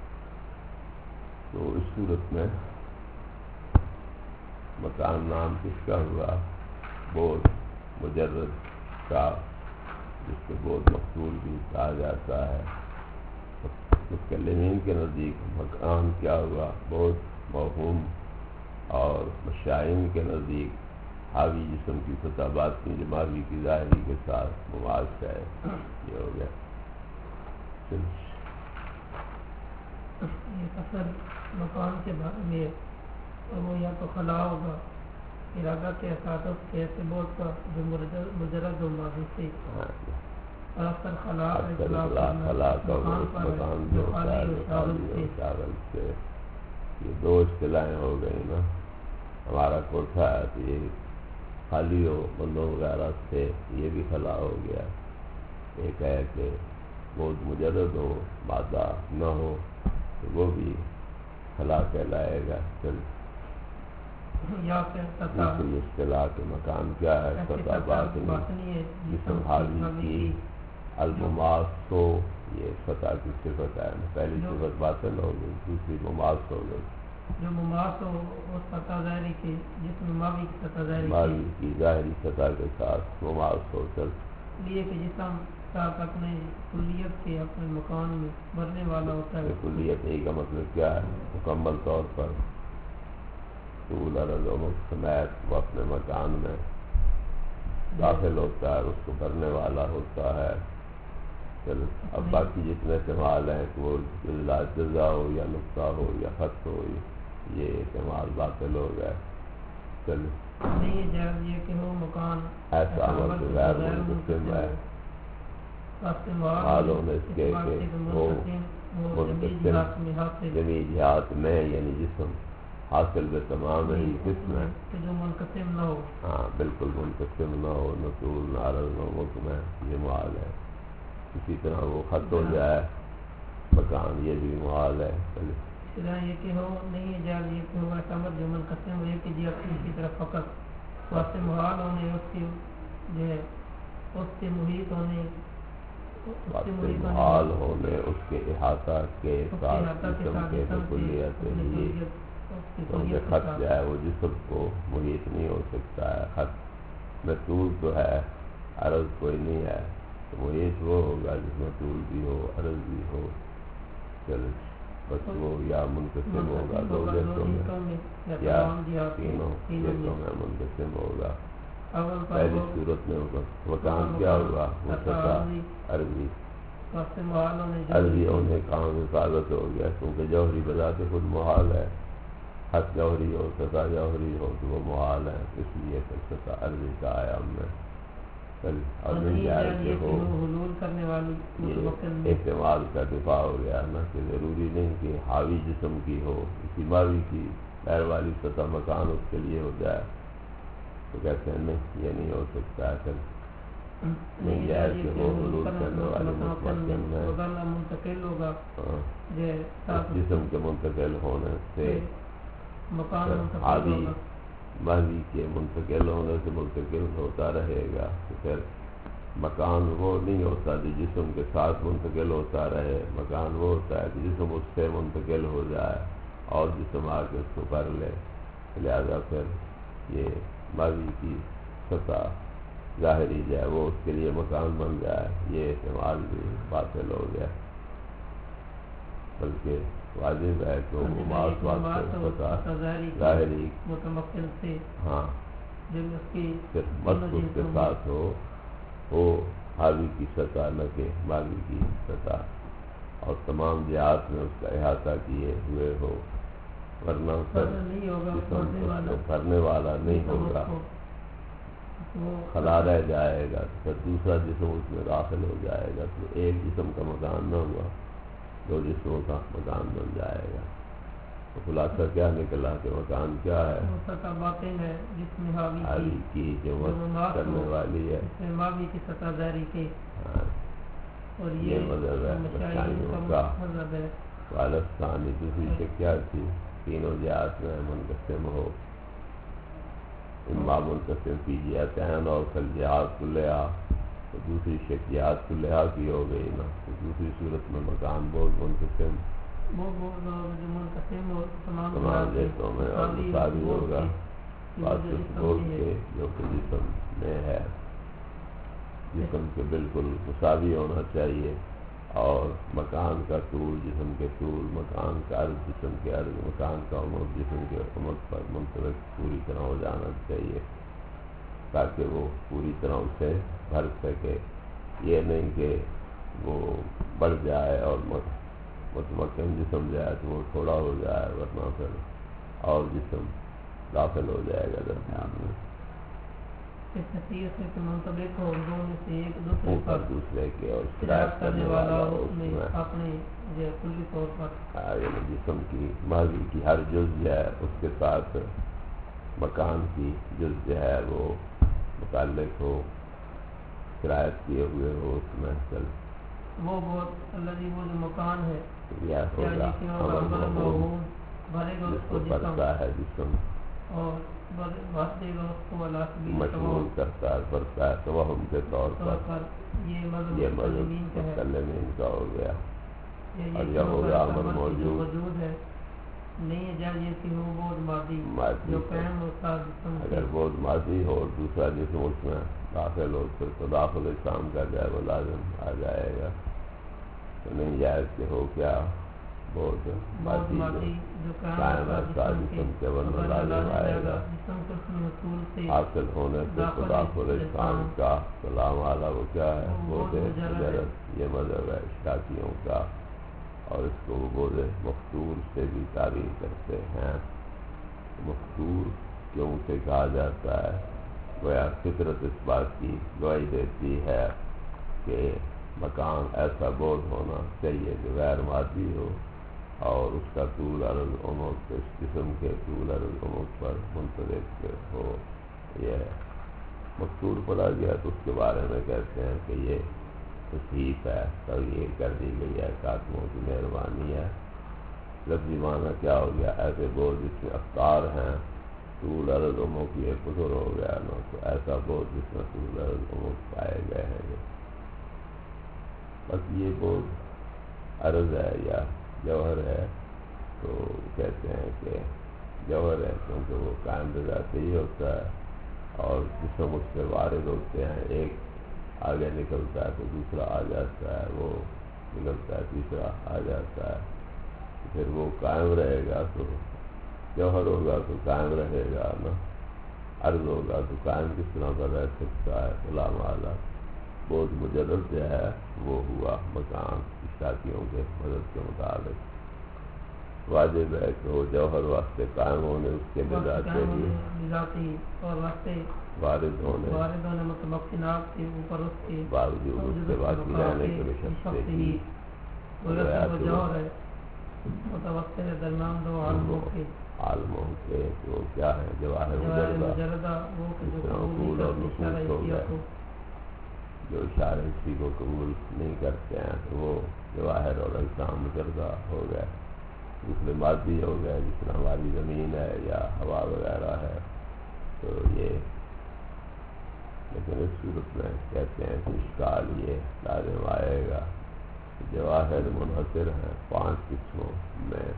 تو اس صورت میں مکان نام کس کا ہوا؟ بود مجرد کا، جس کو بود مقصول بھی کہا جاتا ہے. متکلمین کے نزدیک مکان کیا ہوا؟ بود موہوم، اور مشائین کے نزدیک حاوی جسم کی سطح باطنی جو ماوی کی ظاہری کے ساتھ مماثل ہے. یہ ہو گیا. یہ اصل مکان کے بارے میں اور وہ یا تو خلا ہوگا، ارادہ کے احساسات کے اعتبار کا جو مجرد و ماضی سے، اور اکثر خلا خلا کا مکان جو شاغل سے. یہ دو اصطلاحیں ہو گئی نا. ہمارا کوٹھا ہے تو یہ خالی ہو بندوں وغیرہ سے، یہ بھی خلا ہو گیا. ایک ہے کہ بہت مجرد ہو، مادہ نہ ہو، تو وہ بھی خلا کہلائے گا. پھر دوسری اصطلاح کے مکان کیا ہے؟ سطح باطنی، جسم حاوی کی المماس ہو. یہ سطح کی صفت ہے. پہلی صفت باطن ہو گئی، دوسری مماس ہو گئی. جو مماس ہو وہ سطح ظاہری کی، جسم ماوی کی سطح ظاہری ماوی کی ظاہری سطح کے ساتھ مماس ہو کر لیے کہ جسم ساتھ اپنے کلیت کے اپنے مکان میں بھرنے والا ہوتا ہے. کلیت ہی کا مطلب کیا ہے؟ مکمل طور پر طول عرض و مق سمیت وہ اپنے مکان میں داخل ہوتا ہے، اس کو بھرنے والا ہوتا ہے. پھر اب باقی جتنے استعمال ہیں کہ وہ جزا ہو یا نقطہ ہو یا خط ہو، یہ اعتماد باطل ہو گیا. چلے نہیں جائز یہ کہ وہ مکان ایسا عمل تو غیر منقسم ہے. حال ہونے اس کے کہ وہ منقسم جمی جہات میں یعنی جسم حاصل بے تمام ہی قسم ہے جو منقسم نہ ہو. ہاں بالکل منقسم نہ ہو، نہ طول نہ عرض نہ حکم ہے، یہ محال ہے. اسی طرح وہ خط ہو جائے مکان، یہ بھی محال ہے. اس طرح یہ کہ ہو نہیں ہے جائز یہ کہ ہو ایسا عمل جو منقسم ہوئے کہ جی اپنی کی طرف فقط واسطے محال ہونے اس کی جو ہے اس کے محیط ہونے محال ہونے اس کے احاطہ کے ساتھ جسم کے کلیت ہی کیونکہ خط جو ہے وہ جسم کو محیط نہیں ہو سکتا ہے. خط میں طول تو ہے، عرض کوئی نہیں ہے، تو محیط وہ ہوگا جس میں طول بھی ہو عرض بھی ہو. چلو بس وہ یا منقسم ہوگا دو جیسوں میں یا تینوں جیسوں میں منقسم ہوگا. پہلی صورت میں ہوگا مکان کیا ہوگا وہ سطح عرضی عرضی ہونے کا حفاظت ہو گیا کیونکہ جوہری بذات خود محال ہے. حد جوہری ہو سطح جوہری ہو تو وہ محال ہے، اس لیے پھر سطح عرضی کا آیا ہم نے. اور نہیں جائے کہ ہو یہ احتمال کا دفاع ہو گیا نا کہ ضروری نہیں کہ حاوی جسم کی ہو، اسی ماوی کی پیر والی سطح مکان اس کے لیے ہو جائے. تو کہتے ہیں نہیں یہ نہیں ہو سکتا ہے. پھر نہیں جائے کہ وہ حلول کرنے والی مطمئن ہے جسم کے منتقل ہونے سے حاوی ماوی کے منتقل ہونے سے منتقل ہوتا رہے گا. تو پھر مکان وہ نہیں ہوتا جو جسم کے ساتھ منتقل ہوتا رہے. مکان وہ ہوتا ہے کہ جسم اس سے منتقل ہو جائے اور جسم آ کے اس کو کر لے. لہذا پھر یہ ماضی کی سطح ظاہری جائے وہ اس کے لیے مکان بن جائے، یہ احتمال بھی باطل ہو گیا. بلکہ واجب ہے کہ وہ مماس واسطے سطح ظاہری ہاں صرف مست اس کے ساتھ ہو وہ حاوی کی سطح نہ کہ ماوی کی سطح، اور تمام جہات میں اس کا احاطہ کیے ہوئے ہو، ورنہ کرنے والا نہیں ہوگا، خلا رہ جائے گا. پھر دوسرا جسم اس میں داخل ہو جائے گا تو ایک جسم کا مکان نہ ہوا، دو جسموں کا مکان بن جائے گا. تو خلاصہ کیا نکلا کہ مکان کیا ہے؟ حاوی کی جو مست کرنے والی ہے. ہاں یہ مذہب ہے مشائیوں کا. والستانی دوسری شک کیا تھی؟ تینوں جہات میں منقسم ہو، اما منقسم فی جہتین اور کل جہات کلہا. تو دوسری شک جہات کلہا کی ہو گئی نا. تو دوسری صورت میں مکان بہت منقسم تمام جیسوں میں اور مساوی ہوگا. بات بول کے جو کہ جسم میں ہے جسم کے بالکل مساوی ہونا چاہیے، اور مکان کا طول جسم کے طول، مکان کا عرض جسم کے عرض، مکان کا عمر جسم کے عمر پر منطبق پوری طرح ہو جانا چاہیے تاکہ وہ پوری طرح اسے بھر سکے. یہ نہیں کہ وہ بڑھ جائے اور متمکن جسم جائے تو وہ تھوڑا ہو جائے، ورنہ پھر اور جسم داخل ہو جائے گا درمیان میں. اوپر دوسرے کے اور شرائط کرنے والا ہو اس میں یعنی جسم کی ماضی کی ہر جز جو ہے اس کے ساتھ مکان کی جز جو ہے وہ متعلق ہو، شرائط کیے ہوئے ہو اس میں. چل وہ بہت اللہ جی وہ جو مکان ہے یا ہوگا عمل جس کو بڑھتا ہے جسم اور مشغول کرتا ہے بڑھتا ہے توہم کے طور پر. یہ مذہب متکلمین کا ہو گیا. اور یہ ہوگا عمل موجود ہے نہیں جائز یہ کہ وہ بود ماضی جو قائم ہوتا جسم. اگر بود ماضی ہو اور دوسرا جسم اس میں داخل ہو پھر تو داخل اسلام کا جائے وہ لازم آ جائے گا. تو نہیں جائز کہ ہو کیا بود ماضی جو قائم ایسا جسم کے ورنہ لازم آئے گا. حاصل ہونے سے خداخل اسلام کا سلام والا وہ کیا ہے بود مجرد. یہ مذہب ہے اشراقیوں کا، اور اس کو وہ بود مفتور سے بھی تعبیر کرتے ہیں. مذکور کیوں سے کہا جاتا ہے؟ گویا فطرت اس بات کی گواہی دیتی ہے کہ مکان ایسا بود ہونا چاہیے جو غیر مادی ہو اور اس کا طول عرض عمق اس جسم کے طول عرض عمق پر منطبق ہو۔ یہ مذکور پڑھا گیا تو اس کے بارے میں کہتے ہیں کہ یہ تصحیف ہے، تغییر کر دی گئی ہے، کاتموں کی مہربانی ہے۔ لفظی معنی کیا ہو گیا؟ ایسے بود جس میں افطار ہیں، طول عرض عمق یہ قصور ہو گیا نا، تو ایسا بود جس میں طول عرض عمق پائے گئے ہیں یہ بس یہ بود عرض ہے یا جوہر ہے، تو کہتے ہیں کہ جوہر ہے کیونکہ وہ قائم بذات ہی ہوتا ہے اور جسم اس سے وارد ہوتے ہیں، ایک آگے نکلتا ہے تو دوسرا آ جاتا ہے، وہ نکلتا ہے تیسرا آ جاتا ہے، پھر وہ قائم رہے گا تو جوہر ہوگا تو قائم رہے گا نا، عرض ہوگا تو قائم کس طرح کا رہ سکتا ہے؟ فلا مالا بود مجرد جو ہے وہ ہوا مکان کی شاخیوں کے مدد کے مطابق۔ واجب ہے کہ وہ جوہر واسطے قائم ہونے اس کے بذات سے بھی اور واسطے وارد ہونے وارد ہونے متمکنات کے اوپر اس کے باوجود اس کے باقی رہنے کے بشرط ہی جوہر ہے متوسط درمیان دو عالموں کے عالموں کے وہ کیا ہے؟ جواہر مجردہ، وہ کہ جو قبول اور نفوذ ہو گئے، جو اشارہ اسی کو قبول نہیں کرتے ہیں تو وہ جواہر اور اجسام مجردہ ہو گئے، دوسرے مادی ہو گئے، جس طرح ہماری زمین ہے یا ہوا وغیرہ ہے۔ تو یہ لیکن اس صورت میں کہتے ہیں کہ اشکال یہ لازم آئے گا کہ جواہر منحصر ہیں پانچ قسموں میں: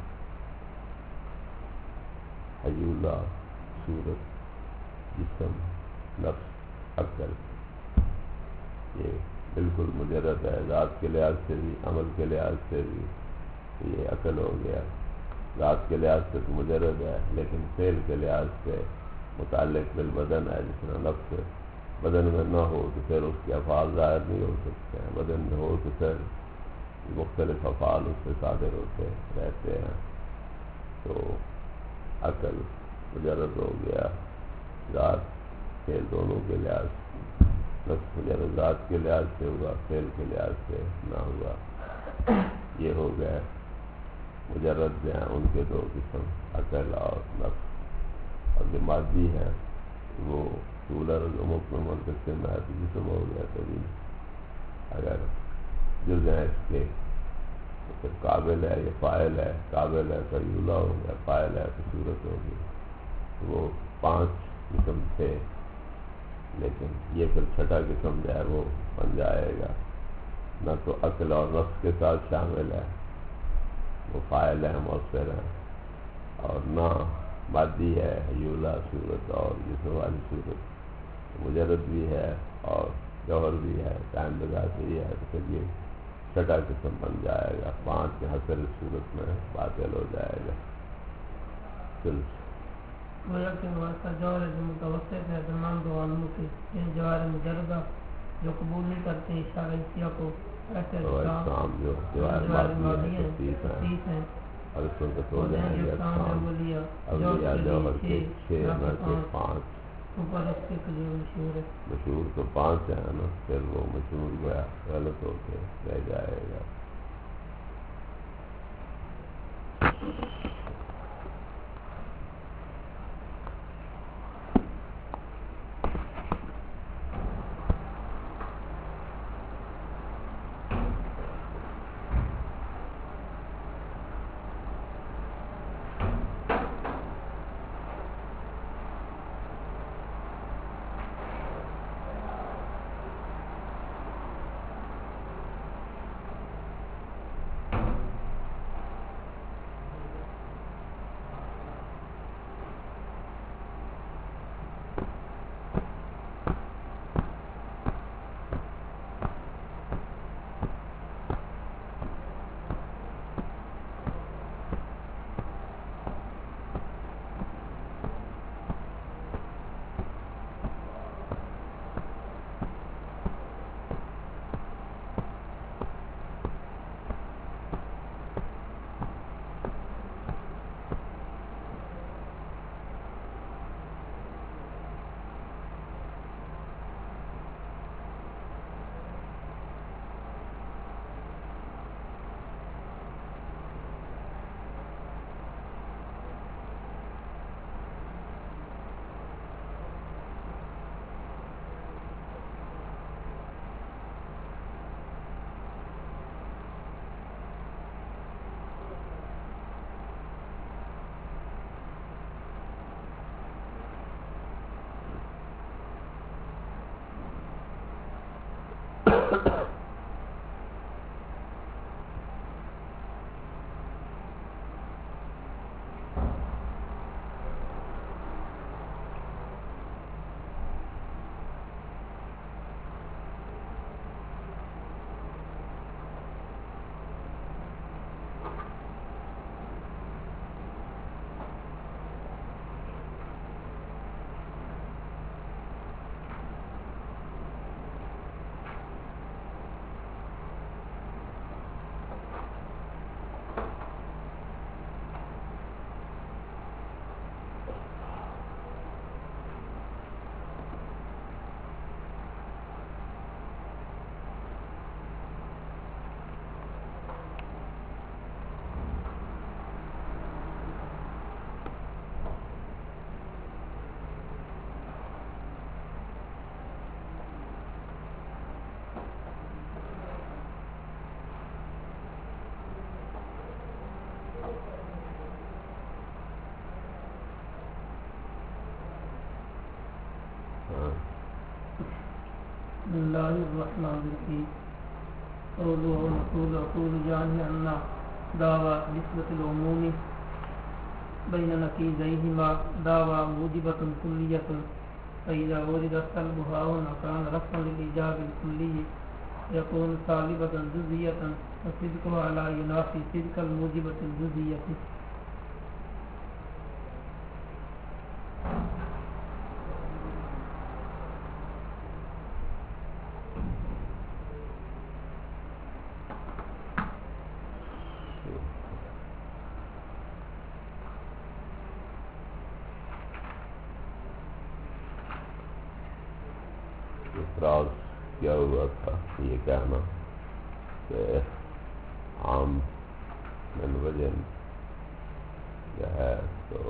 حیولہ، صورت، جسم، نفس، عقل۔ یہ بالکل مجرد ہے، ذات کے لحاظ سے بھی، عمل کے لحاظ سے بھی۔ یہ عقل ہو گیا، ذات کے لحاظ سے تو مجرد ہے لیکن فعل کے لحاظ سے متعلق بالبدن ہے، جس طرح نفس بدن میں نہ ہو تو پھر اس کے افعال ظاہر نہیں ہو سکتے ہیں، بدن میں ہو تو پھر مختلف افعال اس سے صادر ہوتے رہتے ہیں۔ تو عقل مجرد ہو گیا، ذات فعل دونوں کے لحاظ سے، نفس مجرد ذات کے لحاظ سے ہوا، فعل کے لحاظ سے نہ ہوا۔ یہ ہو گئے مجرد جو ہیں ان کے دو قسم، عقل اور نفس۔ اور جو مادی ہے وہ طول عرض عمق میں منقسم ہے، تو جسم ہو گیا کبھی اگر جز ہیں اس کے تو پھر قابل ہے یا فاعل ہے، قابل ہے تو حیولہ ہو گیا، فاعل ہے تو صورت ہوگی۔ وہ پانچ قسم تھے لیکن یہ پھر چھٹا قسم جو ہے وہ بن جائے گا، نہ تو عقل اور نفس کے ساتھ شامل ہے، وہ فاعل ہے، مؤثر ہے، اور نہ مادی ہے، حیولہ صورت اور جسم والی صورت، مجرد بھی ہے اور جوہر بھی ہے، قائم بذات ہی ہے، تو پھر یہ چھٹا قسم بن جائے گا، پانچ حسر صورت میں باطل ہو جائے گا۔ گویا کہ ویسا جوہر جو متوسط ہے تمام دو عالموں کے، یعنی جواہر مجردہ جو قبول نہیں کرتے اشارہ اشیاء کو، ایسے اجسام جو جواہر مادی ہیں تیس ہیں، اور اس میں تو ہیں یہ اجسام اولیاء جوہر کے چھ میں سے پانچ، اوپر اس کے جو مشہور ہے، مشہور تو پانچ ہیں نا، پھر وہ مشہور گیا غلط ہو کے رہ جائے گا۔ بسم الله الرحمن الرحيم قوله ونقول أقول جاني أن دعوى نسبة العموم بين نقيضيهما دعوى موجبة كلية فإذا ورد سلبها هنا كان رفعا للإيجاب الكلي يكون سالبة جزئية وصدقها على ينافي صدق الموجبة الجزئية. اعتراض کیا ہوا تھا یہ کہنا کہ عام من وجن جو ہے تو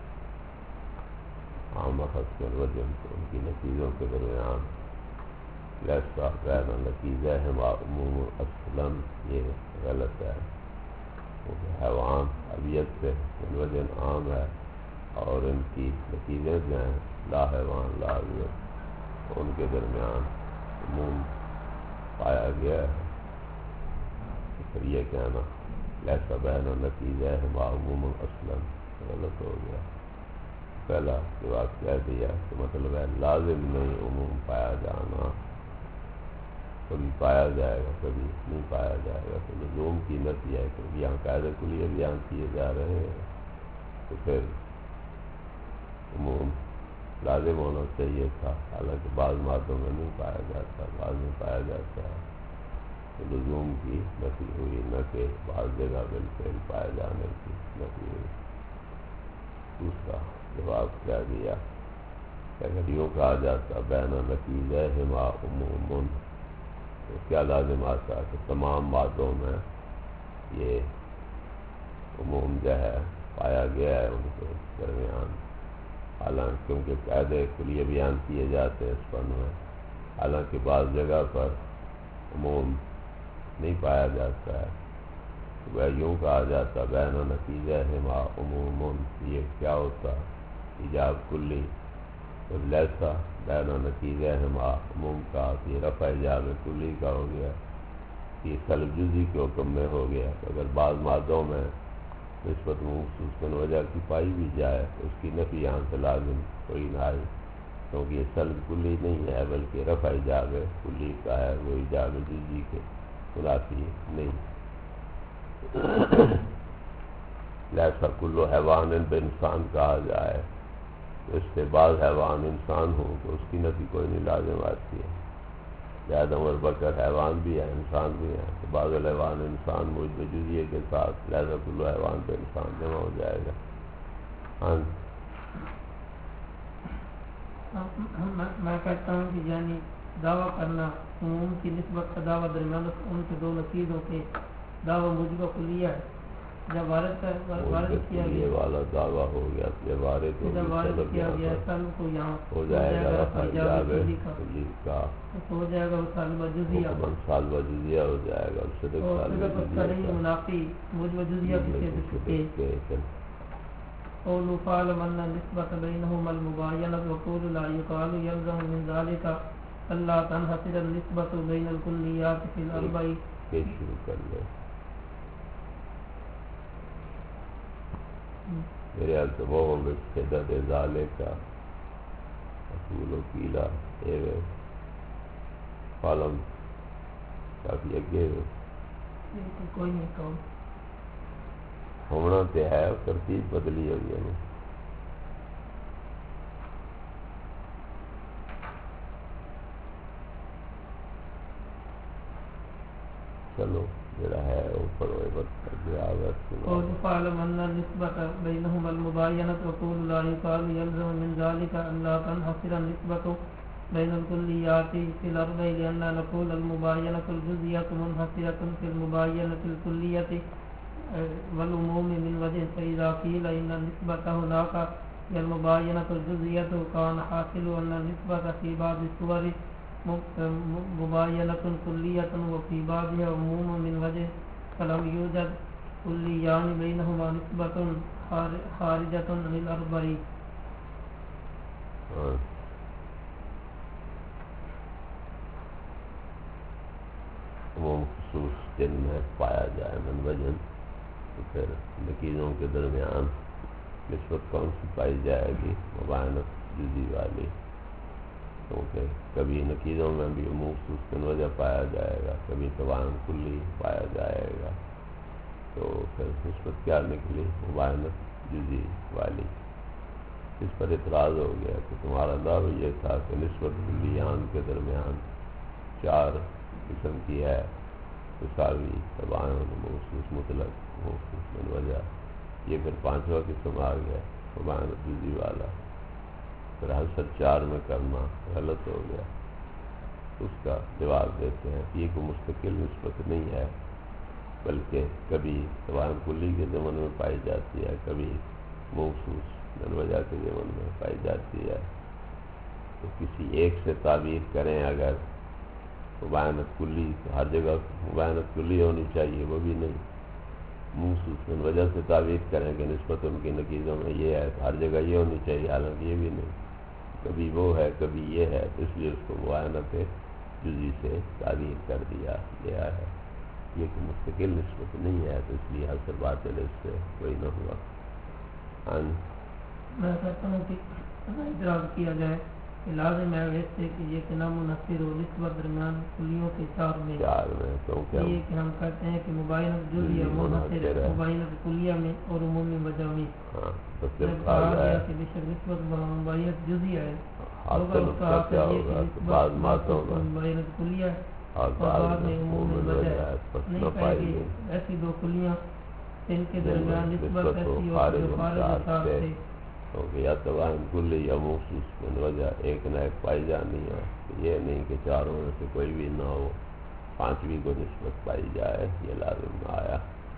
عام اخذ من وجن تو ان کی نتیجوں کے درمیان لہذا غیر نتیجہ ہے عموم اسلم یہ غلط ہے. حیوان ابیت سے من وجن عام ہے اور ان کی نتیجے جو ہیں لا حیوان لا ابیت ان کے درمیان عموم پایا گیا ہے. پھر یہ کہنا لہذا بین نتیجہ ہے ما عموم اسلم غلط ہو گیا. پہلا جواب کہہ دیا کہ مطلب ہے لازم نہیں عموم پایا جانا، کبھی پایا جائے گا کبھی نہیں پایا جائے گا. تو لزوم کی نفی ہے کیونکہ یہاں قاعدے کلیہ بیان کیے جا رہے ہیں تو پھر عموم لازم ہونا چاہیے تھا، حالانکہ بعض مادوں میں نہیں پایا جاتا بعض میں پایا جاتا ہے. تو لزوم کی نفی ہوئی نہ کہ بعض جگہ بالفعل پائے جانے کی نفی ہوئی. دوسرا جواب کیا دیا کہ اگر یوں کہا جاتا بین نتیجہ ہما عموم تو کیا لازم آتا کہ تمام مادوں میں یہ عموم جو ہے پایا گیا ہے ان کے درمیان، حالانکہ کیونکہ قاعدے کلیہ بیان کیے جاتے ہیں اس فن میں، حالانکہ بعض جگہ پر عموم نہیں پایا جاتا ہے. وہ یوں کہا جاتا بین نتیجہ ہے ما عموم یہ کیا ہوتا ایجاب کلی. تو لیسا بین نتیجہ ہے ما عموم کا یہ رفع ایجاب کلی کا ہو گیا، یہ سلب جزی کے حکم میں ہو گیا. تو اگر بعض مادوں میں نسبت مخصوص وجہ کی پائی بھی جائے تو اس کی نفی یہاں سے لازم کوئی نہ آئی، کیونکہ یہ سلب کلی نہیں ہے بلکہ رفع ایجاب کلی کا ہے، وہ ایجاب جزی کے منافی نہیں. لہذا کل حیوان بے انسان کہا جائے تو اس سے بعض حیوان انسان ہوں تو اس کی نفی کوئی نہیں لازم آتی ہے. آدم اور بکر حیوان بھی ہے انسان بھی ہے تو بعض الحیوان انسان موجب جزیے کے ساتھ لہذا کل حیوان پہ انسان جمع ہو جائے گا. ہاں میں کہتا ہوں کہ یعنی دعویٰ کرنا عموم کی نسبت کا دعویٰ درمیان ان کے دو نتیجوں کے دعویٰ موجبہ کلیہ ہے. جب وارد کا وارد کیا گیا والا دعویٰ ہو گیا جب وارد جب وارد کیا گیا سلب کو یہاں ہو جائے گا رفع ایجاب کلی کا ہو جائے گا وہ سالبہ جزیہ سالبہ جزیہ ہو جائے گا. صدق صدق منافی موجبہ جزیہ کسی سے چھٹے. قول فعل من نسبت بینہم المباینۃ وقول لا یقال یلزم من ذلك اللہ تنحصر النسبت بین الکلیات فی الاربع. شروع کر لے میرے حال سے وہ شدت ازالے کا اصول و کیلا اے فالم کافی اگے کوئی نہیں کہو ہونا تے ہے ترتیب بدلی ہوئی ہے. چلو جڑا ہے اوپر ہوئے وقت قول فعل من نسبت بینہم المباینۃ وقول لا یقال یلزم من ذلك ان لا تنحصر النسبت بین الکلیات فی الاربع لأن نقول المباینۃ الجزیۃ منحصرۃ فی المباینۃ الکلیۃ والعموم من وجہ فإذا قیل ان النسبت هناك هي المباینۃ الجزیۃ كان حاصل ان النسبت فی بعض الصور مباینۃ کلیۃ وفی بعضها عموم من وجہ فلم یوجد کلیان بینہما نسبۃ خارجۃ عن الاربع. عموم خصوص جن میں پایا جائے من وجن، تو پھر نکیروں کے درمیان نسبت کون سی پائی جائے گی؟ مباینت جزی والی، کیونکہ کبھی نکیروں میں بھی عموم خصوص جن وجہ پایا جائے گا، کبھی تباین کلی پایا جائے گا، تو پھر نسبت کیا نکلی؟ مباینت جزی والی۔ اس پر اعتراض ہو گیا کہ تمہارا دعویٰ یہ تھا کہ نسبت کلیان کے درمیان چار قسم کی ہے، تساوی، تباین، موصوف مطلق، موصوف من وجہ، یہ پھر پانچواں قسم آ گیا مباینت جزی والا، پھر حسد چار میں کرنا غلط ہو گیا۔ اس کا جواب دیتے ہیں کہ یہ کوئی مستقل نسبت نہیں ہے، بلکہ کبھی تباین کلی کے ضمن میں پائی جاتی ہے، کبھی موصوف من وجہ کے ضمن میں پائی جاتی ہے۔ تو کسی ایک سے تعبیر کریں اگر مباینت کلی، تو ہر جگہ مباینت کلی ہونی چاہیے، وہ بھی نہیں۔ موصوف من وجہ سے تعبیر کریں کہ نسبت ان کی نکیزوں میں یہ ہے، تو ہر جگہ یہ ہونی چاہیے، حالانکہ یہ بھی نہیں، کبھی وہ ہے کبھی یہ ہے، تو اس لیے اس کو مباینت جزی سے تعبیر کر دیا گیا ہے۔ یہ کہ مستقل نسبت نہیں ہے، تو اس لیے حاصل باطل اس سے کوئی نہ ہوا۔ میں کہتا ہوں کہ اعتراض کیا جائے کہ لازم ہے اس سے کہ یہ کہ نہ منحصر ہو نسبت درمیان کلیوں کے چار میں، چار میں کیونکہ یہ کہ ہم کہتے ہیں کہ مباینت جزیہ منحصر ہے مباینت کلیہ میں اور عمومی وجہ میں۔ ہاں تو جب کہا گیا کہ بے شک نسبت مباینت جزیہ ہے، حاصل اس کا کیا ہوگا؟ بعض ماتوں کا مباینت کلیہ ہے اور بعد میں عمومی وجہ ہے، پس نہیں نہ کہے پائی کہ گئی ایسی دو کلیاں ان کے جن میں درمیان نسبت نسبت ہو ایسی ہو خارج جو خارج انصار اثار سے، سے، کیونکہ یا تباین کلی یا موصوف من وجہ ایک نہ ایک پائی جانی ہے، یہ نہیں کہ چاروں میں سے کوئی بھی نہ ہو، پانچویں کو نسبت پائی جائے، یہ لازم نہ آیا۔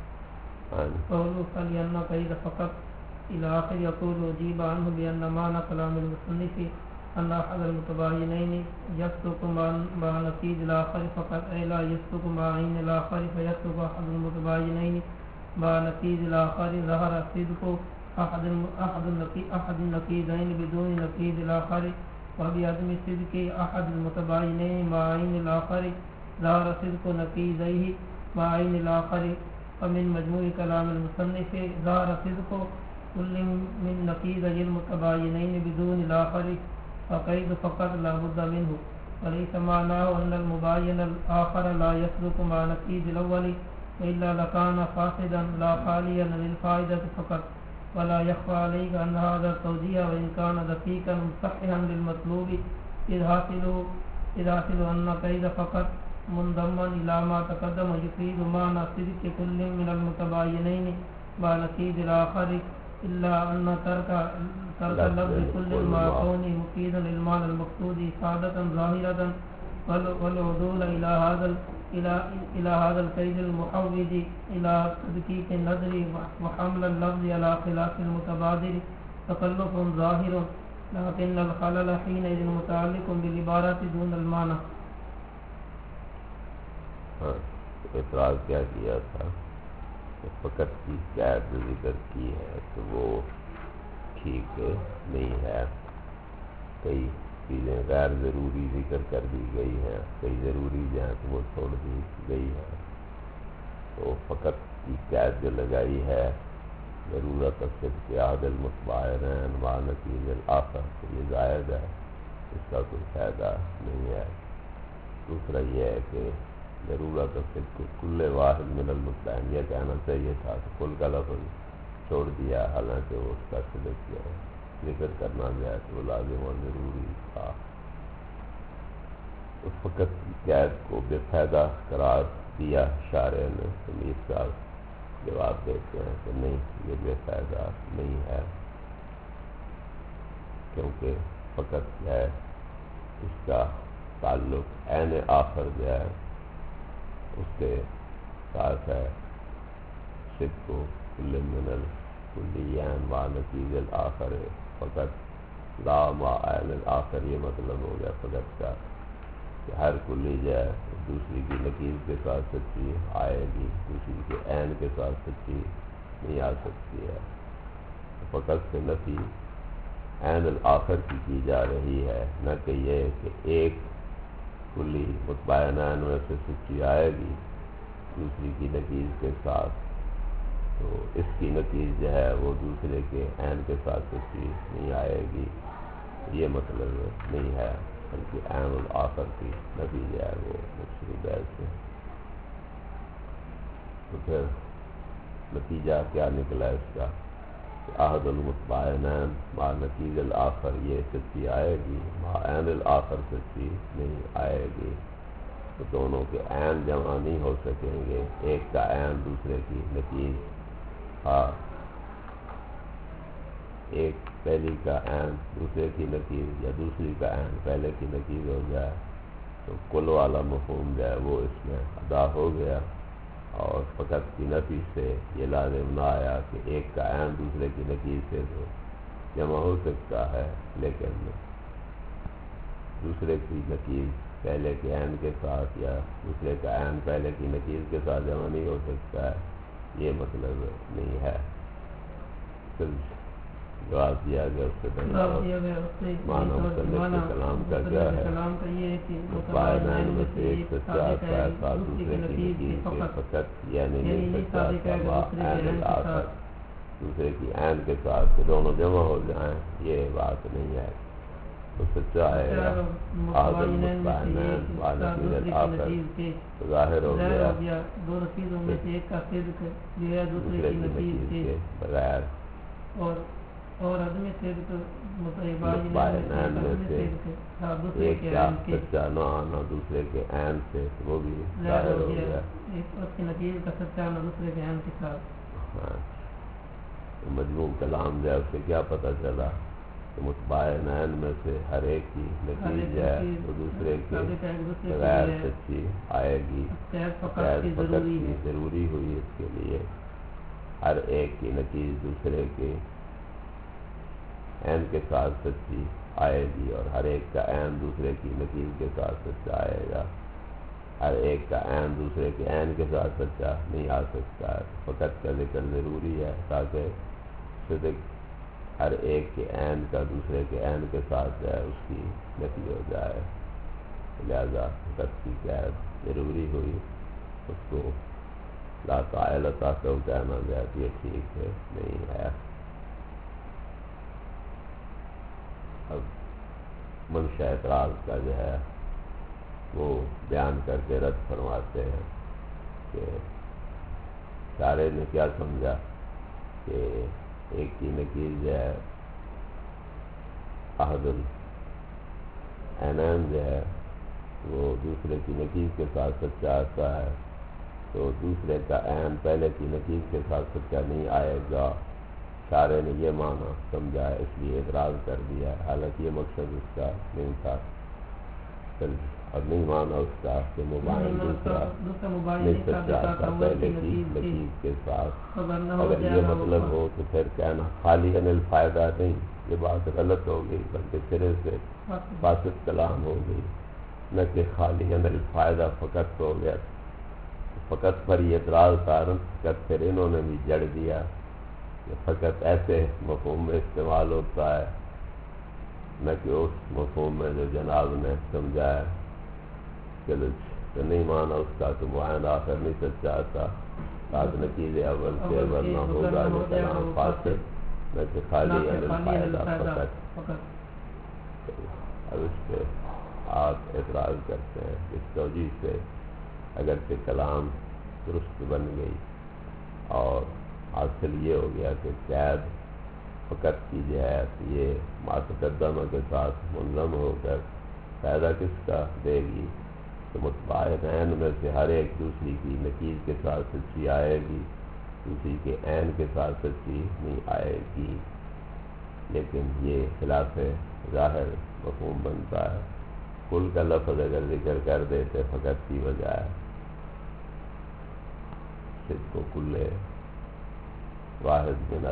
قوله فلأن قيد فقط إلى آخر يقول وجيب عنه بأن معنى كلام المصنف أن أحد المتباينين يسلك مع نقيض الآخر فقط، أي لا يسلك مع عين الآخر فيسلك أحد المتباينين مع نقيض الآخر، ظهر صدق أحد أحد النقيضين بدون نقيض الآخر، وبعدم صدق أحد المتباينين مع عين الآخر ظهر صدق نقيضيه مع عين الآخر۔ ومن مجموع كلام المصنف ظهر صدق كل من نقيضي المتباينين بدون الآخر، فقيد فقط لا بد منه، وليس معناه أن المباين الآخر لا يسلك مع نقيض الأول، وإلا لكان فاسدا لا خاليا للفائدة فقط۔ ولا يخفى عليك أن هذا التوجيه وإن كان دقيقا مصححا للمطلوب، إذ حاصل إذ حاصل أن قيد فقط منضما إلى ما تقدم يفيد معنى صدق كل من المتباينين مع نقيض الآخر، إلا أن ترك ترك لفظ كل مع كونه مفيدا للمعنى المقصود إفادة ظاهرة، والعدول إلى هذا إلى إلى هذا القيد المحوج إلى تدقيق النظر وحمل اللفظ على خلاف المتبادر تكلف ظاهر، لكن الخلل حينئذ متعلق بالعبارة دون المعنى۔ ہاں اعتراض کیا کیا تھا کہ فقط کی قید ذکر کی ہے تو وہ ٹھیک نہیں ہے، کئی چیزیں غیر ضروری ذکر کر دی گئی ہیں، کئی ضروری جو ہیں تو وہ چھوڑ دی گئی ہیں، تو فقط کی قید جو لگائی ہے ضرورت صدق احد المتباینین مع نقیض الآخر، تو یہ زائد ہے، اس کا کوئی فائدہ نہیں ہے۔ دوسرا یہ ہے کہ ضرورت صدق کل واحد من المتباین، یہ کہنا چاہیے تھا کہ کل کا لفظ چھوڑ دیا، حالانکہ وہ اس کا صدق ذکر کرنا جائے تو لازم اور ضروری تھا۔ اس فقط کی قید کو بے فائدہ قرار دیا شارع نے، تو اس کا جواب دیتے ہیں کہ نہیں، یہ بے فائدہ نہیں ہے، کیونکہ فقط ہے اس کا تعلق عین آخر جو ہے اس کے ساتھ ہے، صدق کل من الکلیین مع نقیض الآخر، فقط لا مع عین الآخر، یہ مطلب ہو گیا فقط کا کہ ہر کلی جو ہے دوسری کی نقیض کے ساتھ سچی آئے گی، دوسری کے عین کے ساتھ سچی نہیں آ سکتی ہے، فقط سے نفی عین الآخر کی کی جا رہی ہے، نہ کہ یہ کہ ایک کلی متباینین میں سے سچی آئے گی دوسری کی نکیز کے ساتھ، تو اس کی نکیز جو ہے وہ دوسرے کے عین کے ساتھ سچی نہیں آئے گی، یہ مطلب نہیں ہے، بلکہ عین الآخر کی نفی جو ہے وہ مقصود ہے اس میں۔ تو پھر نتیجہ کیا نکلا اس کا کہ عہد المتباینین مع نقیض الآخر یہ سچی آئے گی، مع عین الآخر سچی نہیں آئے گی، تو دونوں کے عین جمع نہیں ہو سکیں گے، ایک کا عین دوسرے کی نقیض، ہاں ایک پہلی کا عین دوسرے کی نقیض یا دوسری کا عین پہلے کی نقیض ہو جائے تو کل والا مفہوم جو ہے وہ اس میں ادا ہو گیا، اور فقط کی نفی سے یہ لازم نہ آیا کہ ایک کا عین دوسرے کی نقیض سے تو جمع ہو سکتا ہے، لیکن دوسرے کی نقیض پہلے کے عین کے ساتھ یا دوسرے کا عین پہلے کی نقیض کے ساتھ جمع نہیں ہو سکتا ہے، یہ مطلب نہیں ہے۔ پھر جواب دیا گیا اس سے معنی مصنف کے کلام کا کیا ہے، متباینین میں سے ایک سچا آتا ہے ساتھ دوسرے کی نقیض کے فقط، یعنی نہیں سچا آتا مع عین الآخر دوسرے کی عین کے ساتھ کہ دونوں جمع ہو جائیں، یہ بات نہیں ہے، تو سچا ہے عہد المتباینین مع نقیض الآخر تو ظاہر ہو گیا دونوں چیزوں میں سے ایک کا صدق جو ہے دوسرے کی نقیض کے بغیر، اور اور عدم صدق متباینین میں سے ایک کا سچا نہ آنا دوسرے کے عین سے وہ بھی ظاہر ہو گیا، اس کی نقیض کا سچا آنا دوسرے کے عین کے ساتھ۔ ہاں مجموع کلام جو ہے اس سے کیا پتہ چلا کہ متباینین میں سے ہر ایک کی نقیض جو ہے وہ دوسرے کے بغیر سچی آئے گی، فقط کی ضروری ہوئی اس کے لیے ہر ایک کی نقیض دوسرے کے عین کے ساتھ سچی آئے گی، اور ہر ایک کا عین دوسرے کی نقیض کے ساتھ سچا آئے گا، ہر ایک کا عین دوسرے کے عین کے ساتھ سچا نہیں آ سکتا ہے، فقط کا ذکر ضروری ہے تاکہ صدق ہر ایک کے عین کا دوسرے کے عین کے ساتھ جو ہے اس کی نفی ہو جائے، لہذا فقط کی قید ضروری ہوئی، اس کو لا طائلتا کو کہنا جائے یہ ٹھیک ہے نہیں ہے۔ اب منشا اعتراض کا جو ہے وہ بیان کر کے رد فرماتے ہیں کہ شارع نے کیا سمجھا کہ ایک کی نقیض جو ہے عہد العینین جو ہے وہ دوسرے کی نقیض کے ساتھ سچا آتا ہے، تو دوسرے کا عین پہلے کی نقیض کے ساتھ سچا نہیں آئے گا، شارع نے یہ معنی سمجھا ہے اس لیے اعتراض کر دیا ہے، حالانکہ یہ مقصد اس کا نہیں تھا، اور نہیں مانا اس کا کہ مباین دوسرا نہیں سچا آتا پہلے کی نقیض کے ساتھ، اگر یہ مطلب ہو تو پھر کہنا خالی ان الفائدہ نہیں، یہ بات غلط ہو گئی بلکہ سرے سے فاسد کلام ہو گئی، نہ کہ خالی ان الفائدہ فقط ہو گیا، فقط پر یہ اعتراض کارن فقط پھر انہوں نے بھی جڑ دیا کہ فقط ایسے مفہوم میں استعمال ہوتا ہے، نہ کہ اس مفہوم میں جو جناب نے سمجھا ہے کہ تو نہیں مانا اس کا تو معین آخر نہیں سچا آتا، ساتھ نقیض اول سے ورنہ ہوگا یہ کلام فاسد، نہ کہ خالی ان الفائدہ فقط۔ اب اس پہ آپ اعتراض کرتے ہیں اس توجیہ سے اگرچہ کلام درست بن گئی اور حاصل یہ ہو گیا کہ قید فقط کی جو ہے یہ ما تقدمہ کے ساتھ منظم ہو کر فائدہ کس کا دے گی، تو متباینین میں سے ہر ایک دوسری کی نقیض کے ساتھ سچی آئے گی، دوسری کے عین کے ساتھ سچی نہیں آئے گی، لیکن یہ خلاف ظاہر مفہوم بنتا ہے، کل کا لفظ اگر ذکر کر دیتے فقط کی بجائے صدق کو کل واحد من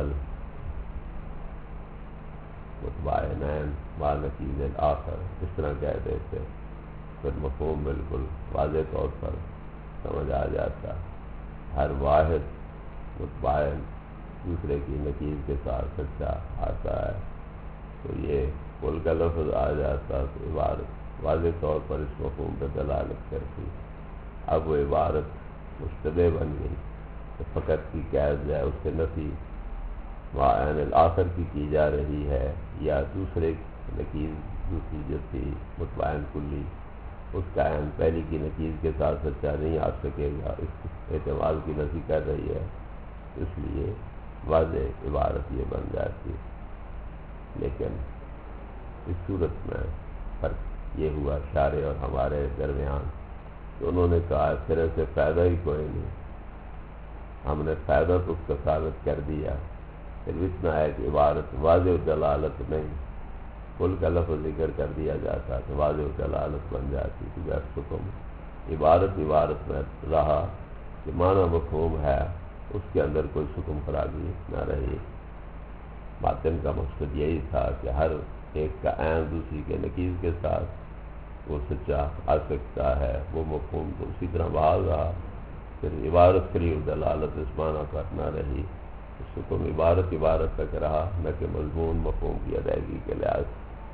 المتباینین مع نقیض الآخر اس طرح کہہ دیتے پھر مفہوم بالکل واضح طور پر سمجھ آ جاتا، ہر واحد متباین دوسرے کی نقیض کے ساتھ سچا آتا ہے، تو یہ کل کا لفظ آ جاتا تو عبارت واضح طور پر اس مفہوم پہ دلالت کرتی. اب وہ عبارت مشتبہ بن گئی کہ فقط کی قید ہے اس سے نفی عین الآخر کی کی جا رہی ہے، یا دوسرے نکیر دوسری جو تھی مطمئن کلی اس کا عین پہلی کی نکیر کے ساتھ سچا نہیں آ سکے گا، اس احتمال کی نفی کر رہی ہے، اس لیے واضح عبارت یہ بن جاتی. لیکن اس صورت میں فرق یہ ہوا شارع اور ہمارے درمیان کہ انہوں نے کہا سرے سے فائدہ ہی کوئی نہیں، ہم نے فائدہ تو اس کا ثابت کر دیا، پھر اتنا ہے کہ عبارت واضح دلالت نہیں، کل کا لفظ ذکر کر دیا جاتا تو واضح دلالت بن جاتی کہ جب حکم عبارت عبارت میں رہا کہ معنی مفہوم ہے اس کے اندر کوئی حکم فراگی نہ رہی. باطن کا مقصد یہی تھا کہ ہر ایک کا عین دوسری کے نکیر کے ساتھ وہ سچا آ سکتا ہے، وہ مفہوم تو اسی طرح بحال رہا. پھر عبارت فری دلالت اس معنی پر نہ رہی، اس حکم عبارت عبارت تک رہا، نہ کہ مضمون مفہوم کی ادائیگی کے لحاظ.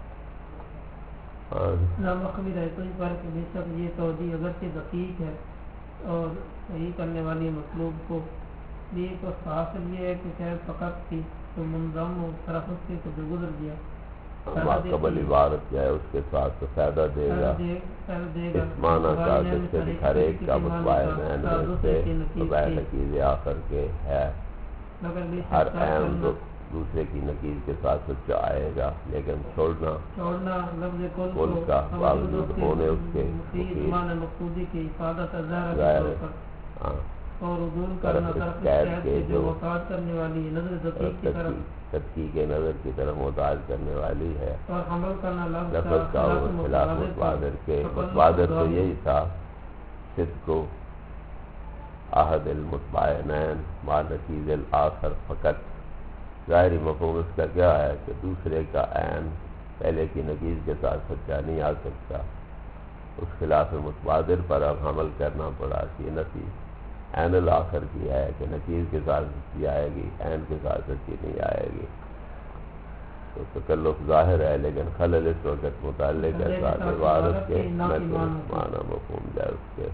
نامخبر ہے تو اس بار کے بے شک یہ توجہ اگرچہ دقیق ہے اور صحیح کرنے والی مطلوب کو بھی تو حاصل یہ ہے کہ شاید فقط تھی تو منظم و طرف اس سے تو گزر گیا. قبل عبارت جو ہے اس کے ساتھ تو فائدہ دے گا، اس معنی کا کہ ہر ایک کا مطمئن ہے سے نکیر آخر کے ہے، ہر اہم دوسرے کی نکیر کے ساتھ سچا آئے گا، لیکن چھوڑنا چھوڑنا لفظ کل کا باوجود ہونے اس کے مقصودی کی حفاظت ظاہر ہاں اور عدول کرنا طرف قید کے جو محتاج کرنے والی نظر دقیق کی طرف تدقیق نظر کی طرف محتاج کرنے والی ہے، اور حمل کرنا لفظ کا خلاف متبادر کے متبادر تو یہی تھا صدق کو عہد المتباینین مع نقیض الآخر فقط. ظاہری مفہوم اس کا کیا ہے کہ دوسرے کا عین پہلے کی نقیض کے ساتھ سچا نہیں آ سکتا، اس خلاف متبادر پر اب حمل کرنا پڑا کہ نفی عین الآخر کی ہے کہ نقیض کے ساتھ سچی آئے گی، عین کے ساتھ سچی نہیں آئے گی. تو تکلف ظاہر ہے لیکن خلل اس وقت متعلق ہے ساتھ عبارت کے نہ کہ معنی مفہوم جائے اس کے.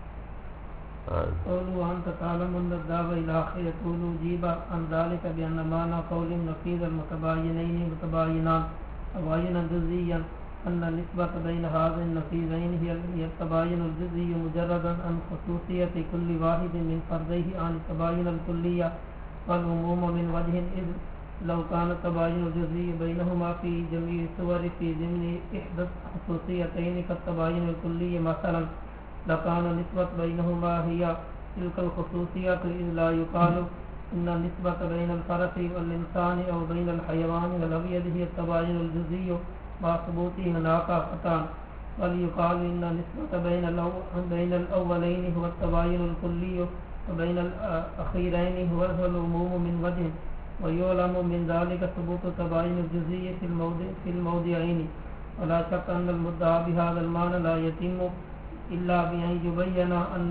قولوا أنت تعلم أن الذهب إلى آخر يقول جيب عن ذلك بأن معنى قول نقيض المتباينين متباينان تباينا جزئيا أن النسبة بين هذين النقيضين هي التباين الجزئي مجردا عن خصوصية كل واحد من فرديه عن التباين الكلية والعموم من وجه إذ لو كان التباين الجزئي بينهما في جميع الصور في ضمن إحدى خصوصيتين كالتباين الكلي مثلا لكان النسبة بينهما هي تلك الخصوصيات إذ لا يقال إن النسبة بين الفرس والإنسان أو بين الحيوان والأبيض هي التباين الجزئي مع ثبوت هناك خطأ، بل يقال إن النسبة بين بين الأولين هو التباين الكلي وبين الأخيرين هو العموم من وجه، ويعلم من ذلك ثبوت التباين الجزئي في الموضع في الموضعين. ولا شك أن المدعى بهذا المعنى لا يتم إلا بأن يبين أن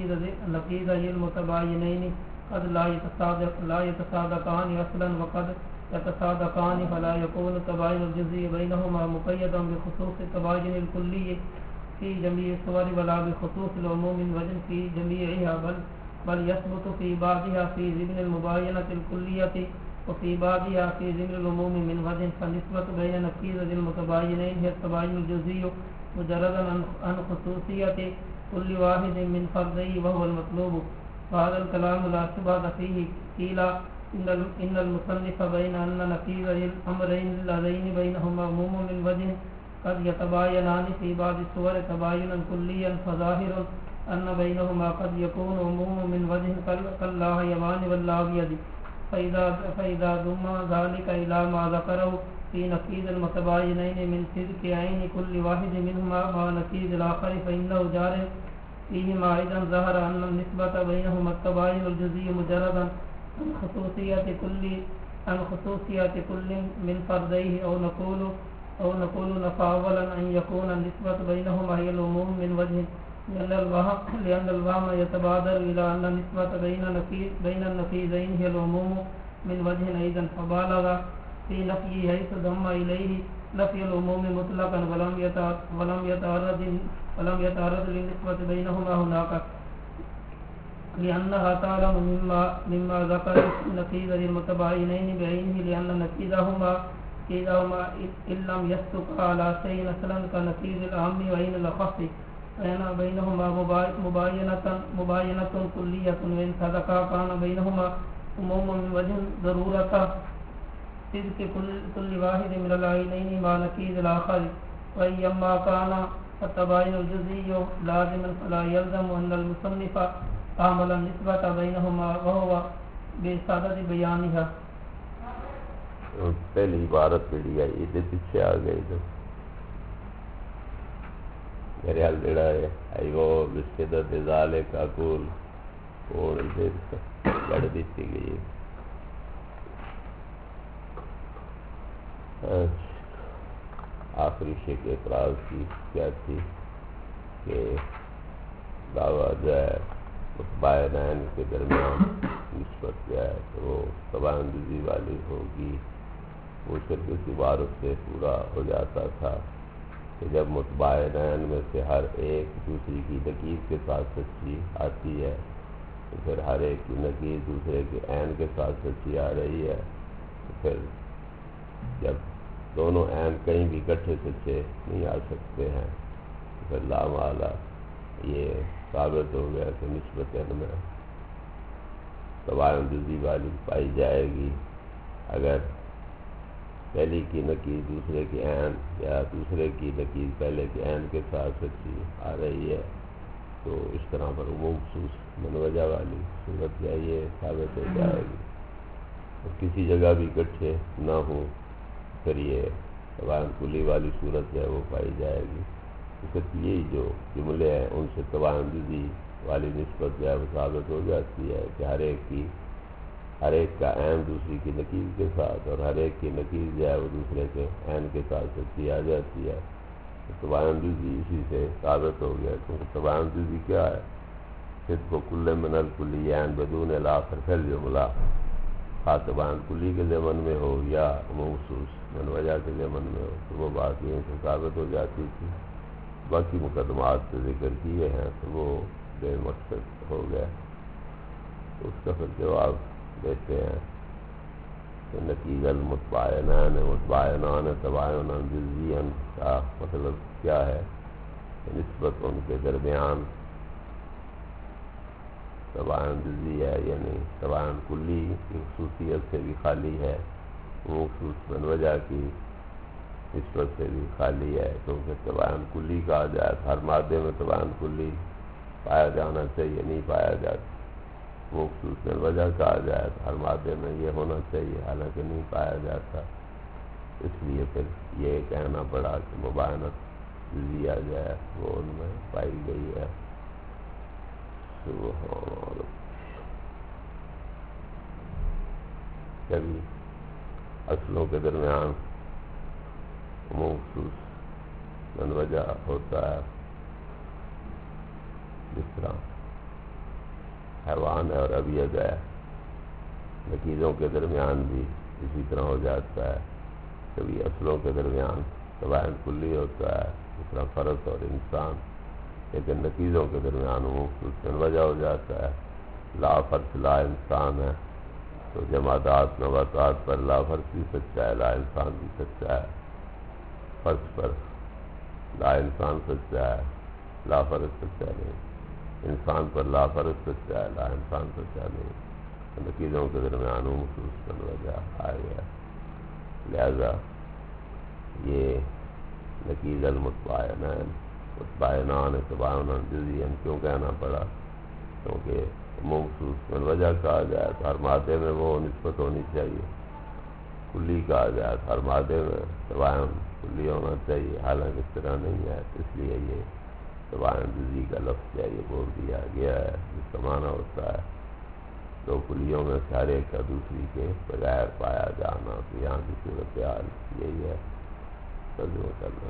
نقيضي المتباينين قد لا يتصادق لا يتصادقان أصلا وقد يتصادقان، فلا يكون التباين الجزئي بينهما مقيدا بخصوص التباين الكلي في جميع الصور ولا بخصوص العموم من وجه في جميعها، بل بل يثبت في بعضها في ضمن المباينة الكلية وفي بعضها في ضمن العموم من وجه. فالنسبة بين نقيضي المتباينين هي التباين الجزئي مجردا عن خصوصية كل واحد من فرديه وهو المطلوب. وهذا الكلام لا شبهة فيه. قيل إن المصنف بين أن نقيضي الأمرين اللذين بينهما عموم من وجه قد يتباينان في بعض الصور تباينا كليا، فظاهر أن بينهما قد يكون عموم من وجه كاللاهيوان واللاهيد. فإذا فإذا ضم ذلك إلى ما ذكره في نقيض المتباينين من صدق عين كل واحد منهما مع نقيض الآخر فإنه جار فيهما أيضا ظهر أن النسبة بينهما التباين الجزئي مجردا عن خصوصية كل عن خصوصية كل من فرديه، أو نقول أو نقول نفاولا أن يكون النسبة بينهما هي العموم من وجه، لأن الوهم لأن الوهم يتبادر إلى أن النسبة بين نقيض بين النقيضين هي العموم من وجه أيضا، فبالغ في نفيه حيث ضم إليه نفي العموم مطلقا ولم يتعرض ولم يتعرض ولم يتعرض للنسبة بينهما هناك لأنها تعلم مما مما ذكر نقيض المتباينين بعينه لأن نقيضهما كلاهما إن لم يصدق على شيء مثلا كنقيض الأهم وعين الأخف فإن بينهما مباينة مباينة كلية وإن صدقا كان بينهما عموم من وجه ضرورة صدق كل كل واحد من العينين مع نقيض الآخر وأيما كان التباين الجزئي لازما فلا يلزم أن المصنف عمل النسبة بينهما وهو بصدد بیانها. پہلی عبارت پڑھی ہے یہ پیچھے آ گئی تو میرے حال جڑا ہے آئی وہ بشدت ذالک اقول تھوڑی دیر لڑ دیتی گئی. آخری شیخ اعتراض کی کیا تھی کہ دعویٰ جو ہے متباینین کے درمیان نسبت جو ہے تو وہ تباین جزئی والی ہوگی. وہ صرف اس عبارت سے پورا ہو جاتا تھا کہ جب متباینین میں سے ہر ایک دوسری کی نقیض کے ساتھ سچی آتی ہے تو پھر ہر ایک کی نقیض دوسرے کے عین کے ساتھ سچی آ رہی ہے تو پھر جب دونوں عین کہیں بھی اکٹھے سچے نہیں آ سکتے ہیں تو پھر لا محالہ یہ ثابت ہو گیا کہ نسبت میں تباین جزئی والی پائی جائے گی. اگر پہلی کی نقیض دوسرے کی عین یا دوسرے کی نقیض پہلے کے عین کے ساتھ سچی آ رہی ہے تو اس طرح پر عموم خصوص من وجہ والی صورت جو ہے یہ ثابت ہو جائے گی. اور کسی جگہ بھی اکٹھے نہ ہوں پھر یہ تباین کلی والی صورت جو ہے وہ پائی جائے گی. صرف یہی جو جملے ہیں ان سے تباین جزئی والی نسبت جو ہے وہ ثابت ہو جاتی ہے کہ ہر ایک کی ہر ایک کا عین دوسری کی نقیض کے ساتھ اور ہر ایک کی نقیض جو ہے وہ دوسرے کے عین کے ساتھ سچی آ جاتی ہے. تباین جزئی اسی سے ثابت ہو گیا کیونکہ تباین جزئی کیا ہے صرف و کل من الکلی عین بدون الاخر پھر جملہ خواہ تباین کلی کے ضمن میں ہو یا مخصوص من وجہ کے ضمن میں ہو تو وہ بات یہیں سے ثابت ہو جاتی تھی. باقی مقدمات سے ذکر کیے ہیں تو وہ بے مقصد ہو گیا. اس کا پھر جواب دیتے ہیں کہ نقیض المتباینان متباینان تباین جزئیا کا مطلب کیا ہے کہ نسبت ان کے درمیان تباین جزئی ہے یعنی تباین کلی کی خصوصیت سے بھی خالی ہے مخصوص من وجہ کی نسبت سے بھی خالی ہے. کیونکہ تباین کلی کہا جائے ہر مادے میں تباین کلی پایا جانا چاہیے نہیں پایا جاتا. مخصوص من وجہ کہا جائے ہر مادے میں یہ ہونا چاہیے حالانکہ نہیں پایا جاتا. اس لیے پھر یہ کہنا پڑا کہ مباینت جزئیہ جو ہے وہ ان میں پائی گئی ہے. کبھی اصلوں کے درمیان مخصوص من وجہ ہوتا ہے جس طرح حیوان ہے اور ابید ہے. نقیضوں کے درمیان بھی اسی طرح ہو جاتا ہے. کبھی اصلوں کے درمیان تباین کلی ہوتا ہے جس طرح فرد اور انسان. لیکن نقیضوں کے درمیان مخصوص من وجہ ہو جاتا ہے. لا فرد لا انسان ہے تو جمادات نباتات پر لا فرد بھی سچا ہے لا انسان بھی سچا ہے. فرض پر لا انسان سچا ہے لا فرض سچا نہیں. انسان پر لا فرض سچا ہے لا انسان سچا نہیں. نقیضوں کے درمیان مخصوص من وجہ آ گیا. لہذا یہ نقیض المتباینین متباینان تباین جزئیا کیوں کہنا پڑا کیونکہ مخصوص من وجہ کہا جائے تو ہر مادے میں وہ نسبت ہونی چاہیے. کلی کہا جائے تو ہر مادے میں تباین کلی ہونا چاہیے حالانکہ اس طرح نہیں ہے. اس لیے یہ تباین جزئی کا لفظ ہے یہ بول دیا گیا ہے جس کا معنی ہوتا ہے دو کلیوں میں سے ہر ایک کا دوسری کے بغیر پایا جانا. تو یہاں کی صورتحال یہی ہے. ترجمہ کرنا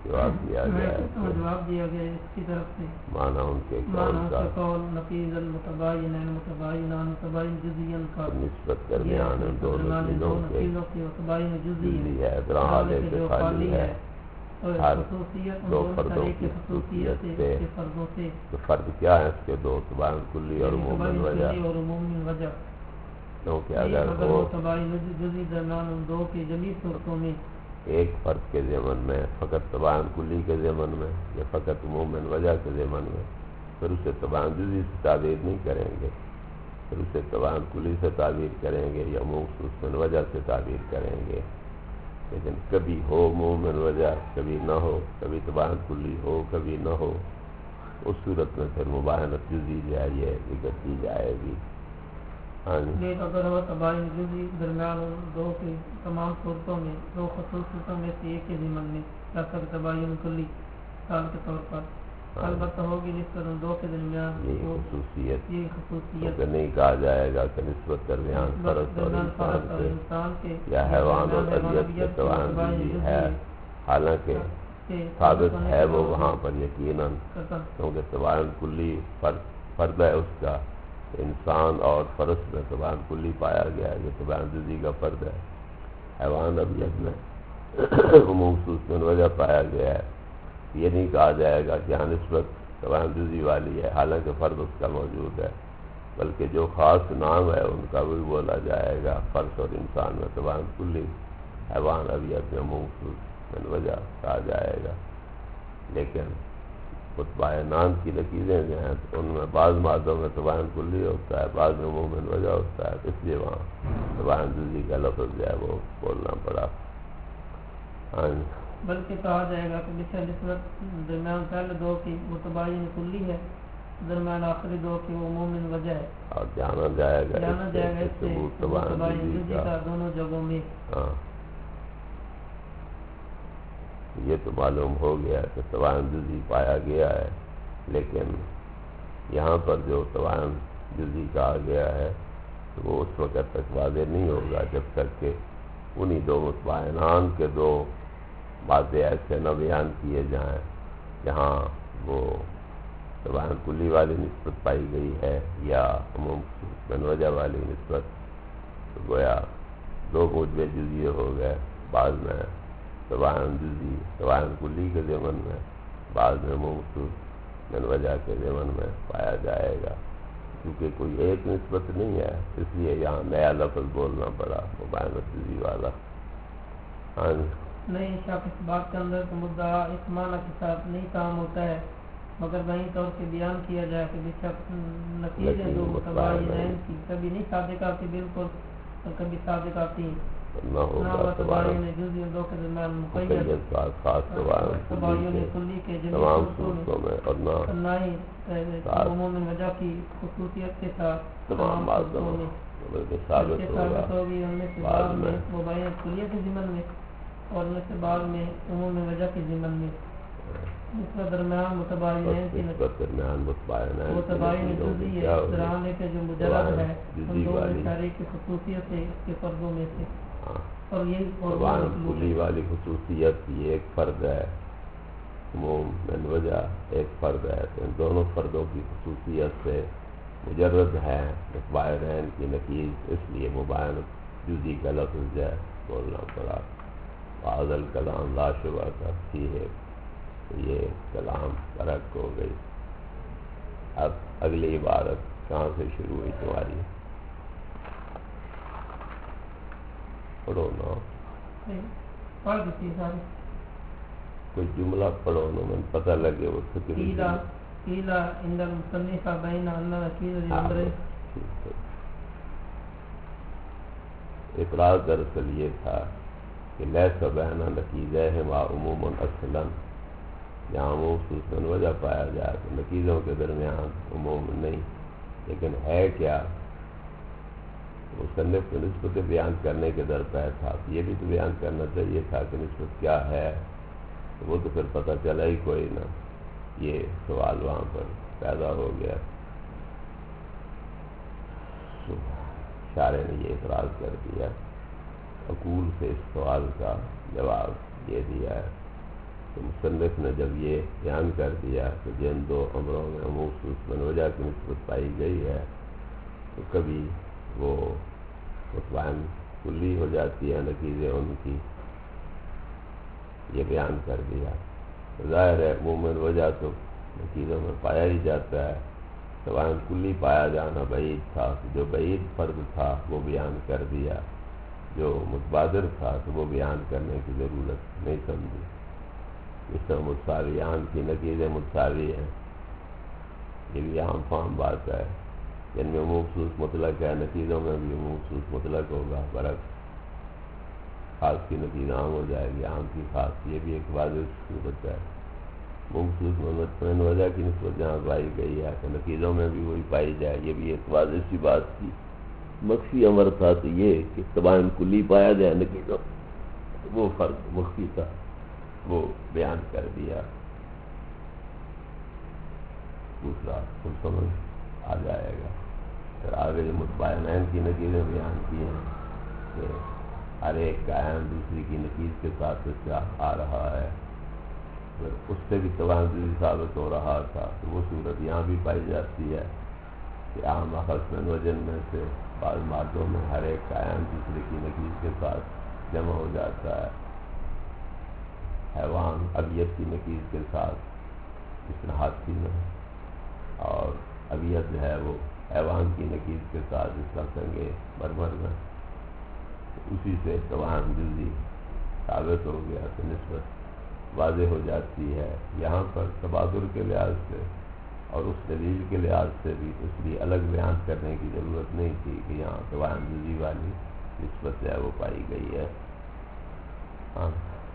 جواب دیا گیا ہے تو جواب دیا گیا اس کی طرف سے معنی ان کے قول معنی کا کے قول نقیض المتباین متباین متباین جزین کا نسبت درمیان ان دونوں چیزوں کے چیزوں کی متباین جزی جزی ہے درحالے کے جو خالی ہے اور ہر خصوصیت دو ان فردوں طرح کی خصوصیت خصوصیت سے سے کے فردوں سے تو فرد کیا ہے اس کے دو تباین کلی اور عموماً وجہ کلی اور عمومی وجہ کیونکہ یہ اگر اگر وہ متباین جزی درمیان ان دو کی جلی صورتوں میں ایک فرد کے ضمن میں فقط تباین کلی کے ضمن میں یا فقط عموماً وجہ کے ضمن میں پھر اسے تباین جزی سے تعبیر نہیں کریں گے، پھر اسے تباین کلی سے تعبیر کریں گے یا عموماً وجہ سے تعبیر کریں گے۔ لیکن کبھی ہو عموماً وجہ کبھی نہ ہو، کبھی تباین کلی ہو کبھی نہ ہو، اس صورت میں پھر مباینت جزی جو ہے یہ ذکر کی جائے گی۔ ہاں جی لیکن اگر ہو تباین جزی درمیان ان دو کی تمام صورتوں میں دو خصوصیتوں میں سے ایک کے ضمن میں یا پھر تباین کلی مثال کے طور پر البتہ ہوگی نسبت ان دو کے درمیان یہ خصوصیت یہ خصوصیت کیونکہ نہیں کہا جائے گا کہ نسبت درمیان فرد اور انسان سے یا حیوان اور طبیعت کے تباین جزی ہے، حالانکہ ثابت ہے وہ وہاں پر یقیناً، کیونکہ تباین کلی فرد فرد ہے اس کا، انسان اور فرد میں تباین کلی پایا گیا ہے، یہ تباین جزی کا فرد ہے۔ حیوان ابیت میں عموم خصوصاً وجہ پایا گیا ہے، یہ نہیں کہا جائے گا کہ یہاں نسبت تباین جزی والی ہے حالانکہ فرد اس کا موجود ہے، بلکہ جو خاص نام ہے ان کا بھی بولا جائے گا۔ فرد اور انسان میں تباین کلی، حیوان ابیت میں عموم خصوصاً وجہ کہا جائے گا۔ لیکن متباینان کی نقیضیں جو ہیں ان میں بعض مادوں میں تباین کلی ہوتا ہے، بعض میں عموماً وجہ ہوتا ہے، اس لیے وہاں تباین جزی کا لفظ جو ہے وہ بولنا پڑا۔ ہاں بلکہ کہا جائے گا کہ بچہ نسبت درمیان پہلے دو کی متباین کلی ہے، درمیان آخری دو کی وہ عموماً وجہ ہے، اور جانا جائے گا جانا اس جائے گا سے اس سے ثبوت تباین متباین جزی جزی کا۔ کا دونوں جگہوں میں۔ ہاں یہ تو معلوم ہو گیا کہ تباین جزی پایا گیا ہے، لیکن یہاں پر جو تباین جزی کہا گیا ہے تو وہ اس وقت تک واضح نہیں ہوگا جب تک کہ انہی دو متباینان کے دو باتیں ایسے نہ بیان کیے جائیں جہاں وہ تباین کلی والی نسبت پائی گئی ہے یا عموم خصوصاً وجہ والی نسبت، تو گویا دو موجب جزیے ہو گئے، بعض میں تباین جزی تباین کلی کے ضمن میں، بعض میں عموم خصوصاً وجہ کے ضمن میں پایا جائے گا، کیونکہ کوئی ایک نسبت نہیں ہے، اس لیے یہاں نیا لفظ بولنا پڑا مباینت جزی والا۔ ہاں نہیں شک اس بات کے اندر تو مدعا اس معنی کے ساتھ نہیں کام ہوتا ہے، مگر وہیں طور سے بیان کیا جائے کہ بشک نتیجے دو متباینین کی کبھی نہیں صادق آتی بالکل اور کبھی صادق آتی نہ ہوگا تباین جزی دو کے درمیان مقید خاص تباین کلی کے تمام صورتوں میں اور نہ ہی عموماً وجہ کی خصوصیت کے ساتھ تمام باتوں میں بلکہ ثابت ہوگی ان میں سے بعض میں مباینت کلیہ کے ضمن میں اور ان سے بعد میں عموم وجہ کے ضمن میں نسبت درمیان متباینین کی درمیان متباینین متباین جزی ہے اس طرح کے جو مجرد ہے ان دو اشارے کی خصوصیت ہے اس کے فردوں میں سے، اور یہی تباین کلی والی خصوصیت یہ ایک فرد ہے، عموم من وجہ ایک فرد ہے، تو ان دونوں فردوں کی خصوصیت سے مجرد ہے متباینین کی نقیض، اس لیے مباینت جزی کا لفظ ہے بولنا پڑا۔ فاضل کلام لا شبہ کرتی ہے، یہ کلام ترک ہو گئی۔ اب اگلی عبارت کہاں سے شروع ہوئی تمہاری؟ پڑھو نا، پڑھ دیتی ساری کوئی جملہ پڑھو نا، میں پتہ لگے وہ فکری قیلا عند المصنف بین ان نقیض الامرین۔ اعتراض دراصل یہ تھا کہ لیس بین نقیضیہما عموما اصلا، جہاں عموم خصوصاً وجہ پایا جائے تو نقیضوں کے درمیان عموم نہیں، لیکن ہے کیا؟ مصنف کو نسبت بیان کرنے کے درپے تھا، یہ بھی تو بیان کرنا چاہیے تھا کہ نسبت کیا ہے، تو وہ تو پھر پتہ چلا ہی کوئی نہ، یہ سوال وہاں پر پیدا ہو گیا۔ شارح نے یہ اعتراض کر دیا، عقول سے اس سوال کا جواب یہ دیا ہے تو مصنف نے جب یہ بیان کر دیا کہ جن دو امروں میں مخصوص من وجہ کی نسبت پائی گئی ہے تو کبھی وہ مطمئن کلی ہو جاتی ہے نتیجے ان کی، یہ بیان کر دیا۔ ظاہر ہے عموماً وجہ تو نتیجوں میں پایا ہی جاتا ہے، سوائن کلی پایا جانا بعید تھا، جو بعید فرد تھا وہ بیان کر دیا، جو متبادر تھا تو وہ بیان کرنے کی ضرورت نہیں سمجھی۔ اس طرح متساویان کی نتیجے متساوی ہیں، یہ بھی عام فام بات ہے، جن میں مخصوص مطلق ہے نتیجوں میں بھی مخصوص مطلق ہوگا، برعکس خاص کی نتیجہ عام ہو جائے گی، عام کی خاص، یہ بھی ایک واضح صورت ہے۔ مخصوص من وجہ کی نسبت جہاں پائی گئی ہے تو نتیجوں میں بھی وہی پائی جائے، یہ بھی ایک واضح سی بات تھی۔ مخفی امر تھا تو یہ کہ تباین کلی پایا جائے نتیجوں، وہ فرق مخفی تھا، وہ بیان کر دیا۔ دوسرا تو سمجھ آ جائے گا۔ پھر آگے جو متباینین کی نتیجیں بیان کی ہیں کہ ہر ایک قائم دوسری کی نتیج کے ساتھ کیا آ رہا ہے، پھر اس سے بھی توازن ثابت ہو رہا تھا، تو وہ صورت یہاں بھی پائی جاتی ہے کہ عام اخذ من وجن میں سے بعض مادوں میں ہر ایک قائم دوسرے کی نتیج کے ساتھ جمع ہو جاتا ہے۔ حیوان ابیت کی نتیج کے ساتھ، جس طرح ہاتھی میں، اور ابیت جو ہے وہ حیوان کی نتیج کے ساتھ، جس طرح سنگے مرمر میں، اسی سے توان جزی ثابت ہو گیا تو نسبت واضح ہو جاتی ہے۔ یہاں پر تبادل کے لحاظ سے اور اس دلیل کے لحاظ سے بھی اس لیے الگ بیان کرنے کی ضرورت نہیں تھی کہ یہاں توان جزی والی نسبت جو ہے وہ پائی گئی ہے۔ ہاں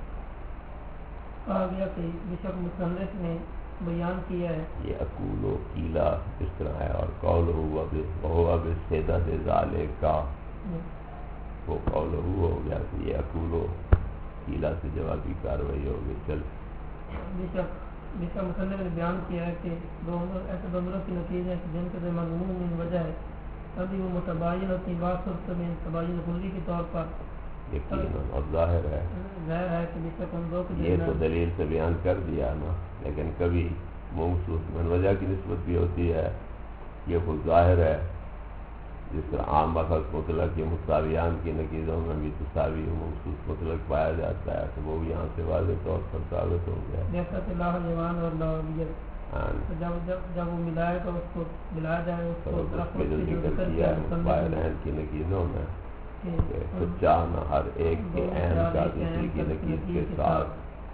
کہا گیا کہ بشک مصنف نے بیان کیا ہے، یہ اقول و قیلا اس طرح ہے، اور قول ہوا بہوا بسیدہ دے ظالے کا، وہ قول ہو گیا کہ یہ اقول و قیلا سے جوابی کاروائی ہوگی۔ چل بشک بشک مصنف نے بیان کیا ہے کہ دونوں ایسے دونوں کی نتیجے ہیں جن کے مضمون میں وجہ ہے، کبھی وہ متباین ہوتی بات صورت میں تباین کلی کے طور پر یقیناً اور ظاہر ہے، ظاہر ہے کہ بشک ان دو کے یہ تو دلیل سے بیان کر دیا نا، لیکن کبھی مخصوص من وجہ کی نسبت بھی ہوتی ہے، یہ خود ظاہر ہے، جس طرح عام بخص مطلق یہ متساویان کی نتیجوں میں بھی تساوی مخصوص مطلق پایا جاتا ہے، تو وہ یہاں سے واضح طور پر ثابت ہو گیا۔ جیسا کہ لاہ جوان اور لاہویت، جب جب جب وہ ملائے تو اس کو ملایا جائے، اس کو اس کے جو ذکر کیا ہے متباینین کی نتیجوں میں کہ سچا نہ ہر ایک کے عین کا دوسری کی نتیج کے ساتھ،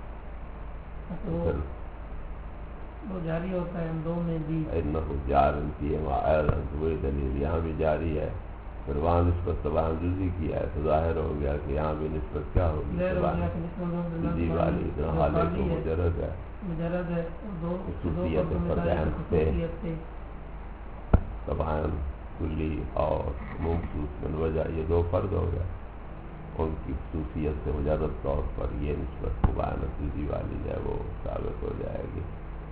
وہ جاری ہوتا ہے ان دو میں بھی، انہو جارن کی ایضاً، وہی دلیل یہاں بھی جاری ہے۔ پھر وہاں نسبت تباین جزی کیا ہے تو ظاہر ہو گیا کہ یہاں بھی نسبت کیا ہوگی، تباین جزی والی، ادھر حالے تو مجرد ہے، مجرد ہے، دو خصوصیت فردین سے تباین کلی اور مخصوص من وجہ، یہ دو فرد ہو گئے، ان کی خصوصیت سے مجرد طور پر یہ نسبت تباین جزی والی ہے وہ ثابت ہو جائے گی۔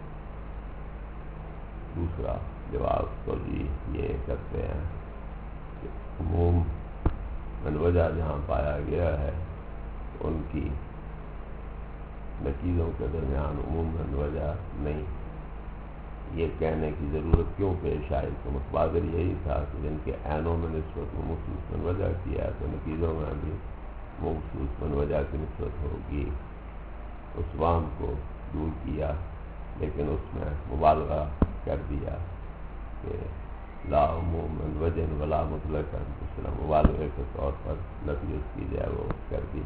دوسرا جواب تو جی یہ کرتے ہیں کہ عموم من وجہ جہاں پایا گیا ہے ان کی نتیجوں کے درمیان عموم من وجہ نہیں، یہ کہنے کی ضرورت کیوں پیش آئی؟ تو متبادر یہی تھا کہ جن کے عینوں میں نسبت میں مخصوص من وجہ کیا ہے تو نتیجوں میں بھی مخصوص من وجہ کی نسبت ہوگی۔ اس وہم کو دور کیا، لیکن اس میں مبالغہ کر دیا کہ لا عموم من وجہ ولا مطلقا، اس طرح مبالغے کے طور پر نفی اس کی جائے وہ کر دی۔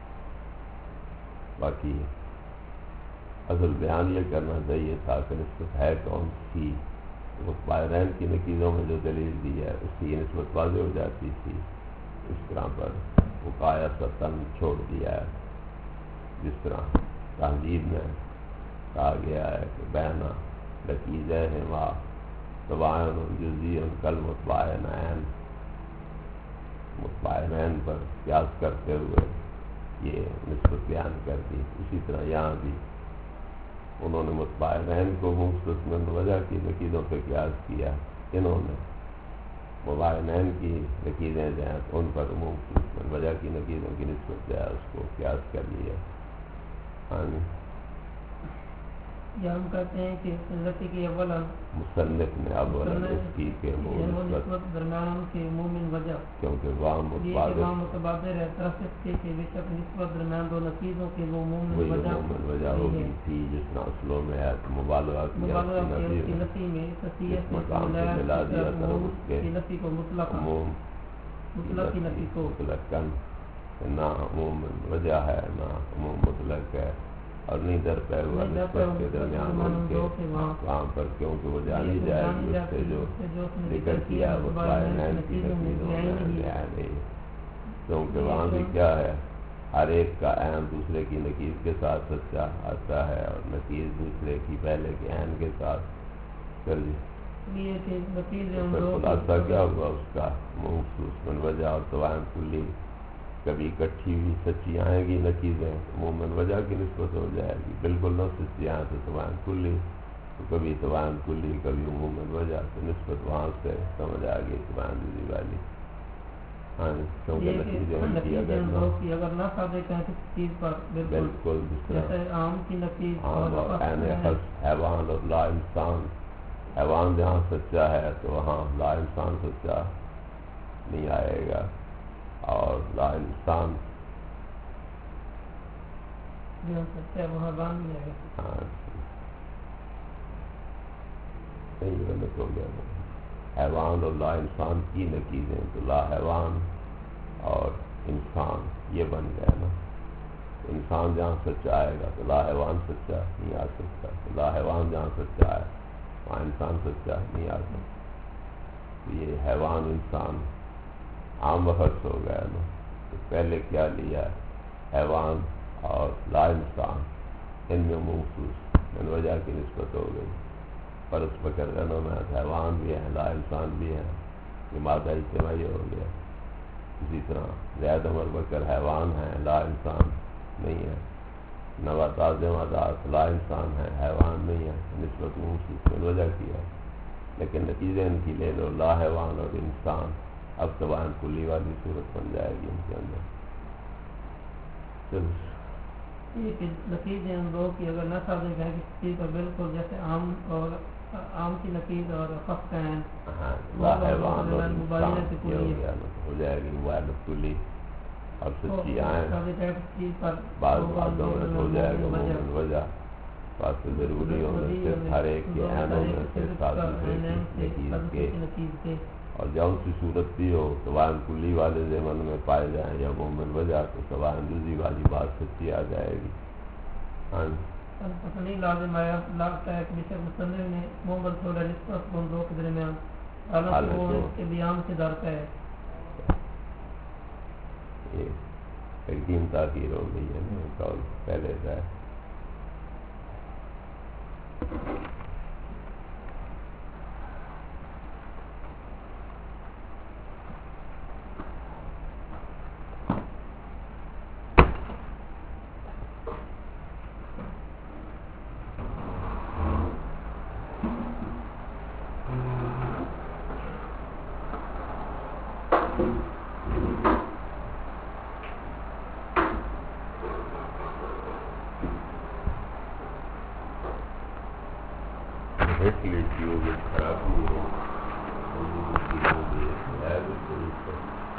باقی اصل بیان یہ کرنا چاہیے تھا کہ نسبت ہے کون سی، متباینین کی نتیجوں میں جو دلیل دی ہے اس کی یہ نسبت واضح ہو جاتی تھی، اس طرح پر وقایہ ستن چھوڑ دیا ہے، جس طرح تہذیب میں کہا گیا ہے کہ بینا نتیجہ ہے وہاں تباین جزی کل متباینین، متباینین پر قیاس کرتے ہوئے یہ نسبت بیان کر دی۔ اسی طرح یہاں بھی انہوں نے متباینین کو مخصوص من وجہ کی نتیجوں پہ قیاس کیا، انہوں نے مباینین کی نتیجیں جو ہیں ان پر مخصوص من وجہ کی نتیجوں کی نسبت جو ہے اس کو قیاس کر لیا۔ یا ہم کہتے ہیں کہ حضرت کی اولا مصنف نے اولا اس کی کہ نسبت درمیان کے مومن وجہ کیونکہ وہاں متبادر متبادر ہے طرف سے کہ بے شک نسبت درمیان دو نقیضوں کے وہ مومن وجہ مومن وجہ ہوگی تھی جس نے اصلوں میں ہے مبالغہ کیا اس کی نفی میں اس مقام سے ملا دیا تھا اس کے نفی کو مطلق عموم مطلق کی نفی کو مطلقاً نہ عموم وجہ ہے نہ عموم مطلق ہے اور نہیں در پہ ہوا نسبت کے درمیان ان کے وہاں پر کیونکہ وہ جانی جائے گی اس سے جو ذکر کیا وہ بائنین کی نقیضوں میں آیا نہیں کیونکہ وہاں بھی کیا ہے ہر ایک کا عین دوسرے کی نقیض کے ساتھ سچا آتا ہے اور نقیض دوسرے کی پہلے کے عین کے ساتھ کر دی خلاصہ کیا ہوا اس کا مخصوص من وجہ اور توائن کلی کبھی اکٹھی ہوئی سچی آئیں گی نقیضیں عموماً وجہ کی نسبت ہو جائے گی بالکل نہ سچی آئیں تو توائن کلی تو کبھی توائن کلی کبھی عموماً وجہ تو نسبت وہاں سے سمجھ آ گئی توائن دوزی والی ہاں کیونکہ نتیجے ان کی اگر نہ ثابت ہے کسی چیز پر بالکل جس طرح عام کی نقیض عام اور عین حیوان اور لا انسان حیوان جہاں سچا ہے تو وہاں لا انسان سچا نہیں آئے گا اور لا انسان وہاں بان بھی آئے گا ہاں صحیح غلط ہو گیا حیوان اور لا انسان کی نقیضیں تو لا حیوان اور انسان یہ بن گیا نا انسان جہاں سچا آئے گا تو لا حیوان سچا نہیں آ سکتا تو لا حیوان جہاں سچا ہے وہاں انسان سچا نہیں آ سکتا تو یہ حیوان انسان عام بحث ہو گیا نا تو پہلے کیا لیا حیوان اور لا انسان ان میں مخصوص من وجہ کی نسبت ہو گئی پر اس بکر گنوں میں حیوان بھی ہیں لا انسان بھی ہیں یہ مادہ اجتماعی ہو گیا اسی طرح زید عمر بکر حیوان ہیں لا انسان نہیں ہے نباتات جمادات لا انسان ہیں حیوان نہیں ہے نسبت مخصوص من وجہ کی ہے لیکن نتیجے ان کی لے لو لا حیوان اور انسان اب توائن کلی والی صورت بن جائے گی ان کے اندر نتیجے ان دو کی اگر نہ ثابت ہے کسی چیز پر بالکل جیسے عام اور عام کی نقیض اور خاص کا ہاں لا حیوان اور انسان یہ ہو گیا ہو جائے گی مبالغہ کلی اور سچی آئیں بعض باتوں میں ہو جائے گا مومن وجہ بات سے ضروری ہونے سے ہر ایک کے عینوں میں سے ساتھ دوسرے کی نقیض کے اور جب سی صورت بھی ہو توائن کلی والے ضمن میں پائے جائیں یا مومن وجہ تو توائن جزی والی بات سچی آ جائے گی ہاں پتہ نہیں لازم آیا لگتا ہے کہ بشک مصنف نے مومن تھوڑا نسبت بندوں کے درمیان حالانکہ وہ اس کے بیان سے ڈرتا ہے یہ تقدیم تاخیر ہو گئی ہے نا قول پہلے کا ہے خرابی ہے